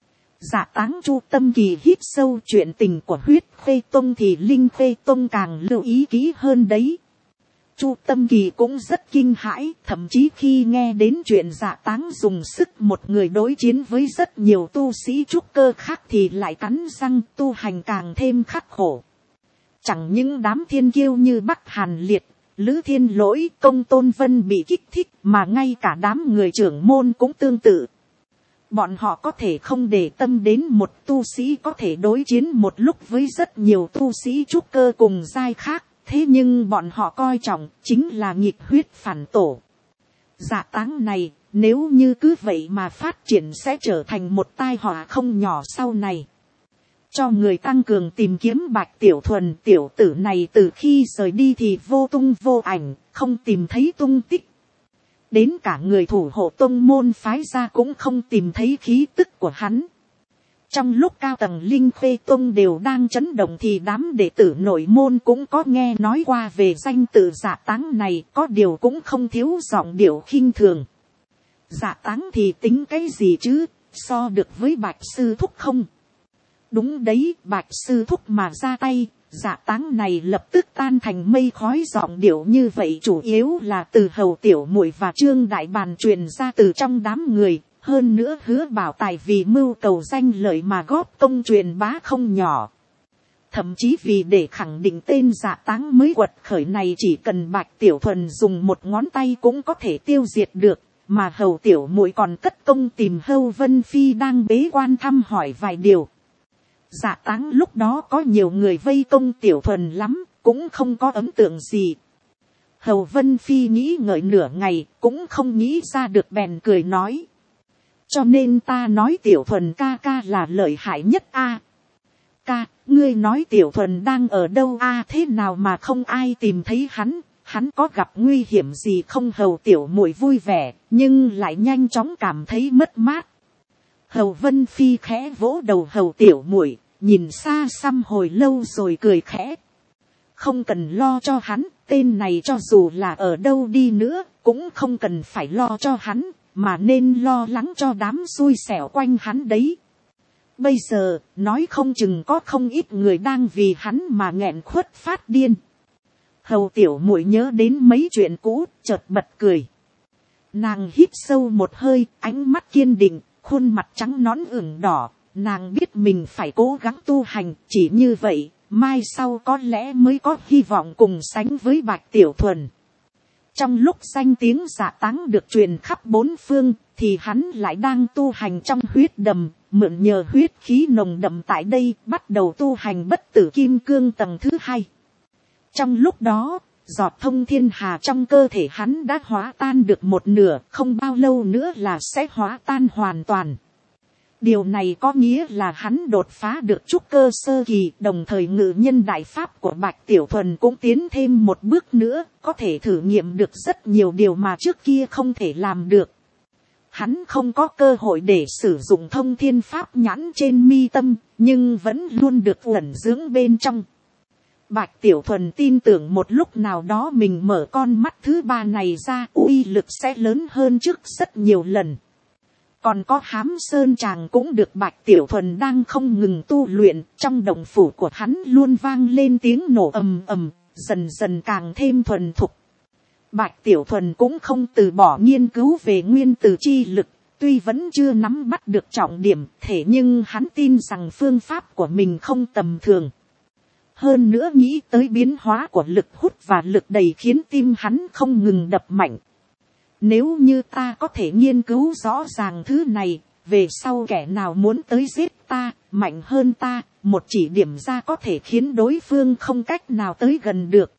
Speaker 1: Dạ Táng Chu Tâm Kỳ hít sâu, chuyện tình của Huyết Khê Tông thì Linh Khê Tông càng lưu ý kỹ hơn đấy. Chu Tâm Kỳ cũng rất kinh hãi, thậm chí khi nghe đến chuyện Dạ Táng dùng sức một người đối chiến với rất nhiều tu sĩ trúc cơ khác thì lại cắn răng tu hành càng thêm khắc khổ. Chẳng những đám thiên kiêu như Bắc Hàn Liệt, Lữ Thiên Lỗi, Công Tôn Vân bị kích thích mà ngay cả đám người trưởng môn cũng tương tự. Bọn họ có thể không để tâm đến một tu sĩ có thể đối chiến một lúc với rất nhiều tu sĩ trúc cơ cùng giai khác, thế nhưng bọn họ coi trọng chính là nghịch huyết phản tổ. Dạ táng này, nếu như cứ vậy mà phát triển sẽ trở thành một tai họa không nhỏ sau này. Cho người tăng cường tìm kiếm Bạch Tiểu Thuần, tiểu tử này từ khi rời đi thì vô tung vô ảnh, không tìm thấy tung tích. Đến cả người thủ hộ tông môn phái ra cũng không tìm thấy khí tức của hắn. Trong lúc cao tầng Linh Khê Tông đều đang chấn động thì đám đệ tử nội môn cũng có nghe nói qua về danh tự dạ táng này, có điều cũng không thiếu giọng điệu khinh thường. Dạ táng thì tính cái gì chứ, so được với Bạch sư thúc không? Đúng đấy, Bạch sư thúc mà ra tay, dạ táng này lập tức tan thành mây khói. Giọng điệu như vậy chủ yếu là từ Hầu Tiểu Muội và Trương Đại Bàn truyền ra từ trong đám người. Hơn nữa Hứa Bảo Tài vì mưu cầu danh lợi mà góp công truyền bá không nhỏ. Thậm chí vì để khẳng định tên dạ táng mới quật khởi này chỉ cần Bạch Tiểu Thuần dùng một ngón tay cũng có thể tiêu diệt được. Mà Hầu Tiểu Muội còn cất công tìm Hầu Vân Phi đang bế quan thăm hỏi vài điều. Dạ táng lúc đó có nhiều người vây công Tiểu Thuần lắm, cũng không có ấn tượng gì. Hầu Vân Phi nghĩ ngợi nửa ngày, cũng không nghĩ ra được bèn cười nói. Cho nên ta nói Tiểu Thuần ca ca là lợi hại nhất a. Ca, ngươi nói Tiểu Thuần đang ở đâu a? Thế nào mà không ai tìm thấy hắn có gặp nguy hiểm gì không? Hầu Tiểu Muội vui vẻ, nhưng lại nhanh chóng cảm thấy mất mát. Hầu Vân Phi khẽ vỗ đầu Hầu Tiểu Muội, nhìn xa xăm hồi lâu rồi cười khẽ. Không cần lo cho hắn, tên này cho dù là ở đâu đi nữa, cũng không cần phải lo cho hắn, mà nên lo lắng cho đám xui xẻo quanh hắn đấy. Bây giờ, nói không chừng có không ít người đang vì hắn mà nghẹn khuất phát điên. Hầu Tiểu Muội nhớ đến mấy chuyện cũ, chợt bật cười. Nàng hít sâu một hơi, ánh mắt kiên định, khuôn mặt trắng nõn ửng đỏ. Nàng biết mình phải cố gắng tu hành, chỉ như vậy, mai sau có lẽ mới có hy vọng cùng sánh với Bạch Tiểu Thuần. Trong lúc danh tiếng dạ táng được truyền khắp bốn phương, thì hắn lại đang tu hành trong huyết đầm, mượn nhờ huyết khí nồng đậm tại đây, bắt đầu tu hành bất tử kim cương tầng thứ 2. Trong lúc đó, giọt thông thiên hà trong cơ thể hắn đã hóa tan được một nửa, không bao lâu nữa là sẽ hóa tan hoàn toàn. Điều này có nghĩa là hắn đột phá được trúc cơ sơ kỳ, đồng thời ngự nhân đại pháp của Bạch Tiểu Thuần cũng tiến thêm một bước nữa, có thể thử nghiệm được rất nhiều điều mà trước kia không thể làm được. Hắn không có cơ hội để sử dụng thông thiên pháp nhãn trên mi tâm, nhưng vẫn luôn được ẩn dưỡng bên trong. Bạch Tiểu Thuần tin tưởng một lúc nào đó mình mở con mắt thứ 3 này ra, uy lực sẽ lớn hơn trước rất nhiều lần. Còn có Hám Sơn Tràng cũng được Bạch Tiểu Thuần đang không ngừng tu luyện, trong động phủ của hắn luôn vang lên tiếng nổ ầm ầm, dần dần càng thêm thuần thục. Bạch Tiểu Thuần cũng không từ bỏ nghiên cứu về nguyên tử chi lực, tuy vẫn chưa nắm bắt được trọng điểm, thế nhưng hắn tin rằng phương pháp của mình không tầm thường. Hơn nữa nghĩ tới biến hóa của lực hút và lực đẩy khiến tim hắn không ngừng đập mạnh. Nếu như ta có thể nghiên cứu rõ ràng thứ này, về sau kẻ nào muốn tới giết ta, mạnh hơn ta, một chỉ điểm ra có thể khiến đối phương không cách nào tới gần được.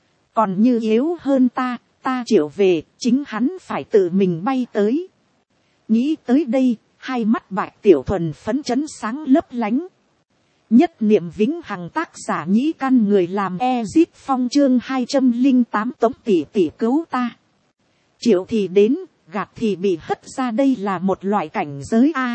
Speaker 1: Còn như yếu hơn ta triệu về, chính hắn phải tự mình bay tới. Nghĩ tới đây, hai mắt Bạch Tiểu Thuần phấn chấn sáng lấp lánh. Nhất niệm vĩnh hằng tác giả Nhĩ Căn người làm Ezit Phong chương 208 Tống tỷ tỷ cứu ta. Triệu thì đến, gạt thì bị hất ra, đây là một loại cảnh giới A.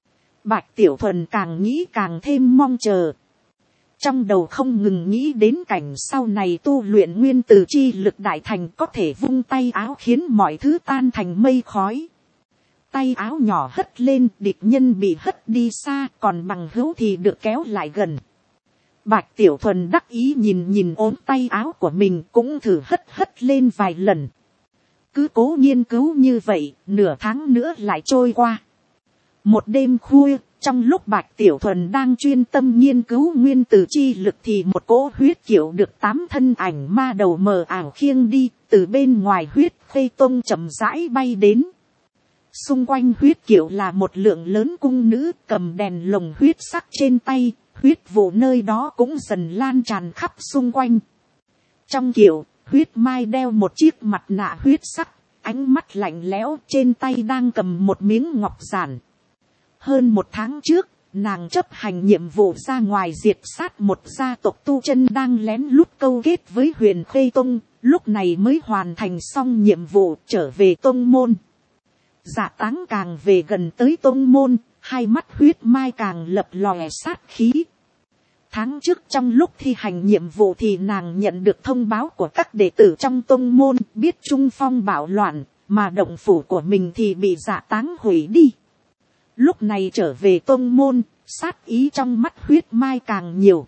Speaker 1: Bạch Tiểu Thuần càng nghĩ càng thêm mong chờ. Trong đầu không ngừng nghĩ đến cảnh sau này tu luyện nguyên tử chi lực đại thành, có thể vung tay áo khiến mọi thứ tan thành mây khói. Tay áo nhỏ hất lên, địch nhân bị hất đi xa, còn bằng hữu thì được kéo lại gần. Bạch Tiểu Thuần đắc ý nhìn ốm tay áo của mình, cũng thử hất lên vài lần. Cứ cố nghiên cứu như vậy, nửa tháng nữa lại trôi qua. Một đêm khuya, trong lúc Bạch Tiểu Thuần đang chuyên tâm nghiên cứu nguyên tử chi lực thì một cỗ huyết kiểu được 8 thân ảnh ma đầu mờ ảo khiêng đi, từ bên ngoài huyết khê tông chậm rãi bay đến. Xung quanh huyết kiểu là một lượng lớn cung nữ cầm đèn lồng huyết sắc trên tay, huyết vụ nơi đó cũng dần lan tràn khắp xung quanh. Trong kiểu, huyết mai đeo một chiếc mặt nạ huyết sắc, ánh mắt lạnh lẽo, trên tay đang cầm một miếng ngọc giản. Hơn 1 tháng trước, nàng chấp hành nhiệm vụ ra ngoài diệt sát một gia tộc tu chân đang lén lút câu kết với Huyền Khê Tông, lúc này mới hoàn thành xong nhiệm vụ trở về tông môn. Dạ Táng càng về gần tới tông môn, hai mắt huyết mai càng lập lòe sát khí. Tháng trước trong lúc thi hành nhiệm vụ thì nàng nhận được thông báo của các đệ tử trong tông môn biết Trung Phong bạo loạn, mà động phủ của mình thì bị Dạ Táng hủy đi. Lúc này trở về tông môn, sát ý trong mắt huyết mai càng nhiều.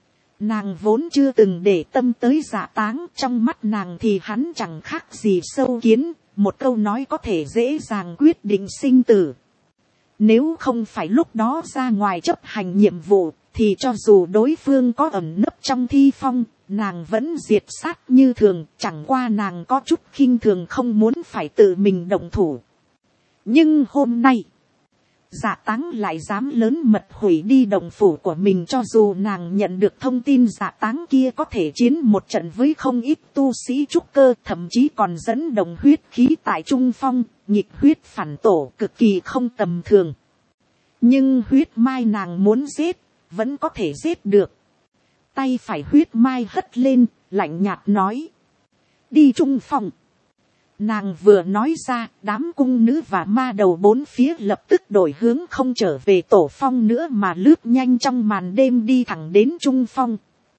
Speaker 1: Nàng vốn chưa từng để tâm tới Dạ Táng, trong mắt nàng thì hắn chẳng khác gì sâu kiến, một câu nói có thể dễ dàng quyết định sinh tử. Nếu không phải lúc đó ra ngoài chấp hành nhiệm vụ, thì cho dù đối phương có ẩn nấp trong thi phong, nàng vẫn diệt sát như thường, chẳng qua nàng có chút khinh thường không muốn phải tự mình động thủ. Nhưng hôm nay, Dạ Táng lại dám lớn mật hủy đi động phủ của mình, cho dù nàng nhận được thông tin Dạ Táng kia có thể chiến một trận với không ít tu sĩ trúc cơ, thậm chí còn dẫn động huyết khí tại Trung Phong, nghịch huyết phản tổ cực kỳ không tầm thường. Nhưng huyết mai nàng muốn giết, vẫn có thể giết được. Tay phải huyết mai hất lên, lạnh nhạt nói. Đi Trung Phong. Nàng vừa nói ra, đám cung nữ và ma đầu bốn phía lập tức đổi hướng, không trở về tổ phong nữa mà lướt nhanh trong màn đêm đi thẳng đến Trung Phong.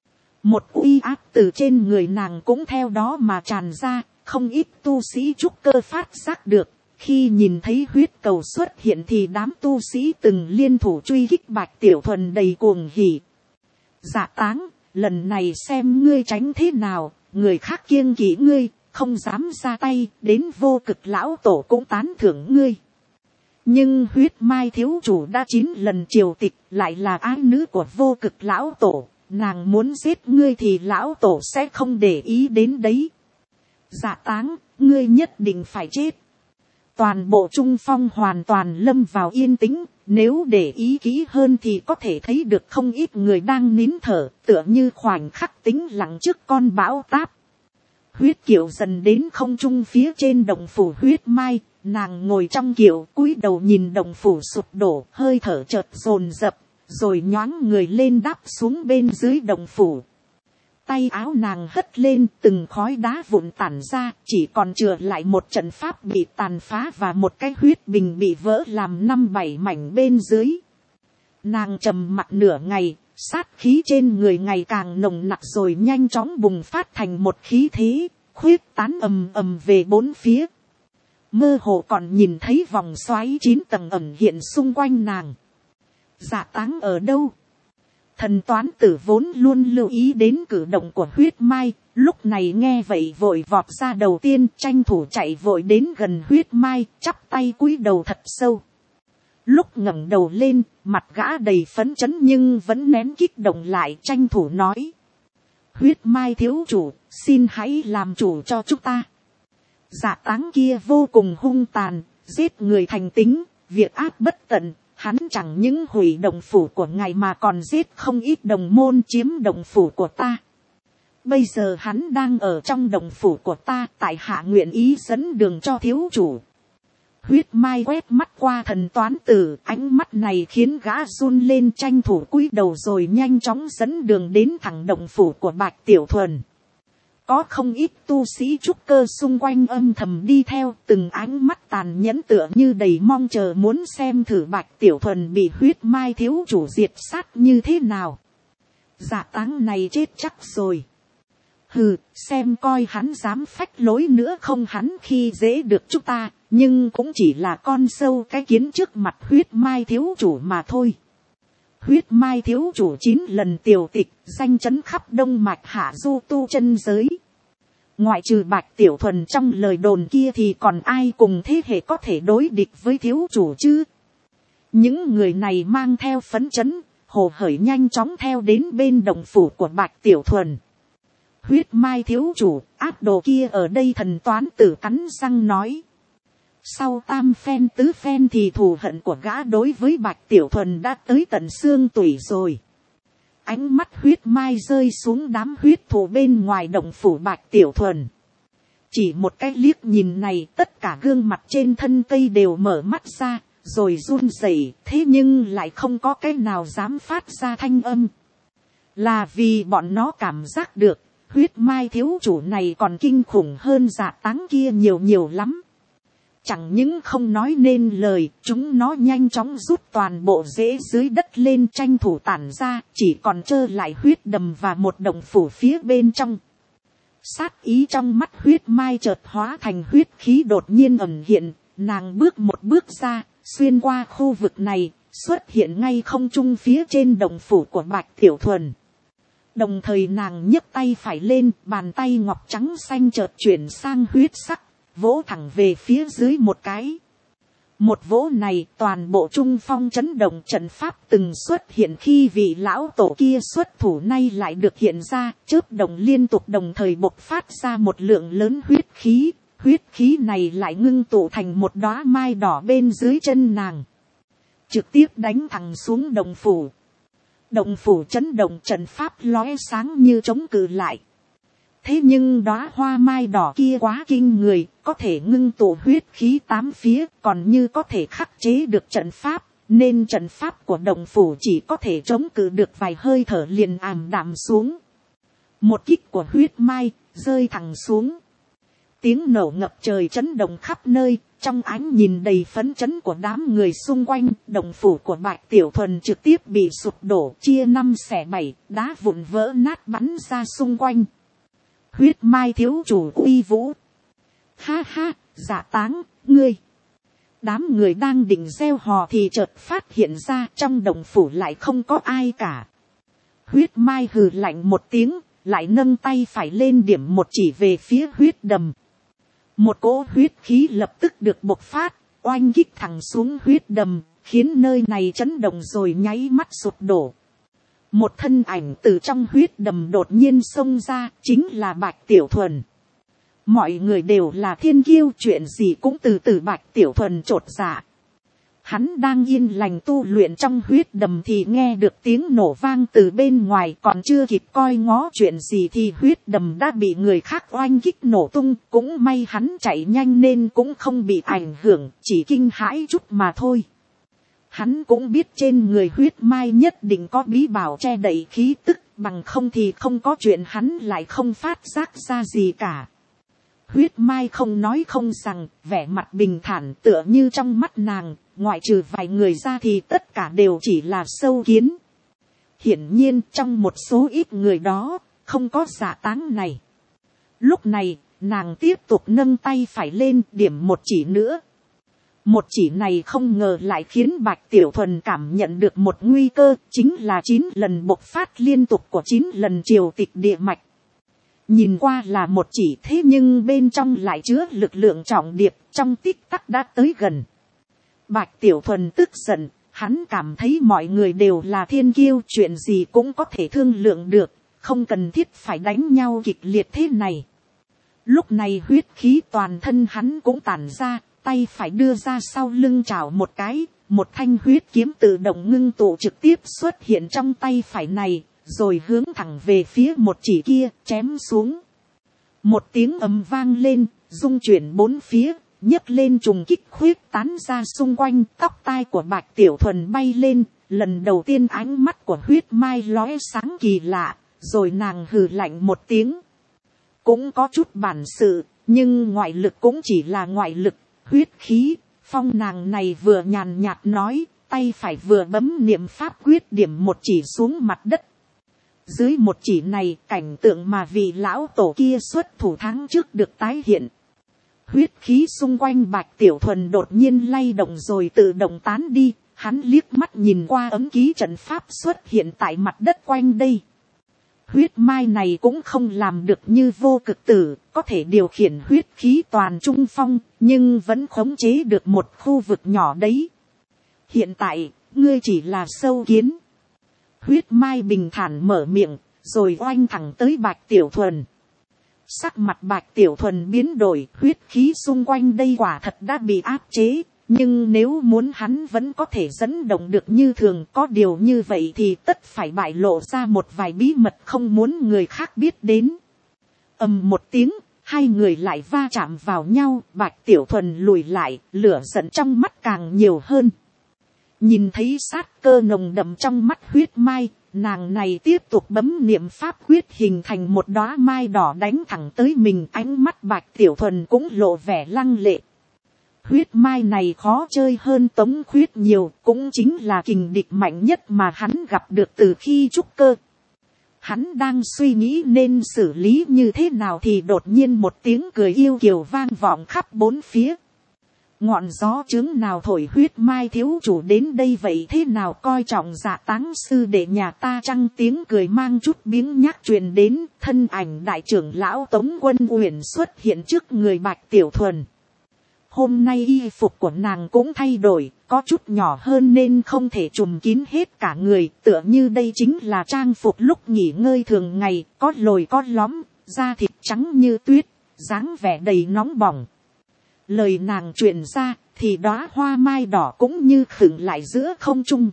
Speaker 1: Một uy áp từ trên người nàng cũng theo đó mà tràn ra, không ít tu sĩ trúc cơ phát giác được. Khi nhìn thấy huyết cầu xuất hiện thì đám tu sĩ từng liên thủ truy kích Bạch Tiểu Thuần đầy cuồng hỉ. Dạ Táng, lần này xem ngươi tránh thế nào, người khác kiêng kỵ ngươi, không dám ra tay, đến Vô Cực lão tổ cũng tán thưởng ngươi. Nhưng huyết mai thiếu chủ đã 9 lần triều tịch, lại là ái nữ của Vô Cực lão tổ, nàng muốn giết ngươi thì lão tổ sẽ không để ý đến đấy. Dạ Táng, ngươi nhất định phải chết. Toàn bộ Trung Phong hoàn toàn lâm vào yên tĩnh, nếu để ý kỹ hơn thì có thể thấy được không ít người đang nín thở, tựa như khoảnh khắc tĩnh lặng trước con bão táp. Huyết kiệu dần đến không trung phía trên động phủ huyết mai, nàng ngồi trong kiệu cúi đầu nhìn động phủ sụp đổ, hơi thở chợt dồn dập, rồi nhoáng người lên đáp xuống bên dưới động phủ. Tay áo nàng hất lên, từng khói đá vụn tản ra, chỉ còn chừa lại một trận pháp bị tàn phá và một cái huyết bình bị vỡ làm 5-7 mảnh bên dưới. Nàng trầm mặc nửa ngày, sát khí trên người ngày càng nồng nặc rồi nhanh chóng bùng phát thành một khí thế, khuyết tán ầm ầm về bốn phía. Mơ hồ còn nhìn thấy vòng xoáy 9 tầng ẩn hiện xung quanh nàng. Dạ Táng ở đâu? Thần toán tử vốn luôn lưu ý đến cử động của huyết mai, lúc này nghe vậy vội vọt ra đầu tiên, tranh thủ chạy vội đến gần huyết mai, chắp tay cúi đầu thật sâu. Lúc ngẩng đầu lên, mặt gã đầy phấn chấn nhưng vẫn nén kích động lại, tranh thủ nói. Huyết mai thiếu chủ, xin hãy làm chủ cho chúng ta. Dạ Táng kia vô cùng hung tàn, giết người thành tính, việc ác bất tận. Hắn chẳng những hủy đồng phủ của ngài mà còn giết không ít đồng môn chiếm đồng phủ của ta. Bây giờ hắn đang ở trong đồng phủ của ta, tại hạ nguyện ý dẫn đường cho thiếu chủ. Huyết mai quét mắt qua thần toán tử, ánh mắt này khiến gã run lên, tranh thủ cúi đầu rồi nhanh chóng dẫn đường đến thẳng đồng phủ của Bạch Tiểu Thuần. Có không ít tu sĩ trúc cơ xung quanh âm thầm đi theo, từng ánh mắt tàn nhẫn tựa như đầy mong chờ muốn xem thử Bạch Tiểu Thuần bị huyết mai thiếu chủ diệt sát như thế nào. Dạ Táng này chết chắc rồi. Hừ, xem coi hắn dám phách lối nữa không, hắn khi dễ được chúng ta, nhưng cũng chỉ là con sâu cái kiến trước mặt huyết mai thiếu chủ mà thôi. Huyết mai thiếu chủ 9 lần tiều tịch, danh chấn khắp Đông Mạch Hạ Du tu chân giới. Ngoại trừ Bạch Tiểu Thuần trong lời đồn kia thì còn ai cùng thế hệ có thể đối địch với thiếu chủ chứ? Những người này mang theo phấn chấn, hồ hởi nhanh chóng theo đến bên đồng phủ của Bạch Tiểu Thuần. Huyết mai thiếu chủ, ác đồ kia ở đây, thần toán tử cắn răng nói. Sau tam phen tứ phen thì thù hận của gã đối với Bạch Tiểu Thuần đã tới tận xương tủy rồi. Ánh mắt huyết mai rơi xuống đám huyết thủ bên ngoài động phủ Bạch Tiểu Thuần. Chỉ một cái liếc nhìn này, tất cả gương mặt trên thân cây đều mở mắt ra, rồi run rẩy, thế nhưng lại không có cái nào dám phát ra thanh âm. Là vì bọn nó cảm giác được, huyết mai thiếu chủ này còn kinh khủng hơn Dạ Táng kia nhiều nhiều lắm. Chẳng những không nói nên lời, chúng nó nhanh chóng rút toàn bộ rễ dưới đất lên tranh thủ tản ra, chỉ còn trơ lại huyết đầm và một động phủ phía bên trong. Sát ý trong mắt huyết mai chợt hóa thành huyết khí đột nhiên ẩn hiện, nàng bước một bước ra, xuyên qua khu vực này, xuất hiện ngay không trung phía trên động phủ của Bạch Tiểu Thuần. Đồng thời nàng nhấc tay phải lên, bàn tay ngọc trắng xanh chợt chuyển sang huyết sắc, vỗ thẳng về phía dưới một cái. Một vỗ này, toàn bộ trung phong chấn động, trận pháp từng xuất hiện khi vị lão tổ kia xuất thủ nay lại được hiện ra, chớp động liên tục đồng thời bộc phát ra một lượng lớn huyết khí. Huyết khí này lại ngưng tụ thành một đóa mai đỏ bên dưới chân nàng, trực tiếp đánh thẳng xuống động phủ. Động phủ chấn động, trận pháp lóe sáng như chống cự lại. Thế nhưng đóa hoa mai đỏ kia quá kinh người, có thể ngưng tụ huyết khí tám phía, còn như có thể khắc chế được trận pháp, nên trận pháp của động phủ chỉ có thể chống cự được vài hơi thở liền ảm đạm xuống. Một kích của huyết mai rơi thẳng xuống, tiếng nổ ngập trời chấn động khắp nơi, trong ánh nhìn đầy phấn chấn của đám người xung quanh, động phủ của Bạch Tiểu Thuần trực tiếp bị sụp đổ, chia 5 xẻ 7, đá vụn vỡ nát bắn ra xung quanh. Huyết mai thiếu chủ uy vũ. Ha ha, Dạ Táng, ngươi. Đám người đang định gieo hò thì chợt phát hiện ra trong động phủ lại không có ai cả. Huyết mai hừ lạnh một tiếng, lại nâng tay phải lên điểm một chỉ về phía huyết đầm. Một cỗ huyết khí lập tức được bộc phát, oanh kích thẳng xuống huyết đầm, khiến nơi này chấn động rồi nháy mắt sụp đổ. Một thân ảnh từ trong huyết đầm đột nhiên xông ra, chính là Bạch Tiểu Thuần. Mọi người đều là thiên kiêu, chuyện gì cũng từ Bạch Tiểu Thuần chột dạ. Hắn đang yên lành tu luyện trong huyết đầm thì nghe được tiếng nổ vang từ bên ngoài, còn chưa kịp coi ngó chuyện gì thì huyết đầm đã bị người khác oanh kích nổ tung. Cũng may hắn chạy nhanh nên cũng không bị ảnh hưởng, chỉ kinh hãi chút mà thôi. Hắn cũng biết trên người huyết mai nhất định có bí bảo che đậy khí tức, bằng không thì không có chuyện hắn lại không phát giác ra gì cả. Huyết mai không nói không rằng, vẻ mặt bình thản tựa như trong mắt nàng, ngoại trừ vài người ra thì tất cả đều chỉ là sâu kiến. Hiển nhiên trong một số ít người đó, không có Dạ Táng này. Lúc này, nàng tiếp tục nâng tay phải lên điểm một chỉ nữa. Một chỉ này không ngờ lại khiến Bạch Tiểu Thuần cảm nhận được một nguy cơ, chính là 9 lần bộc phát liên tục của 9 lần triều tịch địa mạch. Nhìn qua là một chỉ, thế nhưng bên trong lại chứa lực lượng trọng điệp, trong tích tắc đã tới gần. Bạch Tiểu Thuần tức giận, hắn cảm thấy mọi người đều là thiên kiêu, chuyện gì cũng có thể thương lượng được, không cần thiết phải đánh nhau kịch liệt thế này. Lúc này huyết khí toàn thân hắn cũng tản ra, tay phải đưa ra sau lưng chảo một cái, một thanh huyết kiếm tự động ngưng tụ trực tiếp xuất hiện trong tay phải này, rồi hướng thẳng về phía một chỉ kia, chém xuống. Một tiếng ầm vang lên, rung chuyển bốn phía, nhấc lên trùng kích khuyết tán ra xung quanh, tóc tai của Bạch Tiểu Thuần bay lên, lần đầu tiên ánh mắt của huyết mai lóe sáng kỳ lạ, rồi nàng hừ lạnh một tiếng. Cũng có chút bản sự, nhưng ngoại lực cũng chỉ là ngoại lực, huyết khí. Phong nàng này vừa nhàn nhạt nói, tay phải vừa bấm niệm pháp quyết điểm một chỉ xuống mặt đất. Dưới một chỉ này, cảnh tượng mà vị lão tổ kia xuất thủ tháng trước được tái hiện. Huyết khí xung quanh Bạch Tiểu Thuần đột nhiên lay động rồi tự động tán đi, hắn liếc mắt nhìn qua ấm ký trận pháp xuất hiện tại mặt đất quanh đây. Huyết mai này cũng không làm được như vô cực tử, có thể điều khiển huyết khí toàn trung phong, nhưng vẫn khống chế được một khu vực nhỏ đấy. Hiện tại, ngươi chỉ là sâu kiến. Huyết mai bình thản mở miệng, rồi oanh thẳng tới Bạch Tiểu Thuần. Sắc mặt Bạch Tiểu Thuần biến đổi, huyết khí xung quanh đây quả thật đã bị áp chế. Nhưng nếu muốn hắn vẫn có thể dẫn động được như thường, có điều như vậy thì tất phải bại lộ ra một vài bí mật không muốn người khác biết đến. Ầm một tiếng, Hai người lại va chạm vào nhau, Bạch Tiểu Thuần lùi lại, lửa giận trong mắt càng nhiều hơn. Nhìn thấy sát cơ nồng đậm trong mắt huyết mai, nàng này tiếp tục bấm niệm pháp quyết hình thành một đóa mai đỏ đánh thẳng tới mình. Ánh mắt Bạch Tiểu Thuần cũng lộ vẻ lăng lệ. Huyết mai này khó chơi hơn Tống Khuyết nhiều, cũng chính là kình địch mạnh nhất mà hắn gặp được từ khi trúc cơ. Hắn đang suy nghĩ nên xử lý như thế nào thì đột nhiên một tiếng cười yêu kiều vang vọng khắp bốn phía. Ngọn gió chướng nào thổi huyết mai thiếu chủ đến đây vậy, thế nào coi trọng Dạ Táng sư để nhà ta chăng? Tiếng cười mang chút biếng nhác truyền đến, thân ảnh đại trưởng lão Tống Quân Uyển xuất hiện trước người Bạch Tiểu Thuần. Hôm nay y phục của nàng cũng thay đổi, có chút nhỏ hơn nên không thể trùm kín hết cả người, tựa như đây chính là trang phục lúc nghỉ ngơi thường ngày, có lồi có lõm, da thịt trắng như tuyết, dáng vẻ đầy nóng bỏng. Lời nàng truyền ra, thì đóa hoa mai đỏ cũng như khựng lại giữa không trung.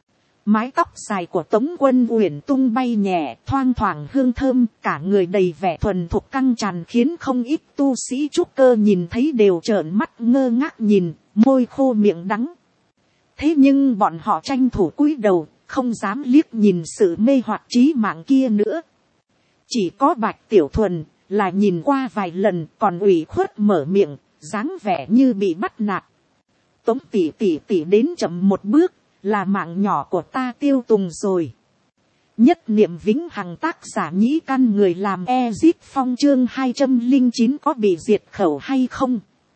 Speaker 1: Mái tóc dài của Tống Quân Uyển tung bay nhẹ, thoang thoảng hương thơm, cả người đầy vẻ thuần thục căng tràn, khiến không ít tu sĩ trúc cơ nhìn thấy đều trợn mắt ngơ ngác nhìn, môi khô miệng đắng. Thế nhưng bọn họ tranh thủ cúi đầu, không dám liếc nhìn sự mê hoặc trí mạng kia nữa. Chỉ có Bạch Tiểu Thuần là nhìn qua vài lần còn ủy khuất mở miệng, dáng vẻ như bị bắt nạt. Tống tỷ tỷ đến chậm một bước, là mạng nhỏ của ta tiêu tùng rồi. Nhất niệm vĩnh hằng, tác giả Nhĩ Căn, người làm Ezip Phong, chương 209 có bị diệt khẩu hay không?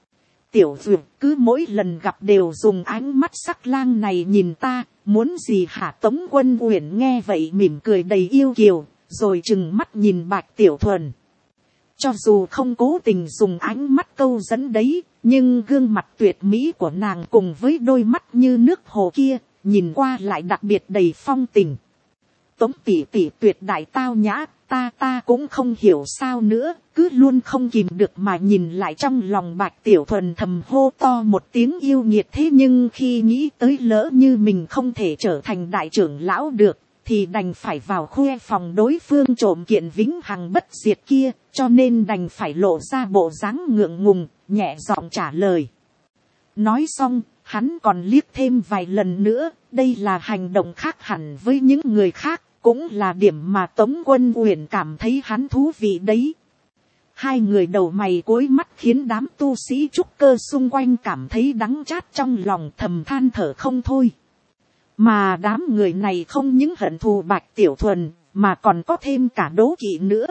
Speaker 1: Tiểu Duyệt cứ mỗi lần gặp đều dùng ánh mắt sắc lang này nhìn ta, muốn gì hả? Tống Quân Uyển nghe vậy mỉm cười đầy yêu kiều, rồi trừng mắt nhìn Bạch Tiểu Thuần. Cho dù không cố tình dùng ánh mắt câu dẫn đấy, nhưng gương mặt tuyệt mỹ của nàng cùng với đôi mắt như nước hồ kia, nhìn qua lại đặc biệt đầy phong tình. Tống tỷ tỷ tuyệt đại tao nhã, ta cũng không hiểu sao nữa, cứ luôn không kìm được mà nhìn lại. Trong lòng Bạch Tiểu Thuần thầm hô to một tiếng yêu nghiệt, thế nhưng khi nghĩ tới lỡ như mình không thể trở thành đại trưởng lão được, thì đành phải vào khuê phòng đối phương trộm kiện vĩnh hằng bất diệt kia, cho nên đành phải lộ ra bộ dáng ngượng ngùng, nhẹ giọng trả lời. Nói xong, hắn còn liếc thêm vài lần nữa, đây là hành động khác hẳn với những người khác, cũng là điểm mà Tống Quân Uyển cảm thấy hắn thú vị đấy. Hai người đầu mày cối mắt khiến đám tu sĩ trúc cơ xung quanh cảm thấy đắng chát trong lòng, thầm than thở không thôi. Mà đám người này không những hận thù Bạch Tiểu Thuần, mà còn có thêm cả đố kỵ nữa.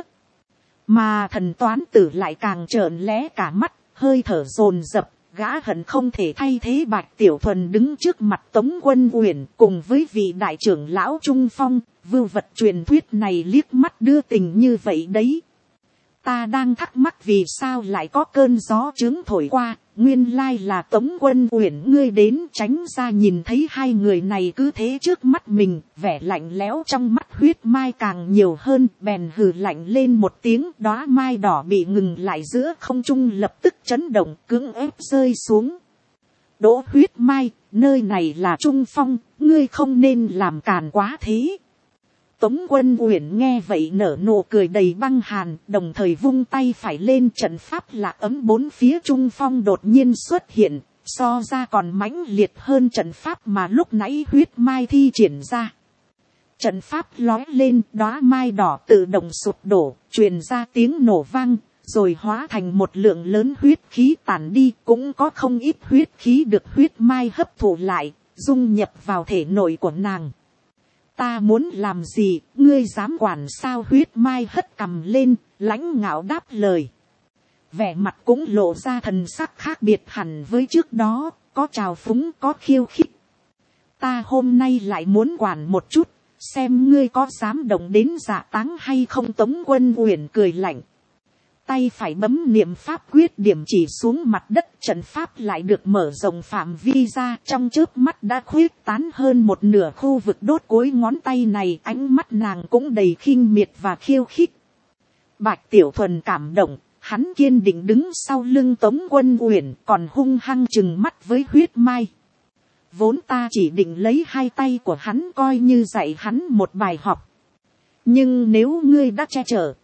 Speaker 1: Mà thần toán tử lại càng trợn lé cả mắt, hơi thở dồn dập, gã hận không thể thay thế Bạch Tiểu Thuần đứng trước mặt Tống Quân Uyển cùng với vị đại trưởng lão Trung Phong, vưu vật truyền thuyết này liếc mắt đưa tình như vậy đấy. Ta đang thắc mắc vì sao lại có cơn gió chướng thổi qua, nguyên lai là Tống Quân Uyển ngươi đến. Tránh ra nhìn thấy hai người này cứ thế trước mắt mình, vẻ lạnh lẽo trong mắt huyết mai càng nhiều hơn, bèn hừ lạnh lên một tiếng, đóa mai đỏ bị ngừng lại giữa không trung lập tức chấn động, cưỡng ép rơi xuống. Đỗ huyết mai, nơi này là Trung Phong, ngươi không nên làm càn quá thế. Tống Quân Uyển nghe vậy nở nụ cười đầy băng hàn, đồng thời vung tay phải lên, trận pháp lạc ấm bốn phía Trung Phong đột nhiên xuất hiện, so ra còn mãnh liệt hơn trận pháp mà lúc nãy huyết mai thi triển ra. Trận pháp lói lên, đóa mai đỏ tự động sụp đổ, truyền ra tiếng nổ vang, rồi hóa thành một lượng lớn huyết khí tản đi, cũng có không ít huyết khí được huyết mai hấp thụ lại, dung nhập vào thể nội của nàng. Ta muốn làm gì, ngươi dám quản sao? Huyết mai hất cằm lên, lãnh ngạo đáp lời. Vẻ mặt cũng lộ ra thần sắc khác biệt hẳn với trước đó, có trào phúng có khiêu khích. Ta hôm nay lại muốn quản một chút, xem ngươi có dám động đến Dạ Táng hay không. Tống Quân Uyển cười lạnh. Tay phải bấm niệm pháp quyết điểm chỉ xuống mặt đất, trận pháp lại được mở rộng phạm vi ra, trong chớp mắt đã khuyết tán hơn một nửa khu vực đốt cuối ngón tay này. Ánh mắt nàng cũng đầy khinh miệt và khiêu khích. Bạch Tiểu Thuần cảm động, hắn kiên định đứng sau lưng Tống Quân Uyển, còn hung hăng trừng mắt với huyết mai. Vốn ta chỉ định lấy hai tay của hắn coi như dạy hắn một bài học. Nhưng nếu ngươi đã che chở,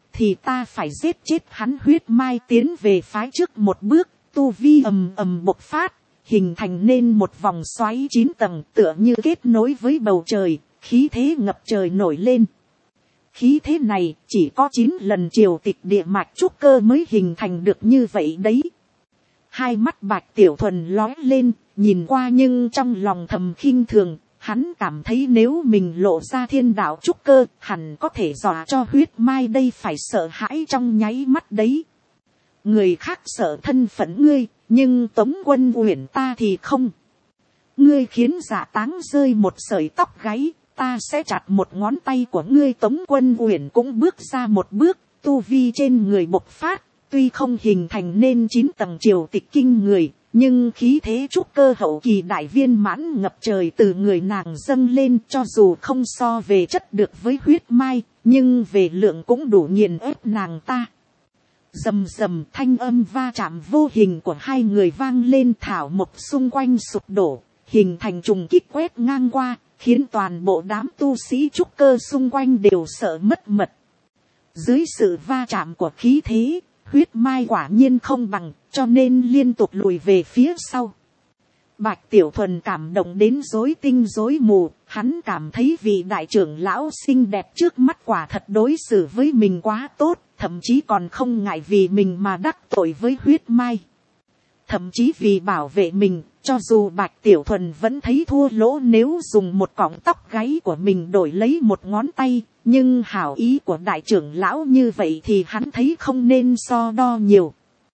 Speaker 1: thì ta phải giết chết hắn. Huyết mai tiến về phái trước một bước, tu vi ầm ầm bộc phát, hình thành nên một vòng xoáy 9 tầng, tựa như kết nối với bầu trời, khí thế ngập trời nổi lên. Khí thế này chỉ có 9 lần triều tịch địa mạch trúc cơ mới hình thành được như vậy đấy. Hai mắt Bạch Tiểu Thuần lóe lên, nhìn qua nhưng trong lòng thầm khinh thường. Hắn cảm thấy nếu mình lộ ra thiên đạo trúc cơ, hẳn có thể dọa cho huyết mai đây phải sợ hãi trong nháy mắt đấy. Người khác sợ thân phận ngươi, nhưng Tống Quân Uyển ta thì không. Ngươi khiến Dạ Táng rơi một sợi tóc gáy, ta sẽ chặt một ngón tay của ngươi. Tống Quân Uyển cũng bước ra một bước, tu vi trên người bộc phát, tuy không hình thành nên 9 tầng triều tịch kinh người, nhưng khí thế trúc cơ hậu kỳ đại viên mãn ngập trời từ người nàng dâng lên. Cho dù không so về chất được với huyết mai, nhưng về lượng cũng đủ nghiền ép nàng ta. Rầm rầm, thanh âm va chạm vô hình của hai người vang lên, thảo mộc xung quanh sụp đổ, hình thành trùng kích quét ngang qua, khiến toàn bộ đám tu sĩ trúc cơ xung quanh đều sợ mất mật. Dưới sự va chạm của khí thế, huyết mai quả nhiên không bằng, cho nên liên tục lùi về phía sau. Bạch Tiểu Thuần cảm động đến rối tinh rối mù, hắn cảm thấy vị đại trưởng lão xinh đẹp trước mắt quả thật đối xử với mình quá tốt, thậm chí còn không ngại vì mình mà đắc tội với huyết mai. Thậm chí vì bảo vệ mình, cho dù Bạch Tiểu Thuần vẫn thấy thua lỗ nếu dùng một cọng tóc gáy của mình đổi lấy một ngón tay, nhưng hảo ý của đại trưởng lão như vậy thì hắn thấy không nên so đo nhiều.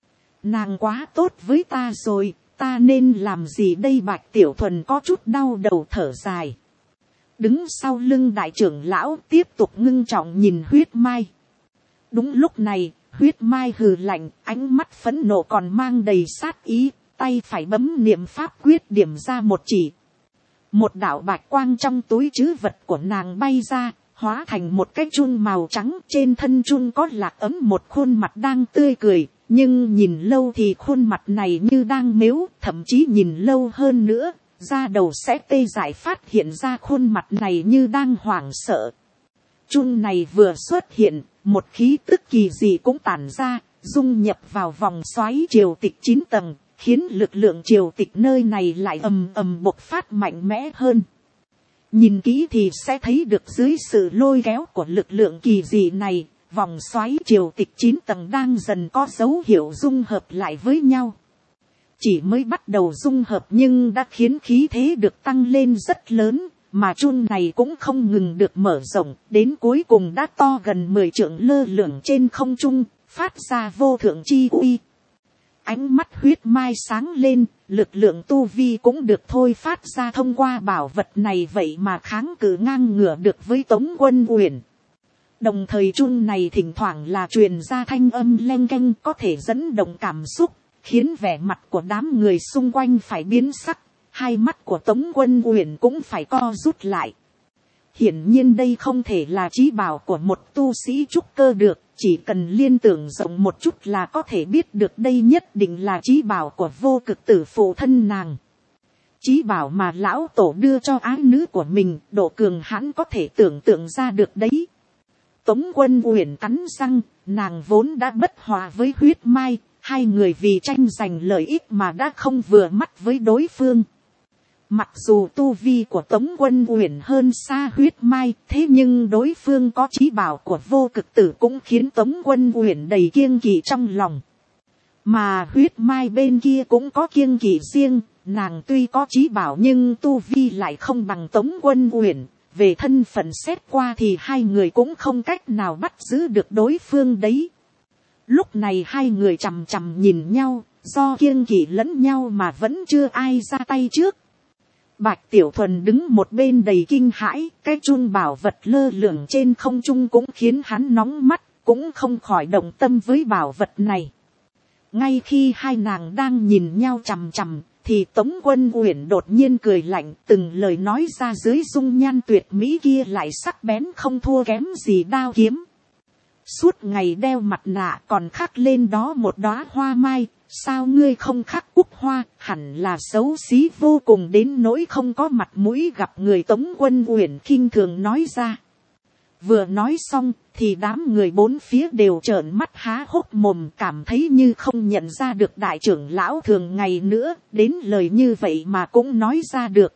Speaker 1: Nàng quá tốt với ta rồi, ta nên làm gì đây? Bạch Tiểu Thuần có chút đau đầu thở dài. Đứng sau lưng đại trưởng lão tiếp tục ngưng trọng nhìn huyết mai. Đúng lúc này, huyết mai hừ lạnh, ánh mắt phẫn nộ còn mang đầy sát ý, tay phải bấm niệm pháp quyết điểm ra một chỉ. Một đạo bạch quang trong túi trữ vật của nàng bay ra, hóa thành một cái chun màu trắng. Trên thân chun có lạc ấm một khuôn mặt đang tươi cười, nhưng nhìn lâu thì khuôn mặt này như đang mếu, thậm chí nhìn lâu hơn nữa, da đầu sẽ tê dại phát hiện ra khuôn mặt này như đang hoảng sợ. Chun này vừa xuất hiện, một khí tức kỳ dị cũng tản ra, dung nhập vào vòng xoáy triều tịch 9 tầng, khiến lực lượng triều tịch nơi này lại ầm ầm bộc phát mạnh mẽ hơn. Nhìn kỹ thì sẽ thấy được dưới sự lôi kéo của lực lượng kỳ dị này, vòng xoáy triều tịch 9 tầng đang dần có dấu hiệu dung hợp lại với nhau. Chỉ mới bắt đầu dung hợp nhưng đã khiến khí thế được tăng lên rất lớn, mà chun này cũng không ngừng được mở rộng, đến cuối cùng đã to gần 10 trượng lơ lửng trên không trung, phát ra vô thượng chi uy. Ánh mắt huyết mai sáng lên, lực lượng tu vi cũng được thôi phát ra thông qua bảo vật này, vậy mà kháng cự ngang ngửa được với Tống Quân Uyển. Đồng thời chun này thỉnh thoảng là truyền ra thanh âm leng keng có thể dẫn động cảm xúc, khiến vẻ mặt của đám người xung quanh phải biến sắc, hai mắt của Tống Quân Uyển cũng phải co rút lại. Hiển nhiên đây không thể là chí bảo của một tu sĩ trúc cơ được, chỉ cần liên tưởng rộng một chút là có thể biết được đây nhất định là chí bảo của Vô Cực Tử phụ thân nàng. Chí bảo mà lão tổ đưa cho ái nữ của mình, độ cường hãn có thể tưởng tượng ra được đấy. Tống Quân Uyển cắn răng, nàng vốn đã bất hòa với huyết mai, hai người vì tranh giành lợi ích mà đã không vừa mắt với đối phương. Mặc dù tu vi của Tống Quân Uyển hơn xa huyết mai, thế nhưng đối phương có chí bảo của Vô Cực Tử cũng khiến Tống Quân Uyển đầy kiêng kỵ trong lòng. Mà huyết mai bên kia cũng có kiêng kỵ riêng, nàng tuy có chí bảo nhưng tu vi lại không bằng Tống Quân Uyển. Về thân phận xét qua thì hai người cũng không cách nào bắt giữ được đối phương đấy. Lúc này hai người chằm chằm nhìn nhau, do kiêng kỵ lẫn nhau mà vẫn chưa ai ra tay trước. Bạch Tiểu Thuần đứng một bên đầy kinh hãi, cái chun bảo vật lơ lửng trên không trung cũng khiến hắn nóng mắt, cũng không khỏi động tâm với bảo vật này. Ngay khi hai nàng đang nhìn nhau chằm chằm, thì Tống Quân Uyển đột nhiên cười lạnh, từng lời nói ra dưới dung nhan tuyệt mỹ kia lại sắc bén không thua kém gì đao kiếm. Suốt ngày đeo mặt nạ còn khắc lên đó một đóa hoa mai, sao ngươi không khắc cúc hoa, hẳn là xấu xí vô cùng đến nỗi không có mặt mũi gặp người. Tống Quân Uyển khinh thường nói ra. Vừa nói xong thì đám người bốn phía đều trợn mắt há hốc mồm, cảm thấy như không nhận ra được đại trưởng lão thường ngày nữa, đến lời như vậy mà cũng nói ra được.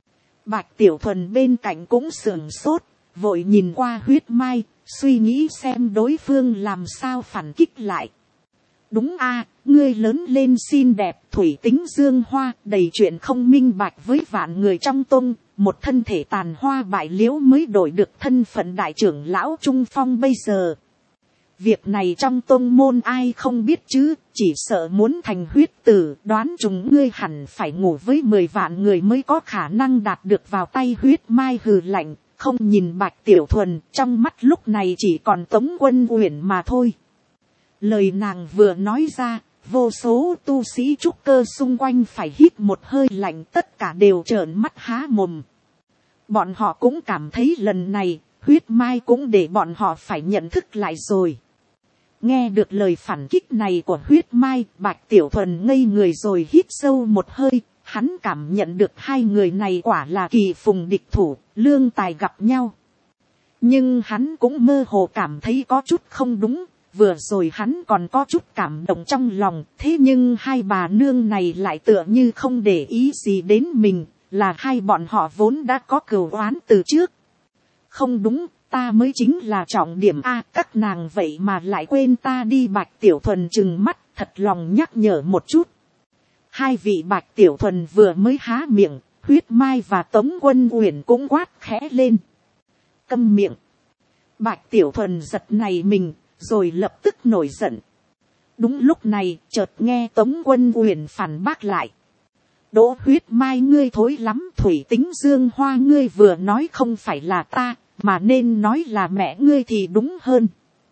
Speaker 1: Bạch Tiểu Thuần bên cạnh cũng sườn sốt, vội nhìn qua Huyết Mai, suy nghĩ xem đối phương làm sao phản kích lại. Đúng a, ngươi lớn lên xinh đẹp, thủy tính dương hoa, đầy chuyện không minh bạch với vạn người trong tôn, một thân thể tàn hoa bại liễu mới đổi được thân phận đại trưởng lão trung phong bây giờ. Việc này trong tôn môn ai không biết chứ, chỉ sợ muốn thành huyết tử, đoán chúng ngươi hẳn phải ngủ với 10 vạn người mới có khả năng đạt được vào tay. Huyết Mai hừ lạnh, không nhìn Bạch Tiểu Thuần, trong mắt lúc này chỉ còn Tống Quân Uyển mà thôi. Lời nàng vừa nói ra, vô số tu sĩ trúc cơ xung quanh phải hít một hơi lạnh, tất cả đều trợn mắt há mồm. Bọn họ cũng cảm thấy lần này, Huyết Mai cũng để bọn họ phải nhận thức lại rồi. Nghe được lời phản kích này của Huyết Mai, Bạch Tiểu Thuần ngây người rồi hít sâu một hơi, hắn cảm nhận được hai người này quả là kỳ phùng địch thủ, lương tài gặp nhau. Nhưng hắn cũng mơ hồ cảm thấy có chút không đúng. Vừa rồi hắn còn có chút cảm động trong lòng, thế nhưng hai bà nương này lại tựa như không để ý gì đến mình, là hai bọn họ vốn đã có cừu oán từ trước. Không đúng, ta mới chính là trọng điểm a, các nàng vậy mà lại quên ta đi. Bạch Tiểu Thuần trừng mắt, thật lòng nhắc nhở một chút. Hai vị Bạch Tiểu Thuần vừa mới há miệng, Huyết Mai và Tống Quân Uyển cũng quát khẽ lên. Câm miệng. Bạch Tiểu Thuần giật này mình, rồi lập tức nổi giận. Đúng lúc này, chợt nghe Tống Quân Uyển phản bác lại. Đỗ Huyết Mai, ngươi thối lắm, thủy tính dương hoa ngươi vừa nói không phải là ta, mà nên nói là mẹ ngươi thì đúng hơn.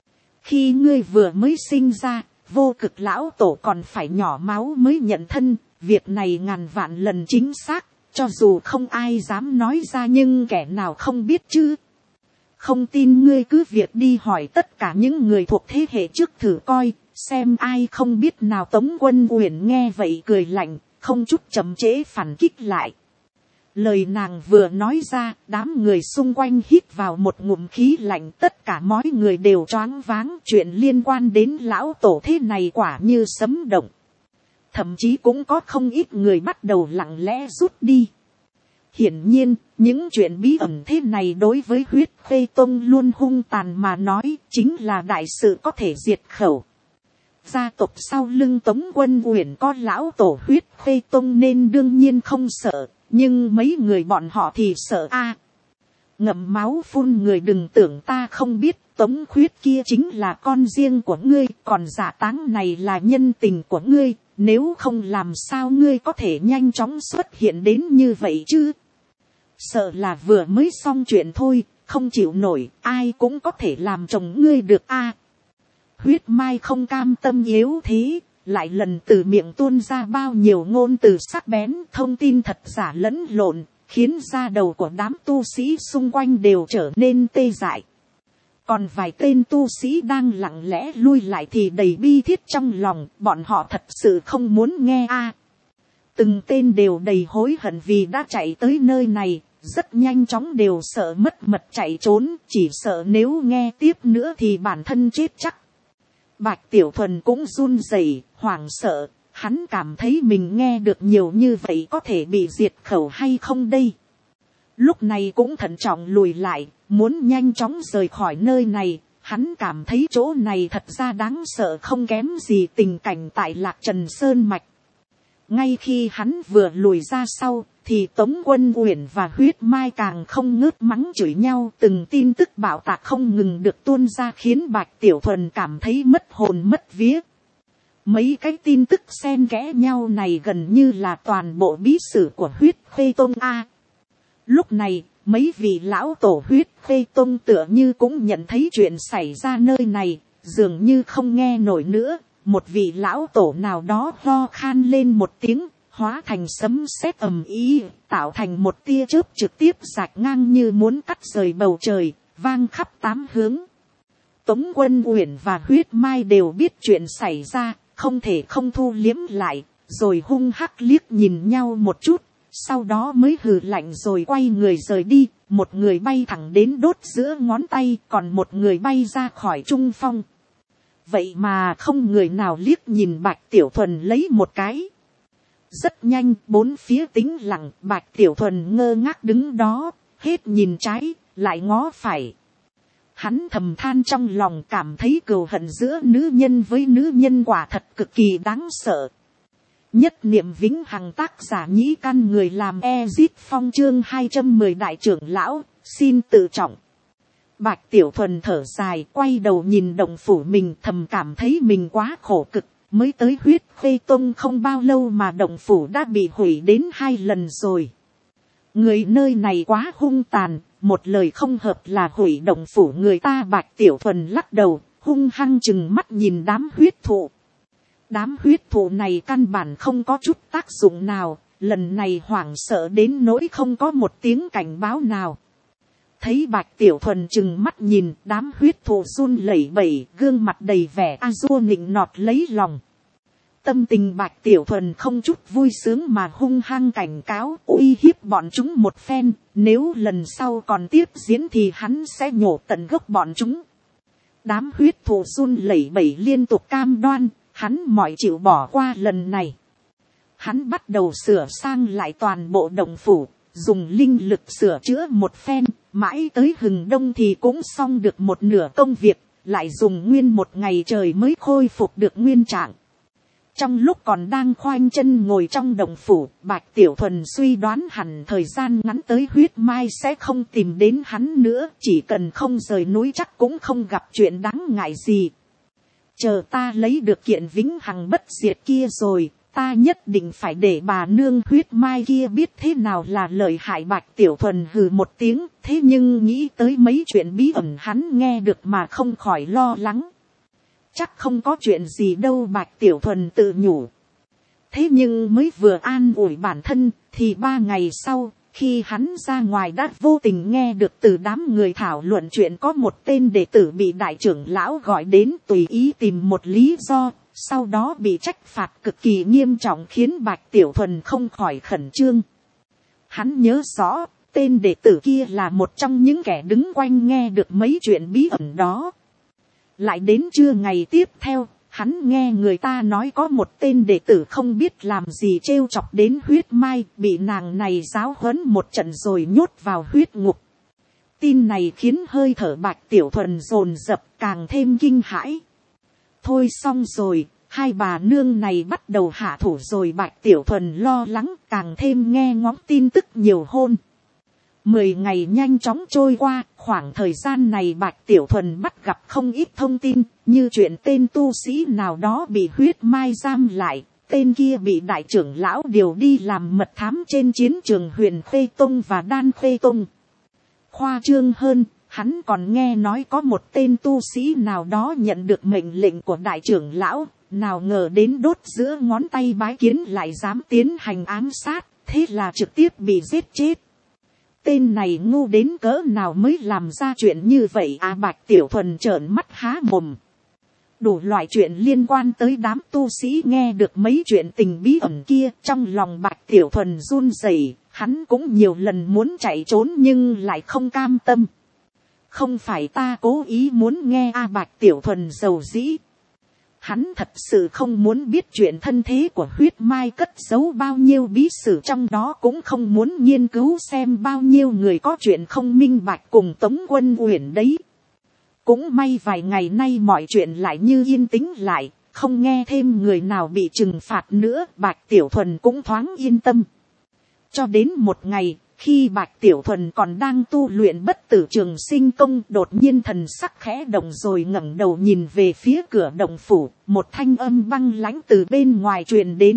Speaker 1: Khi ngươi vừa mới sinh ra, vô cực lão tổ còn phải nhỏ máu mới nhận thân, việc này ngàn vạn lần chính xác, cho dù không ai dám nói ra nhưng kẻ nào không biết chứ. Không tin ngươi cứ việc đi hỏi tất cả những người thuộc thế hệ trước thử coi, xem ai không biết nào. Tống Quân Uyển nghe vậy cười lạnh, không chút chậm trễ phản kích lại. Lời nàng vừa nói ra, đám người xung quanh hít vào một ngụm khí lạnh, tất cả mọi người đều choáng váng. Chuyện liên quan đến lão tổ thế này quả như sấm động. Thậm chí cũng có không ít người bắt đầu lặng lẽ rút đi. Hiển nhiên, những chuyện bí ẩn thế này đối với Huyết Khê Tông luôn hung tàn mà nói, chính là đại sự có thể diệt khẩu. Gia tộc sau lưng Tống Quân Uyển có lão tổ Huyết Khê Tông nên đương nhiên không sợ, nhưng mấy người bọn họ thì sợ a. Ngậm máu phun người, đừng tưởng ta không biết, Tống Khuyết kia chính là con riêng của ngươi, còn Dạ Táng này là nhân tình của ngươi, nếu không làm sao ngươi có thể nhanh chóng xuất hiện đến như vậy chứ. Sợ là vừa mới xong chuyện thôi, không chịu nổi, ai cũng có thể làm chồng ngươi được a. Huyết Mai không cam tâm yếu thế, lại lần từ miệng tuôn ra bao nhiêu ngôn từ sắc bén, thông tin thật giả lẫn lộn, khiến da đầu của đám tu sĩ xung quanh đều trở nên tê dại. Còn vài tên tu sĩ đang lặng lẽ lui lại thì đầy bi thiết trong lòng, bọn họ thật sự không muốn nghe a. Từng tên đều đầy hối hận vì đã chạy tới nơi này, rất nhanh chóng đều sợ mất mật chạy trốn, chỉ sợ nếu nghe tiếp nữa thì bản thân chết chắc. Bạch Tiểu Thuần cũng run rẩy, hoảng sợ, hắn cảm thấy mình nghe được nhiều như vậy có thể bị diệt khẩu hay không đây. Lúc này cũng thận trọng lùi lại, muốn nhanh chóng rời khỏi nơi này, hắn cảm thấy chỗ này thật ra đáng sợ không kém gì tình cảnh tại Lạc Trần Sơn Mạch. Ngay khi hắn vừa lùi ra sau, thì Tống Quân Uyển và Huyết Mai càng không ngớt mắng chửi nhau, từng tin tức bạo tạc không ngừng được tuôn ra khiến Bạch Tiểu Thuần cảm thấy mất hồn mất vía. Mấy cái tin tức xen kẽ nhau này gần như là toàn bộ bí sử của Huyết Khê Tông a. Lúc này, mấy vị lão tổ Huyết Khê Tông tựa như cũng nhận thấy chuyện xảy ra nơi này, dường như không nghe nổi nữa. Một vị lão tổ nào đó ho khan lên một tiếng, hóa thành sấm sét ầm ĩ, tạo thành một tia chớp trực tiếp rạch ngang như muốn cắt rời bầu trời, vang khắp tám hướng. Tống Quân Uyển và Huyết Mai đều biết chuyện xảy ra, không thể không thu liếm lại, rồi hung hắc liếc nhìn nhau một chút, sau đó mới hừ lạnh rồi quay người rời đi, một người bay thẳng đến đốt giữa ngón tay, còn một người bay ra khỏi trung phong. Vậy mà không người nào liếc nhìn Bạch Tiểu Thuần lấy một cái. Rất nhanh, bốn phía tĩnh lặng, Bạch Tiểu Thuần ngơ ngác đứng đó, hết nhìn trái, lại ngó phải. Hắn thầm than trong lòng, cảm thấy cừu hận giữa nữ nhân với nữ nhân quả thật cực kỳ đáng sợ. Nhất niệm vĩnh hằng, tác giả Nhĩ Căn, người làm Ezit Phong, chương 210 đại trưởng lão, xin tự trọng. Bạch Tiểu Thuần thở dài, quay đầu nhìn động phủ mình, thầm cảm thấy mình quá khổ cực. Mới tới Huyết Khê Tông không bao lâu mà động phủ đã bị hủy đến 2 lần rồi. Người nơi này quá hung tàn, một lời không hợp là hủy động phủ người ta. Bạch Tiểu Thuần lắc đầu, hung hăng chừng mắt nhìn đám huyết thụ. Đám huyết thụ này căn bản không có chút tác dụng nào, lần này hoảng sợ đến nỗi không có một tiếng cảnh báo nào. Thấy Bạch Tiểu Thuần chừng mắt nhìn, đám huyết thụ run lẩy bẩy, gương mặt đầy vẻ a dua nịnh nọt lấy lòng. Tâm tình Bạch Tiểu Thuần không chút vui sướng mà hung hăng cảnh cáo, uy hiếp bọn chúng một phen, nếu lần sau còn tiếp diễn thì hắn sẽ nhổ tận gốc bọn chúng. Đám huyết thụ run lẩy bẩy liên tục cam đoan, hắn mỏi chịu bỏ qua lần này. Hắn bắt đầu sửa sang lại toàn bộ động phủ, dùng linh lực sửa chữa một phen, mãi tới hừng đông thì cũng xong được một nửa công việc, lại dùng nguyên một ngày trời mới khôi phục được nguyên trạng. Trong lúc còn đang khoanh chân ngồi trong động phủ, Bạch Tiểu Thuần suy đoán hẳn thời gian ngắn tới huyết mai sẽ không tìm đến hắn nữa, chỉ cần không rời núi chắc cũng không gặp chuyện đáng ngại gì. Chờ ta lấy được kiện vĩnh hằng bất diệt kia rồi, ta nhất định phải để bà nương huyết mai kia biết thế nào là lợi hại. Bạch Tiểu Thuần hừ một tiếng, thế nhưng nghĩ tới mấy chuyện bí ẩn hắn nghe được mà không khỏi lo lắng. Chắc không có chuyện gì đâu, Bạch Tiểu Thuần tự nhủ. Thế nhưng mới vừa an ủi bản thân, thì 3 ngày sau, khi hắn ra ngoài đã vô tình nghe được từ đám người thảo luận chuyện có một tên đệ tử bị đại trưởng lão gọi đến tùy ý tìm một lý do, sau đó bị trách phạt cực kỳ nghiêm trọng, khiến Bạch Tiểu Thuần không khỏi khẩn trương. Hắn nhớ rõ, tên đệ tử kia là một trong những kẻ đứng quanh nghe được mấy chuyện bí ẩn đó. Lại đến trưa ngày tiếp theo, hắn nghe người ta nói có một tên đệ tử không biết làm gì trêu chọc đến huyết mai, bị nàng này giáo huấn một trận rồi nhốt vào huyết ngục. Tin này khiến hơi thở Bạch Tiểu Thuần dồn dập, càng thêm kinh hãi. Thôi xong rồi, hai bà nương này bắt đầu hạ thủ rồi. Bạch Tiểu Thuần lo lắng, càng thêm nghe ngóng tin tức nhiều hơn. 10 ngày nhanh chóng trôi qua, khoảng thời gian này Bạch Tiểu Thuần bắt gặp không ít thông tin, như chuyện tên tu sĩ nào đó bị huyết mai giam lại, tên kia bị đại trưởng lão điều đi làm mật thám trên chiến trường Huyền Khê Tông và Đan Khê Tông. Khoa trương hơn, hắn còn nghe nói có một tên tu sĩ nào đó nhận được mệnh lệnh của đại trưởng lão, nào ngờ đến đốt giữa ngón tay bái kiến lại dám tiến hành ám sát, thế là trực tiếp bị giết chết. Tên này ngu đến cỡ nào mới làm ra chuyện như vậy à? Bạch Tiểu Thuần trợn mắt há mồm. Đủ loại chuyện liên quan tới đám tu sĩ nghe được mấy chuyện tình bí ẩn kia, trong lòng Bạch Tiểu Thuần run rẩy, hắn cũng nhiều lần muốn chạy trốn nhưng lại không cam tâm. Không phải ta cố ý muốn nghe à? Bạch Tiểu Thuần dầu dĩ. Hắn thật sự không muốn biết chuyện thân thế của huyết mai cất giấu bao nhiêu bí sử trong đó, cũng không muốn nghiên cứu xem bao nhiêu người có chuyện không minh bạch cùng Tống Quân Uyển đấy. Cũng may vài ngày nay mọi chuyện lại như yên tĩnh lại, không nghe thêm người nào bị trừng phạt nữa, Bạch Tiểu Thuần cũng thoáng yên tâm. Cho đến một ngày, khi Bạch Tiểu Thuần còn đang tu luyện bất tử trường sinh công, đột nhiên thần sắc khẽ động rồi ngẩng đầu nhìn về phía cửa động phủ, một thanh âm băng lãnh từ bên ngoài truyền đến.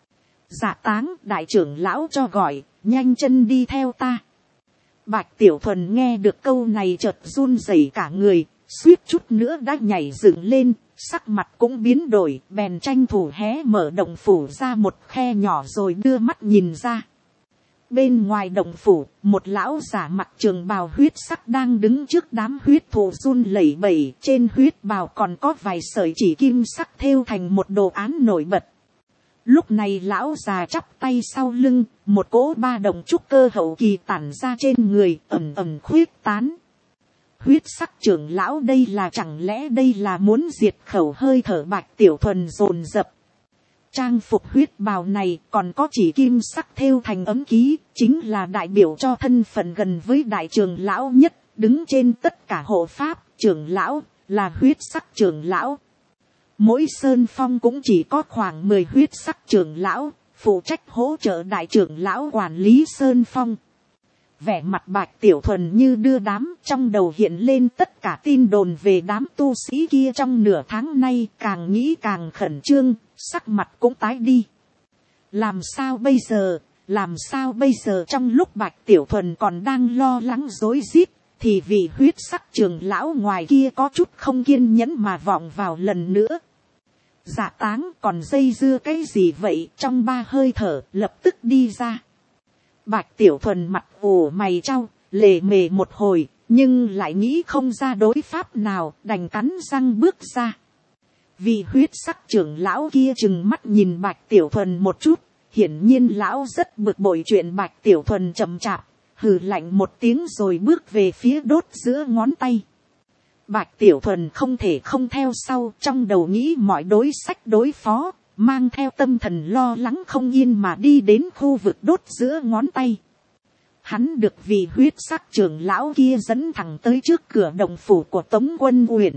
Speaker 1: Dạ Táng, đại trưởng lão cho gọi, nhanh chân đi theo ta. Bạch Tiểu Thuần nghe được câu này chợt run rẩy cả người, suýt chút nữa đã nhảy dựng lên, sắc mặt cũng biến đổi, bèn tranh thủ hé mở động phủ ra một khe nhỏ rồi đưa mắt nhìn ra. Bên ngoài động phủ, một lão giả mặc trường bào huyết sắc đang đứng trước đám huyết thụ run lẩy bẩy, trên huyết bào còn có vài sợi chỉ kim sắc thêu thành một đồ án nổi bật. Lúc này lão già chắp tay sau lưng, một cỗ ba đồng trúc cơ hậu kỳ tản ra trên người, ẩm ẩm khuyết tán. Huyết sắc trưởng lão đây là chẳng lẽ đây là muốn diệt khẩu hơi thở Bạch Tiểu Thuần dồn dập. Trang phục huyết bào này còn có chỉ kim sắc thêu thành ấm ký, chính là đại biểu cho thân phận gần với đại trưởng lão nhất, đứng trên tất cả hộ pháp, trưởng lão, là huyết sắc trưởng lão. Mỗi sơn phong cũng chỉ có khoảng 10 huyết sắc trưởng lão, phụ trách hỗ trợ đại trưởng lão quản lý sơn phong. Vẻ mặt Bạch Tiểu Thuần như đưa đám, trong đầu hiện lên tất cả tin đồn về đám tu sĩ kia trong nửa tháng nay, càng nghĩ càng khẩn trương, sắc mặt cũng tái đi. Làm sao bây giờ, làm sao bây giờ? Trong lúc Bạch Tiểu Thuần còn đang lo lắng rối rít, thì vị huyết sắc trưởng lão ngoài kia có chút không kiên nhẫn mà vọng vào lần nữa. Dạ Táng, còn dây dưa cái gì vậy? Trong 3 hơi thở lập tức đi ra. Bạch Tiểu Thuần mặt ủ mày trao, lề mề một hồi, nhưng lại nghĩ không ra đối pháp nào, đành cắn răng bước ra. Vị huyết sắc trưởng lão kia trừng mắt nhìn Bạch Tiểu Thuần một chút, hiển nhiên lão rất bực bội chuyện Bạch Tiểu Thuần chậm chạp, hừ lạnh một tiếng rồi bước về phía đốt giữa ngón tay. Bạch Tiểu Thuần không thể không theo sau, trong đầu nghĩ mọi đối sách đối phó, mang theo tâm thần lo lắng không yên mà đi đến khu vực đốt giữa ngón tay. Hắn được vị huyết sắc trưởng lão kia dẫn thẳng tới trước cửa động phủ của Tống Quân Uyển.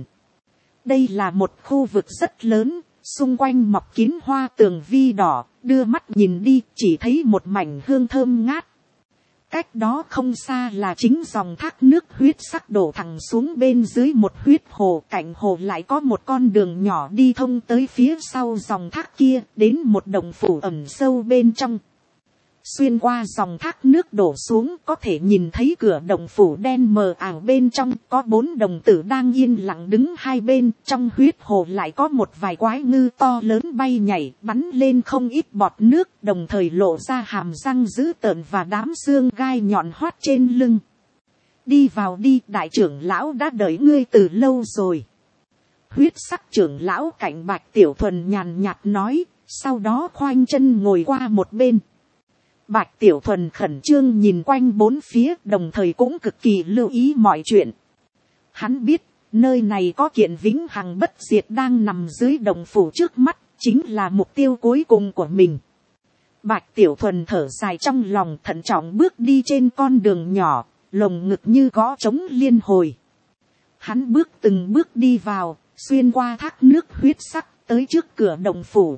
Speaker 1: Đây là một khu vực rất lớn, xung quanh mọc kín hoa tường vi đỏ, đưa mắt nhìn đi chỉ thấy một mảnh hương thơm ngát. Cách đó không xa là chính dòng thác nước huyết sắc đổ thẳng xuống bên dưới một huyết hồ. Cạnh hồ lại có một con đường nhỏ đi thông tới phía sau dòng thác kia, đến một đồng phủ ẩn sâu bên trong. Xuyên qua dòng thác nước đổ xuống có thể nhìn thấy cửa đồng phủ đen mờ ảo, bên trong có 4 đồng tử đang yên lặng đứng hai bên. Trong huyết hồ lại có một vài quái ngư to lớn bay nhảy bắn lên không ít bọt nước, đồng thời lộ ra hàm răng dữ tợn và đám xương gai nhọn hoắt trên lưng. Đi vào đi, đại trưởng lão đã đợi ngươi từ lâu rồi. Huyết sắc trưởng lão cạnh Bạch Tiểu Thuần nhàn nhạt nói, sau đó khoanh chân ngồi qua một bên. Bạch Tiểu Thuần khẩn trương nhìn quanh bốn phía, đồng thời cũng cực kỳ lưu ý mọi chuyện. Hắn biết, nơi này có kiện vĩnh hằng bất diệt đang nằm dưới đồng phủ trước mắt, chính là mục tiêu cuối cùng của mình. Bạch Tiểu Thuần thở dài trong lòng, thận trọng bước đi trên con đường nhỏ, lồng ngực như gõ trống liên hồi. Hắn bước từng bước đi vào, xuyên qua thác nước huyết sắc, tới trước cửa đồng phủ.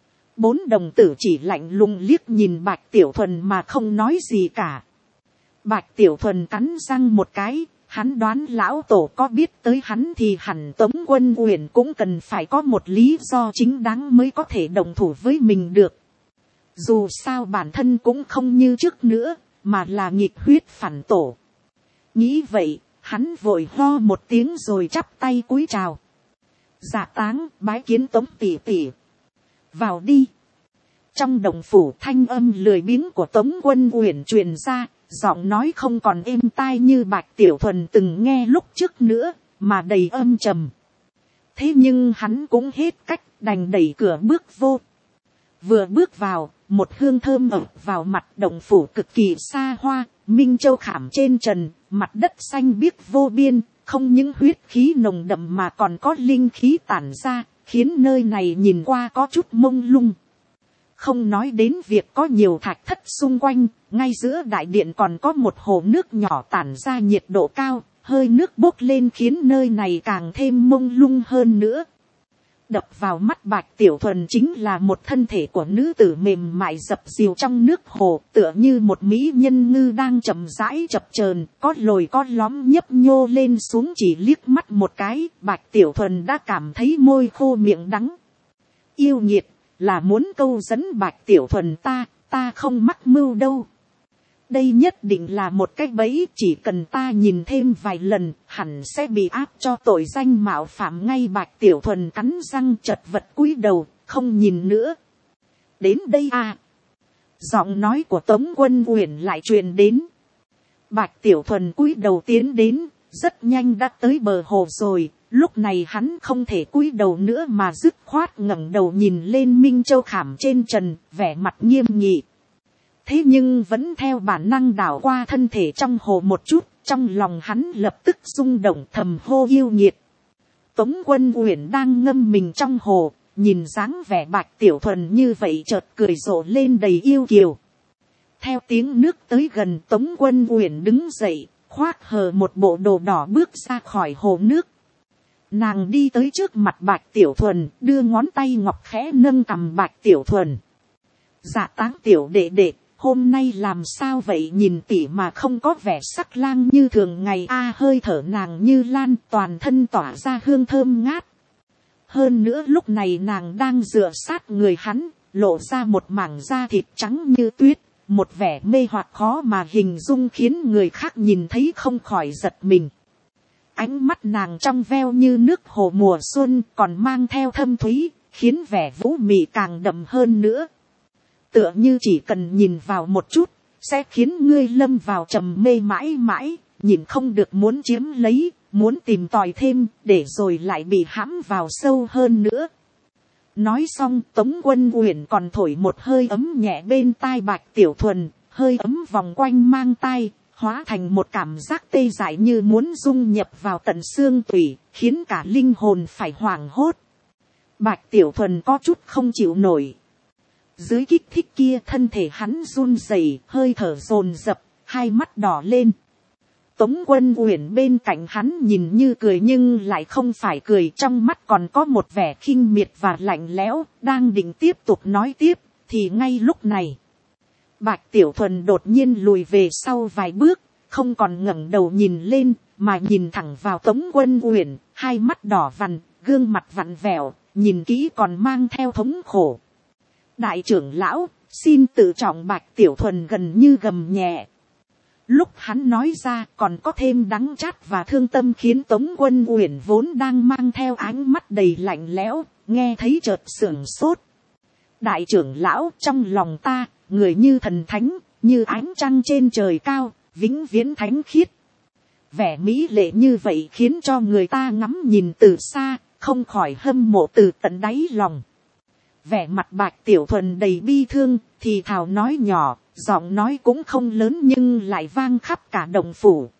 Speaker 1: 4 đồng tử chỉ lạnh lùng liếc nhìn Bạch Tiểu Thuần mà không nói gì cả. Bạch Tiểu Thuần cắn răng một cái, hắn đoán lão tổ có biết tới hắn thì hẳn Tống Quân Uyển cũng cần phải có một lý do chính đáng mới có thể đồng thủ với mình được. Dù sao bản thân cũng không như trước nữa, mà là nghịch huyết phản tổ. Nghĩ vậy, hắn vội ho một tiếng rồi chắp tay cúi chào. Dạ Táng, bái kiến Tống tỷ tỷ. Vào đi. Trong đồng phủ, thanh âm lười biếng của Tống Quân Uyển truyền ra, giọng nói không còn êm tai như Bạch Tiểu Thuần từng nghe lúc trước nữa, mà đầy âm trầm. Thế nhưng hắn cũng hết cách, đành đẩy cửa bước vô. Vừa bước vào, một hương thơm ập vào mặt. Đồng phủ cực kỳ xa hoa, minh châu khảm trên trần, mặt đất xanh biếc vô biên, không những huyết khí nồng đậm mà còn có linh khí tản ra, khiến nơi này nhìn qua có chút mông lung. Không nói đến việc có nhiều thạch thất xung quanh, ngay giữa đại điện còn có một hồ nước nhỏ tản ra nhiệt độ cao, hơi nước bốc lên khiến nơi này càng thêm mông lung hơn nữa. Đập vào mắt Bạch Tiểu Thuần chính là một thân thể của nữ tử mềm mại dập dìu trong nước hồ, tựa như một mỹ nhân ngư đang chậm rãi chập chờn, có lồi có lõm nhấp nhô lên xuống. Chỉ liếc mắt một cái, Bạch Tiểu Thuần đã cảm thấy môi khô miệng đắng. Yêu nghiệt, là muốn câu dẫn Bạch Tiểu Thuần ta không mắc mưu đâu. Đây nhất định là một cái bẫy, chỉ cần ta nhìn thêm vài lần, hẳn sẽ bị áp cho tội danh mạo phạm ngay. Bạch Tiểu Thuần cắn răng chật vật cúi đầu, không nhìn nữa. Đến đây à. Giọng nói của Tống Quân Uyển lại truyền đến. Bạch Tiểu Thuần cúi đầu tiến đến, rất nhanh đã tới bờ hồ rồi, Lúc này hắn không thể cúi đầu nữa mà dứt khoát ngẩng đầu nhìn lên Minh Châu khảm trên trần, vẻ mặt nghiêm nghị. Thế nhưng vẫn theo bản năng đảo qua thân thể trong hồ một chút, trong lòng hắn lập tức rung động thầm hô yêu nhiệt. Tống Quân Uyển đang ngâm mình trong hồ, nhìn dáng vẻ Bạch Tiểu Thuần như vậy chợt cười rộ lên đầy yêu kiều. Theo tiếng nước tới gần, Tống Quân Uyển đứng dậy, khoác hờ một bộ đồ đỏ bước ra khỏi hồ nước. Nàng đi tới trước mặt Bạch Tiểu Thuần, đưa ngón tay ngọc khẽ nâng cằm Bạch Tiểu Thuần. Dạ Táng tiểu đệ đệ, hôm nay làm sao vậy, nhìn tỉ mà không có vẻ sắc lang như thường ngày a. Hơi thở nàng như lan, toàn thân tỏa ra hương thơm ngát. Hơn nữa lúc này nàng đang dựa sát người hắn, lộ ra một mảng da thịt trắng như tuyết, một vẻ mê hoặc khó mà hình dung khiến người khác nhìn thấy không khỏi giật mình. Ánh mắt nàng trong veo như nước hồ mùa xuân, còn mang theo thâm thúy, khiến vẻ vũ mị càng đậm hơn nữa. Tựa như chỉ cần nhìn vào một chút, sẽ khiến ngươi lâm vào trầm mê mãi mãi, nhìn không được muốn chiếm lấy, muốn tìm tòi thêm, để rồi lại bị hãm vào sâu hơn nữa. Nói xong, Tống Quân Uyển còn thổi một hơi ấm nhẹ bên tai Bạch Tiểu Thuần, hơi ấm vòng quanh mang tai, hóa thành một cảm giác tê dại như muốn dung nhập vào tận xương tủy, khiến cả linh hồn phải hoảng hốt. Bạch Tiểu Thuần có chút không chịu nổi. Dưới kích thích kia thân thể hắn run rẩy, hơi thở dồn dập, hai mắt đỏ lên. Tống Quân Uyển bên cạnh hắn nhìn như cười nhưng lại không phải cười, trong mắt còn có một vẻ khinh miệt và lạnh lẽo, đang định tiếp tục nói tiếp, thì ngay lúc này. Bạch Tiểu Thuần đột nhiên lùi về sau vài bước, không còn ngẩng đầu nhìn lên, mà nhìn thẳng vào Tống Quân Uyển, hai mắt đỏ vằn, gương mặt vặn vẹo, nhìn kỹ còn mang theo thống khổ. Đại trưởng lão, xin tự trọng. Bạch Tiểu Thuần gần như gầm nhẹ. Lúc hắn nói ra còn có thêm đắng chát và thương tâm, khiến Tống Quân Uyển vốn đang mang theo ánh mắt đầy lạnh lẽo, nghe thấy chợt sửng sốt. Đại trưởng lão, trong lòng ta, người như thần thánh, như ánh trăng trên trời cao, vĩnh viễn thánh khiết. Vẻ mỹ lệ như vậy khiến cho người ta ngắm nhìn từ xa, không khỏi hâm mộ từ tận đáy lòng. Vẻ mặt Bạch Tiểu Thuần đầy bi thương, thì thào nói nhỏ, giọng nói cũng không lớn nhưng lại vang khắp cả đồng phủ.